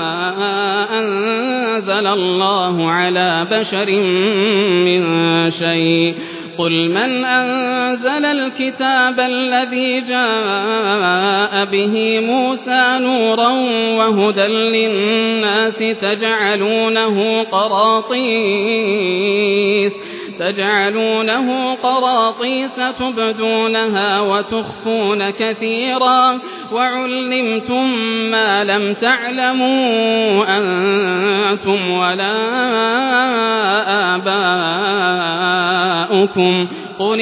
Speaker 1: أنزل الله على بشر من شيء قل من أنزل الكتاب الذي جاء به موسى نورا وهدى للناس تجعلونه قراطيس تجعلونه قراطيس تبدونها وتخفون كثيرا وعلمتم ما لم تعلموا أنتم ولا آباؤكم قل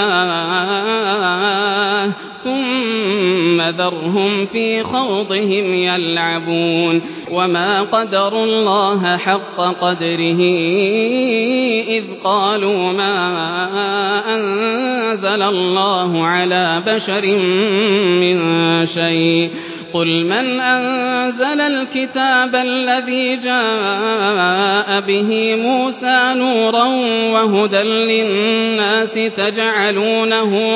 Speaker 1: الله ثم ذرهم في خوضهم يلعبون وما قدروا الله حق قدره إذ قالوا ما أنزل الله على بشر من شيء قل من أنزل الكتاب الذي جاء به موسى نورا وهدى للناس تجعلونه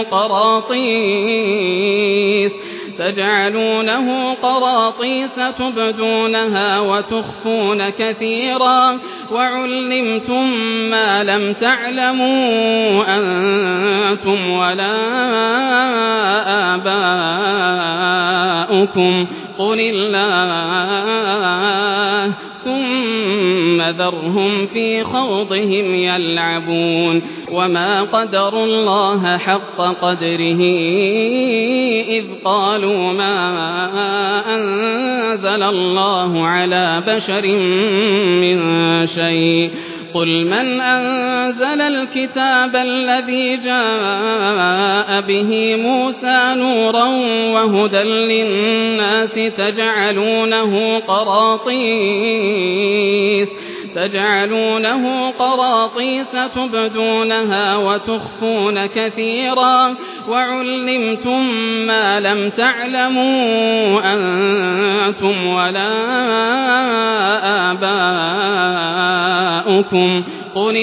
Speaker 1: قراطيس تجعلونه قراطيس تبدونها وتخفون كثيرا وعلمتم ما لم تعلموا أنتم ولا آباؤكم قل الله ثم ذرهم في خوضهم يلعبون وما قدروا الله حق قدره إذ قالوا ما أنزل الله على بشر من شيء قل من أنزل الكتاب الذي جاء به موسى نورا وهدى للناس تجعلونه قراطيس تجعلونه قراطيس تبدونها وتخفون كثيرا وعلمتم ما لم تعلموا أنتم ولا آباؤكم قل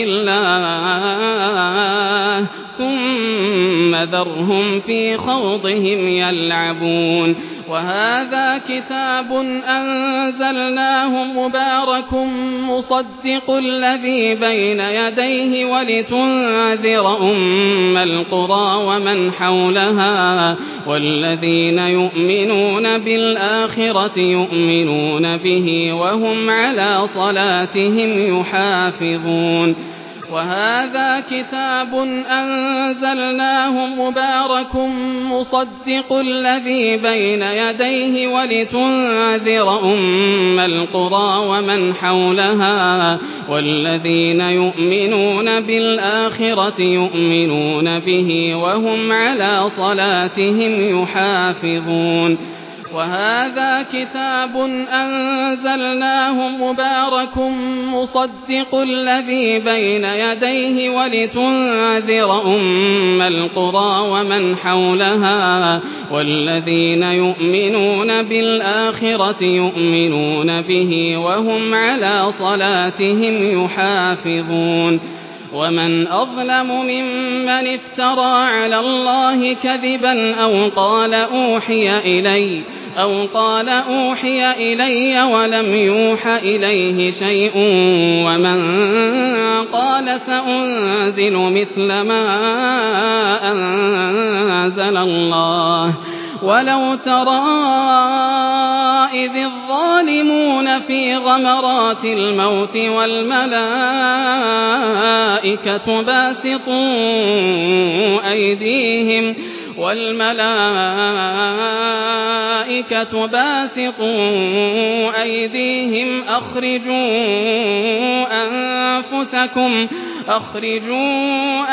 Speaker 1: الله ثم ذرهم في خوضهم يلعبون وهذا كتاب أنزلناه مبارك مصدق الذي بين يديه ولتنذر أم القرى ومن حولها والذين يؤمنون بالآخرة يؤمنون به وهم على صلاتهم يحافظون وهذا كتاب أنزلناه مبارك مصدق الذي بين يديه ولتنذر أم القرى ومن حولها والذين يؤمنون بالآخرة يؤمنون به وهم على صلاتهم يحافظون وهذا كتاب أنزلناه مبارك مصدق الذي بين يديه ولتنذر أم القرى ومن حولها والذين يؤمنون بالآخرة يؤمنون به وهم على صلاتهم يحافظون ومن أظلم ممن افترى على الله كذبا أو قال أوحي إلي أو قال أوحي إلي ولم يوح إليه شيء ومن قال سأنزل مثل ما أنزل الله ولو ترى إذ الظالمون في غمرات الموت والملائكة باسطوا أيديهم والملائكة باسطوا أيديهم أخرجوا أنفسكم أخرجوا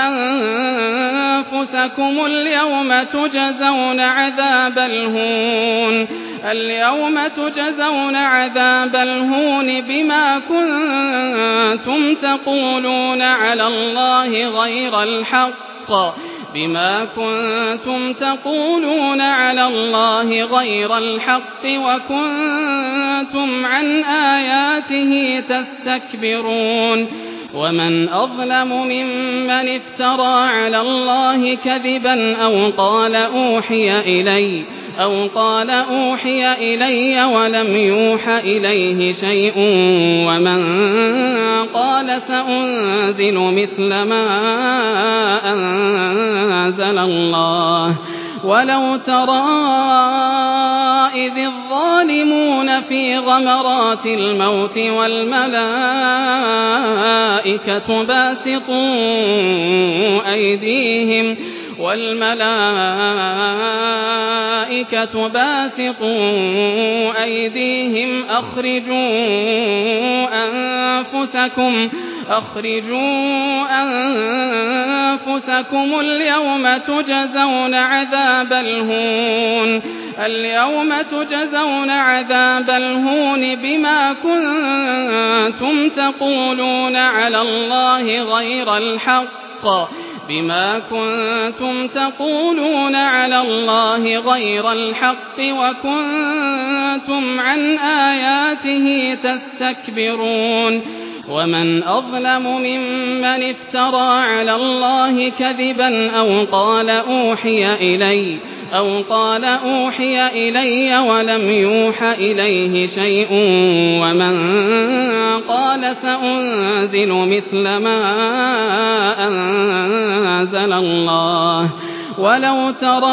Speaker 1: أنفسكم اليوم تجزون عذاب الهون اليوم تجزون عذاب الهون بما كنتم تقولون على الله غير الحق بما كنتم تقولون على الله غير الحق وكنتم عن آياته تستكبرون ومن أظلم ممن افترى على الله كذبا أو قال أوحي إلي أو قال أوحي إلي ولم يوح إليه شيء ومن قال سأنزل مثل ما أنزل الله ولو ترى إذ الظالمون في غمرات الموت والملائكة باسطوا أيديهم والملائكة باسطوا أيديهم أخرجوا أنفسكم أخرجوا أنفسكم اليوم تجزون عذاب الهون اليوم تجزون عذاب الهون بما كنتم تقولون على الله غير الحق بما كنتم تقولون على الله غير الحق وكنتم عن آياته تستكبرون ومن أظلم ممن افترى على الله كذبا أو قال أوحي إلي أو قال أوحي إلي ولم يوح إليه شيء ومن قال سأنزل مثل ما أنزل الله ولو ترى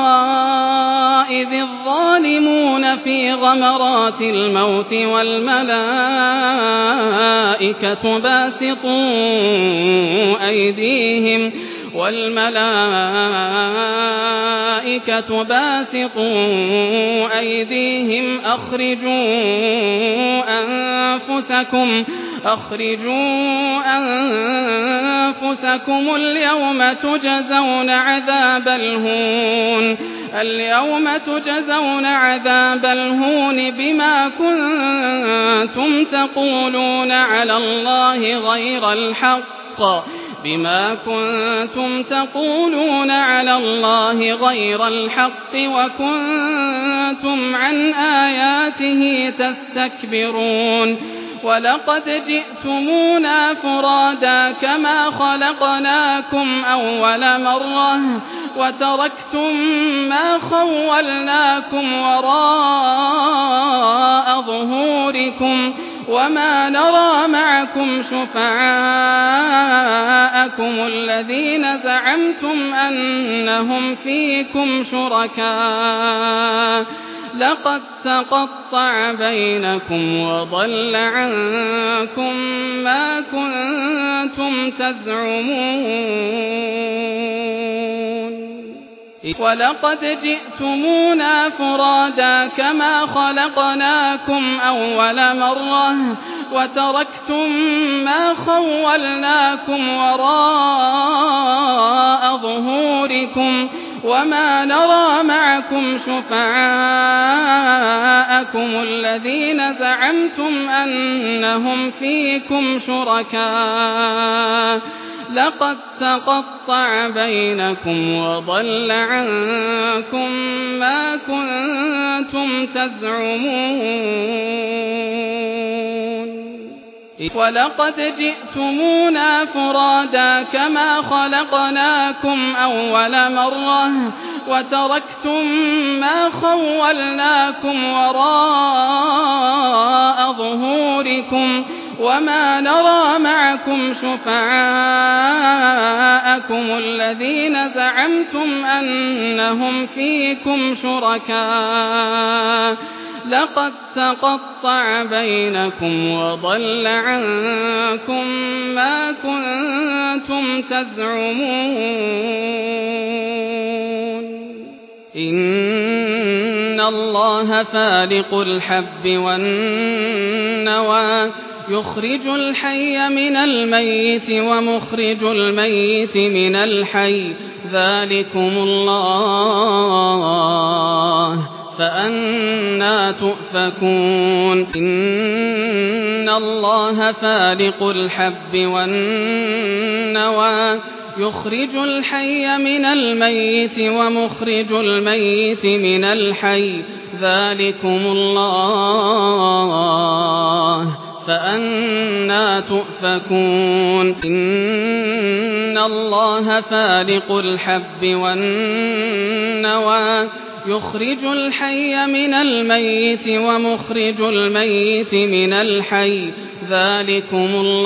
Speaker 1: إذ الظالمون في غمرات الموت والملائكة باسطوا أيديهم والملائكة باسطوا أيديهم أخرجوا أنفسكم أخرجوا أنفسكم اليوم تجزون عذاب الهون اليوم تجزون عذاب الهون بما كنتم تقولون على الله غير الحق بما كنتم تقولون على الله غير الحق وكنتم عن آياته تستكبرون ولقد جئتمونا فرادا كما خلقناكم أول مرة وتركتم ما خولناكم وراء ظهوركم وما نرى معكم شفعاءكم الذين زعمتم أنهم فيكم شركاء لقد تقطع بينكم وضل عنكم ما كنتم تزعمون ولقد جئتمونا فرادا كما خلقناكم أول مرة وتركتم ما خولناكم وراء ظهوركم وما نرى معكم شفعاءكم الذين زعمتم أنهم فيكم شركاء لقد تقطع بينكم وضل عنكم ما كنتم تزعمون ولقد جئتمونا فرادا كما خلقناكم أول مرة وتركتم ما خولناكم وراء ظهوركم وما نرى معكم شفعاءكم الذين زعمتم أنهم فيكم شركاء لقد تقطع بينكم وضل عنكم ما كنتم تزعمون إن الله فالق الحب والنوى يخرج الحي من الميت ومخرج الميت من الحي ذلكم الله فأنى تؤفكون إن الله فالق الحب والنوى يخرج الحي من الميت ومخرج الميت من الحي ذلكم الله فأنى تؤفكون إن الله فالق الحب والنوى يخرج الحي من الميت ومخرج الميت من الحي ذلكم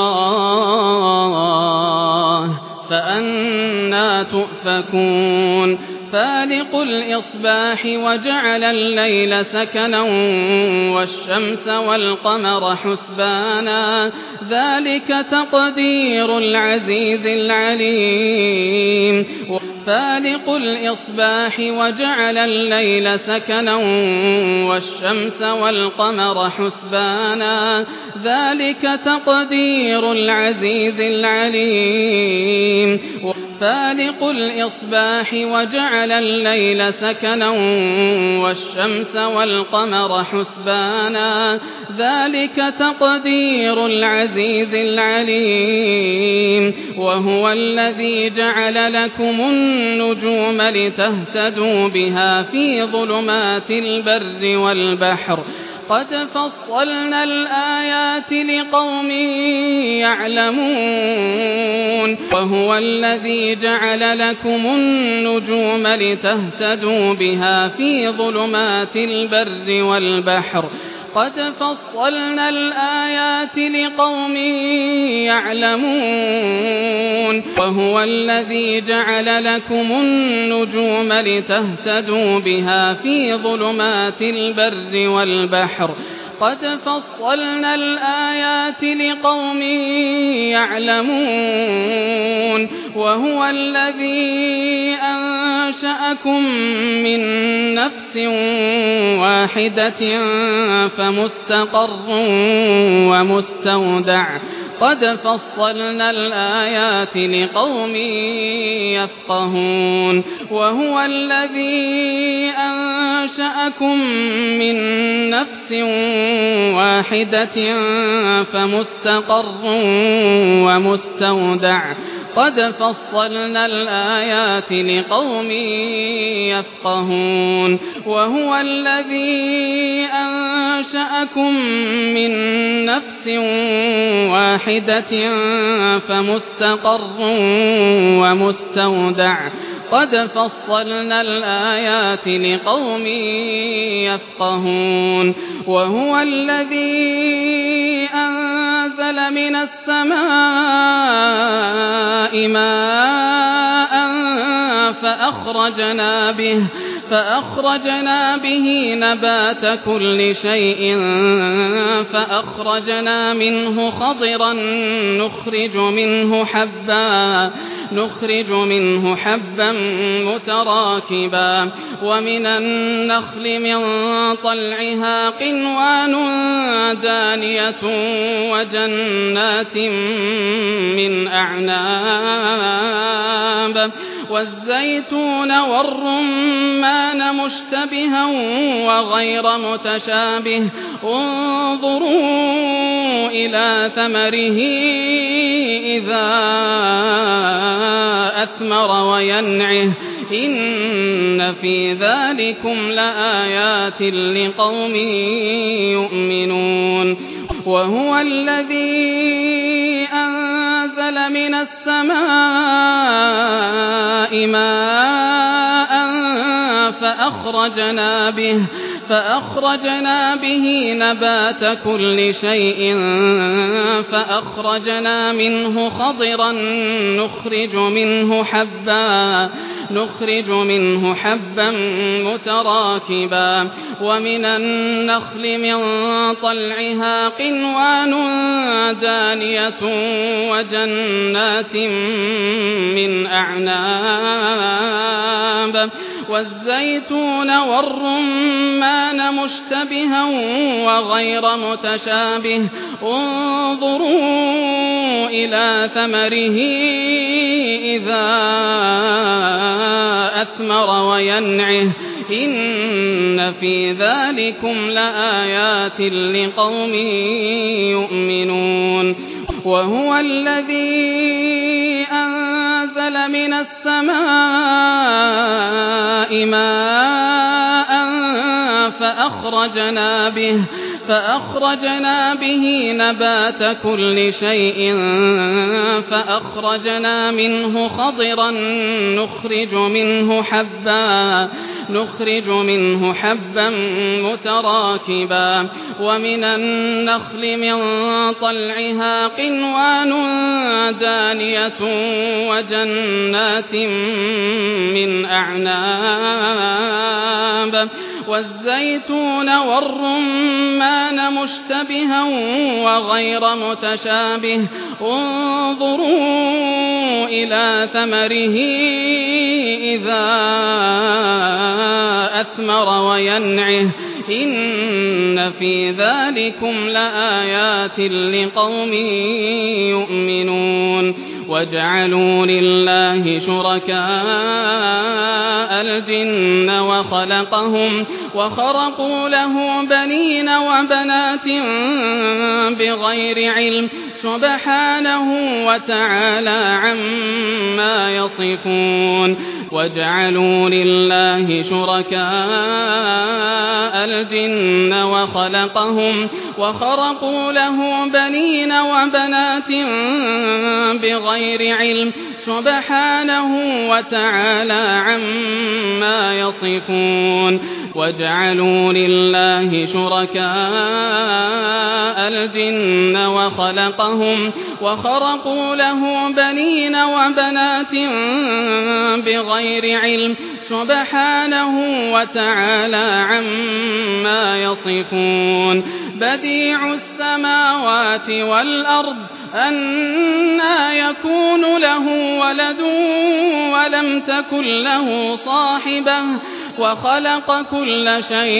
Speaker 1: الله فأنى تؤفكون فالق الإصباح وجعل الليل سكنا والشمس والقمر حسبانا ذلك تقدير العزيز العليم فالق الإصباح وجعل الليل سكنا والشمس والقمر حسبانا ذلك تقدير العزيز العليم فالق الإصباح وجعل الليل سكنا والشمس والقمر حسبانا ذلك تقدير العزيز العليم وهو الذي جعل لكم النجوم لتهتدوا بها في ظلمات البر والبحر قد فصلنا الآيات لقوم يعلمون وهو الذي جعل لكم النجوم لتهتدوا بها في ظلمات البر والبحر قد فصلنا الآيات لقوم يعلمون وهو الذي جعل لكم النجوم لتهتدوا بها في ظلمات البر والبحر قد فصلنا الآيات لقوم يعلمون وهو الذي أنشأكم من نفس واحدة فمستقر ومستودع قد فصلنا الآيات لقوم يفقهون وهو الذي أنشأكم من نفس واحدة فمستقر ومستودع قد فصلنا الآيات لقوم يفقهون وهو الذي أنشأكم من نفس واحدة فمستقر ومستودع قد فصلنا الآيات لقوم يفقهون وهو الذي أنزل من السماء ماء فأخرجنا به فأخرجنا به نبات كل شيء فأخرجنا منه خضرا نخرج منه حبا نخرج منه حبا متراكبا ومن النخل من طلعها قنوان دانية وجنات من أعناب والزيتون والرمان مشتبها وغير متشابه انظروا إلى ثمره إذا أثمر وينعه إن في ذلكم لآيات لقوم يؤمنون وهو الذي أنزل من السماء ماء فأخرجنا به فأخرجنا به نبات كل شيء فأخرجنا منه خضرا نخرج منه حبا نخرج منه حبا متراكبا ومن النخل من طلعها قنوان دانية وجنات من أعناب والزيتون والرمان مشتبها وغير متشابه انظروا إلى ثمره إذا أثمر وينعه إن في ذلكم لآيات لقوم يؤمنون وهو الذي أنزل من السماء ماء فأخرجنا به فأخرجنا به نبات كل شيء فأخرجنا منه خضرا نخرج منه حبا نخرج منه حبا متراكبا ومن النخل من طلعها قنوان دانية وجنات من أعناب والزيتون والرمان مشتبها وغير متشابه انظروا إلى ثمره إذا أثمر وينعه إن في ذلكم لآيات لقوم يؤمنون وجعلوا لله شركاء الجن وخلقهم وخرقوا له بنين وبنات بغير علم سبحانه وتعالى عما يصفون وجعلوا لله شركاء الجن وخلقهم وخرقوا له بنين وبنات بغير علم سبحانه وتعالى عما يصفون وجعلوا لله شركاء الجن وخلقهم وخرقوا له بنين وبنات بغير علم سبحانه وتعالى عما يصفون بديع السماوات والأرض أنى يكون له ولد ولم تكن له صاحبة وخلق كل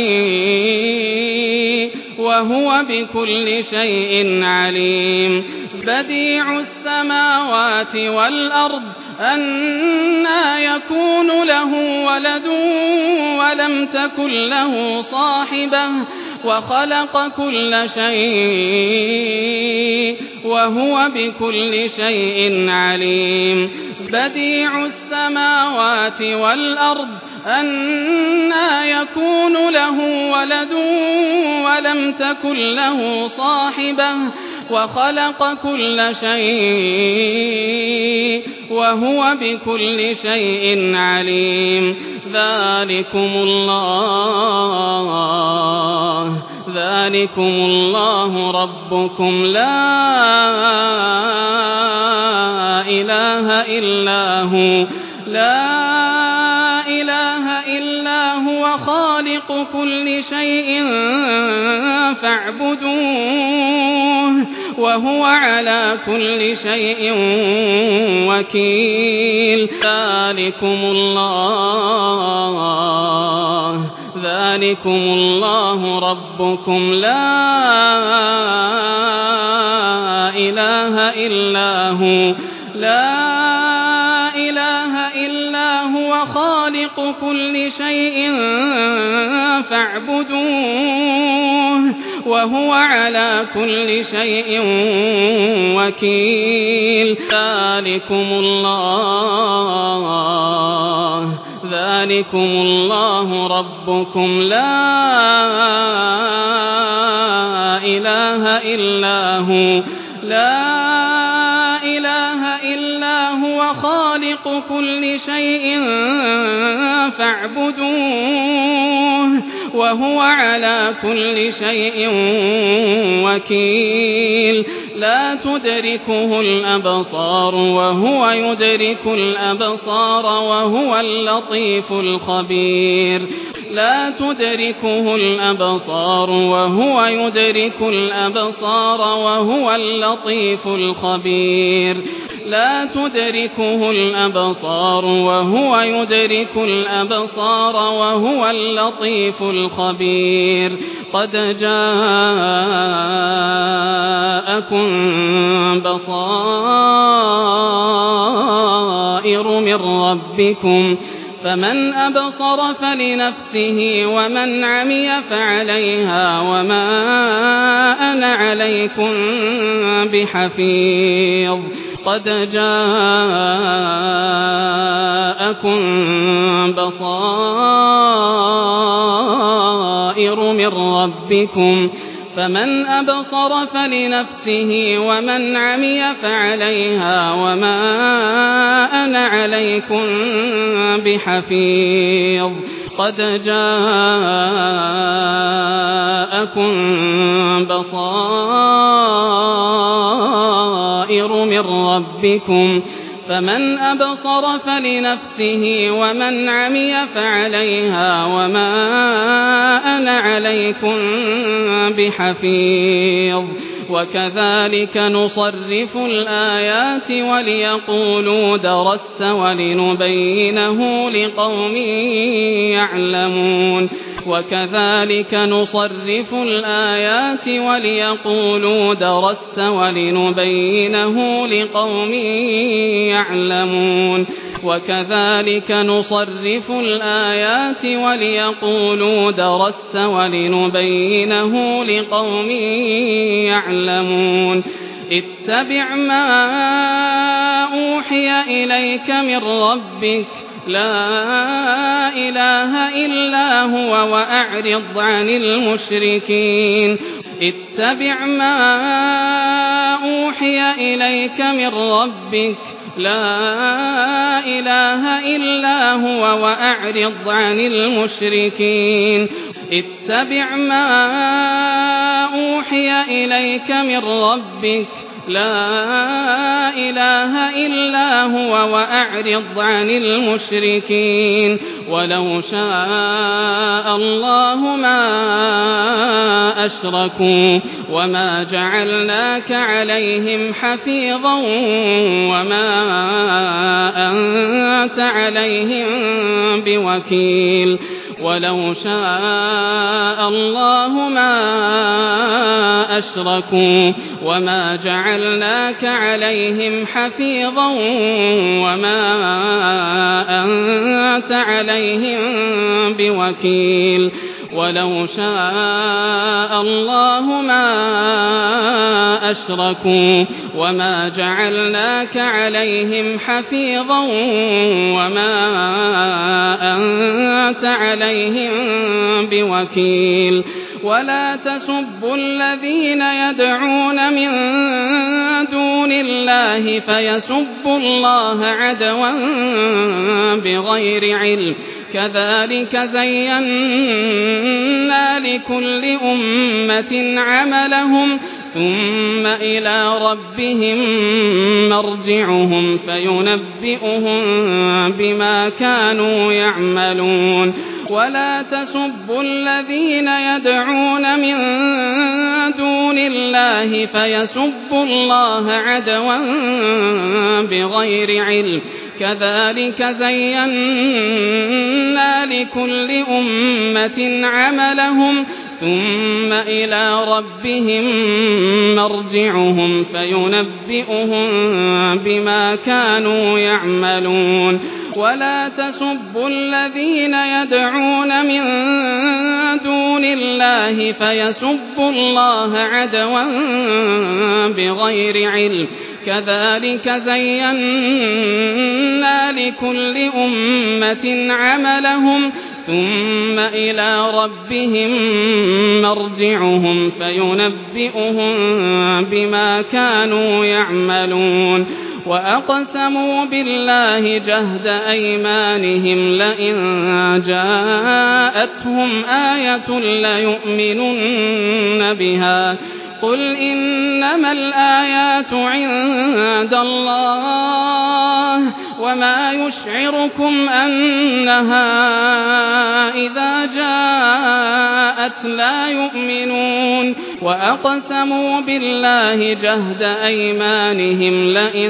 Speaker 1: شيء وهو بكل شيء عليم بديع السماوات والأرض أنى يكون له ولد ولم تكن له صاحبة وخلق كل شيء وهو بكل شيء عليم بديع السماوات والأرض أنى يكون له ولد ولم تكن له صاحبة وخلق كل شيء وهو بكل شيء عليم ذلكم الله ذلكم الله ربكم لا إله إلا هو لا إله إلا هو خالق كل شيء فاعبدوه وهو على كل شيء وكيل ذلكم الله ذلكم الله ربكم لا إله إلا هو لا إله إلا هو خالق كل شيء فاعبدوه وهو على كل شيء وكيل ذلكم الله ذلكم الله ربكم لا إله إلا هو لا إله إلا هو خالق كل شيء فاعبدوه وهو على كل شيء وكيل لا تدركه الأبصار وهو يدرك الأبصار وهو اللطيف الخبير لا تدركه الأبصار وهو يدرك الأبصار وهو اللطيف الخبير لا تدركه الأبصار وهو يدرك الأبصار وهو اللطيف الخبير قد جاءكم بصائر من ربكم فمن أبصر فلنفسه ومن عمي فعليها وما أنا عليكم بحفيظ قد جاءكم بصائر من ربكم فمن أبصر فلنفسه ومن عمي فعليها وما أنا عليكم بحفيظ قد جاءكم بصائر من ربكم فمن أبصر فلنفسه ومن عمي فعليها وما أنا عليكم بحفيظ وكذلك نصرف الآيات وليقولوا درست ولنبينه لقوم يعلمون وكذلك نصرف الآيات وليقولوا درست ولنبينه لقوم يعلمون وكذلك نصرف الآيات وليقولوا درست ولنبينه لقوم يعلمون اتبع ما أوحي إليك من ربك لا إله إلا هو وأعرض عن المشركين اتبع ما أوحي إليك من ربك لا إله إلا هو وأعرض عن المشركين اتبع ما أوحي إليك من ربك لا إله إلا هو وأعرض عن المشركين ولو شاء الله ما أشركوا وما جعلناك عليهم حفيظا وما أنت عليهم بوكيل ولو شاء الله ما أشركوا وما جعلناك عليهم حفيظا وما أنت عليهم بوكيل ولو شاء الله ما أشركوا وما جعلناك عليهم حفيظا وما أنت عليهم بوكيل ولا تسبوا الذين يدعون من دون الله فيسبوا الله عدوا بغير علم كذلك زينا لكل أمة عملهم ثم إلى ربهم مرجعهم فينبئهم بما كانوا يعملون ولا تسبوا الذين يدعون من دون الله فيسبوا الله عدوا بغير علم كذلك زينا لكل أمة عملهم ثم إلى ربهم مرجعهم فينبئهم بما كانوا يعملون ولا تسبوا الذين يدعون من دون الله فيسبوا الله عدوا بغير علم كذلك زينا لكل أمة عملهم ثم إلى ربهم مرجعهم فينبئهم بما كانوا يعملون وأقسموا بالله جهد أيمانهم لئن جاءتهم آية ليؤمنن بها قل إنما الآيات عند الله وما يشعركم أنها إذا جاءت جاءت لا يؤمنون وأقسموا بالله جهد أيمانهم لئن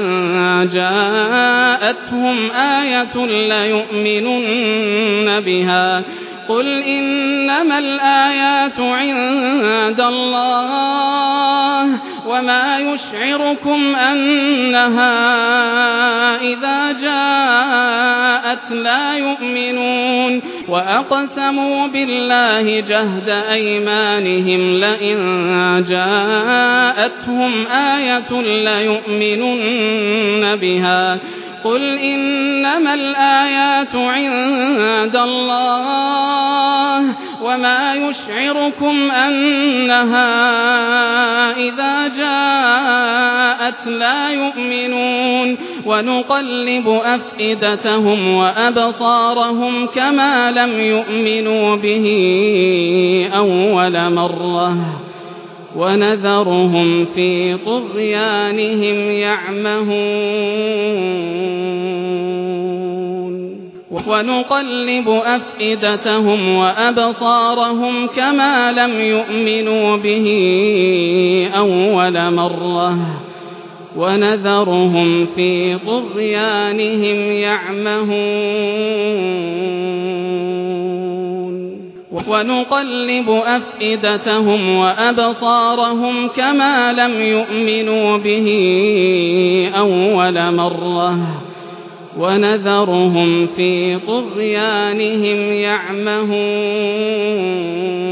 Speaker 1: جاءتهم آية ليؤمنن بها قل إنما الآيات عند الله وما يشعركم أنها إذا جاءت لا يؤمنون وأقسموا بالله جهد أيمانهم لئن جاءتهم آية ليؤمنن بها قل إنما الآيات عند الله وما يشعركم أنها إذا جاءت لا يؤمنون ونقلب أفئدتهم وأبصارهم كما لم يؤمنوا به أول مرة ونذرهم في طغيانهم يعمهون ونقلب أفئدتهم وأبصارهم كما لم يؤمنوا به أول مرة ونذرهم في طغيانهم يعمهون ونقلب أفئدتهم وأبصارهم كما لم يؤمنوا به أول مرة ونذرهم في طغيانهم يعمهون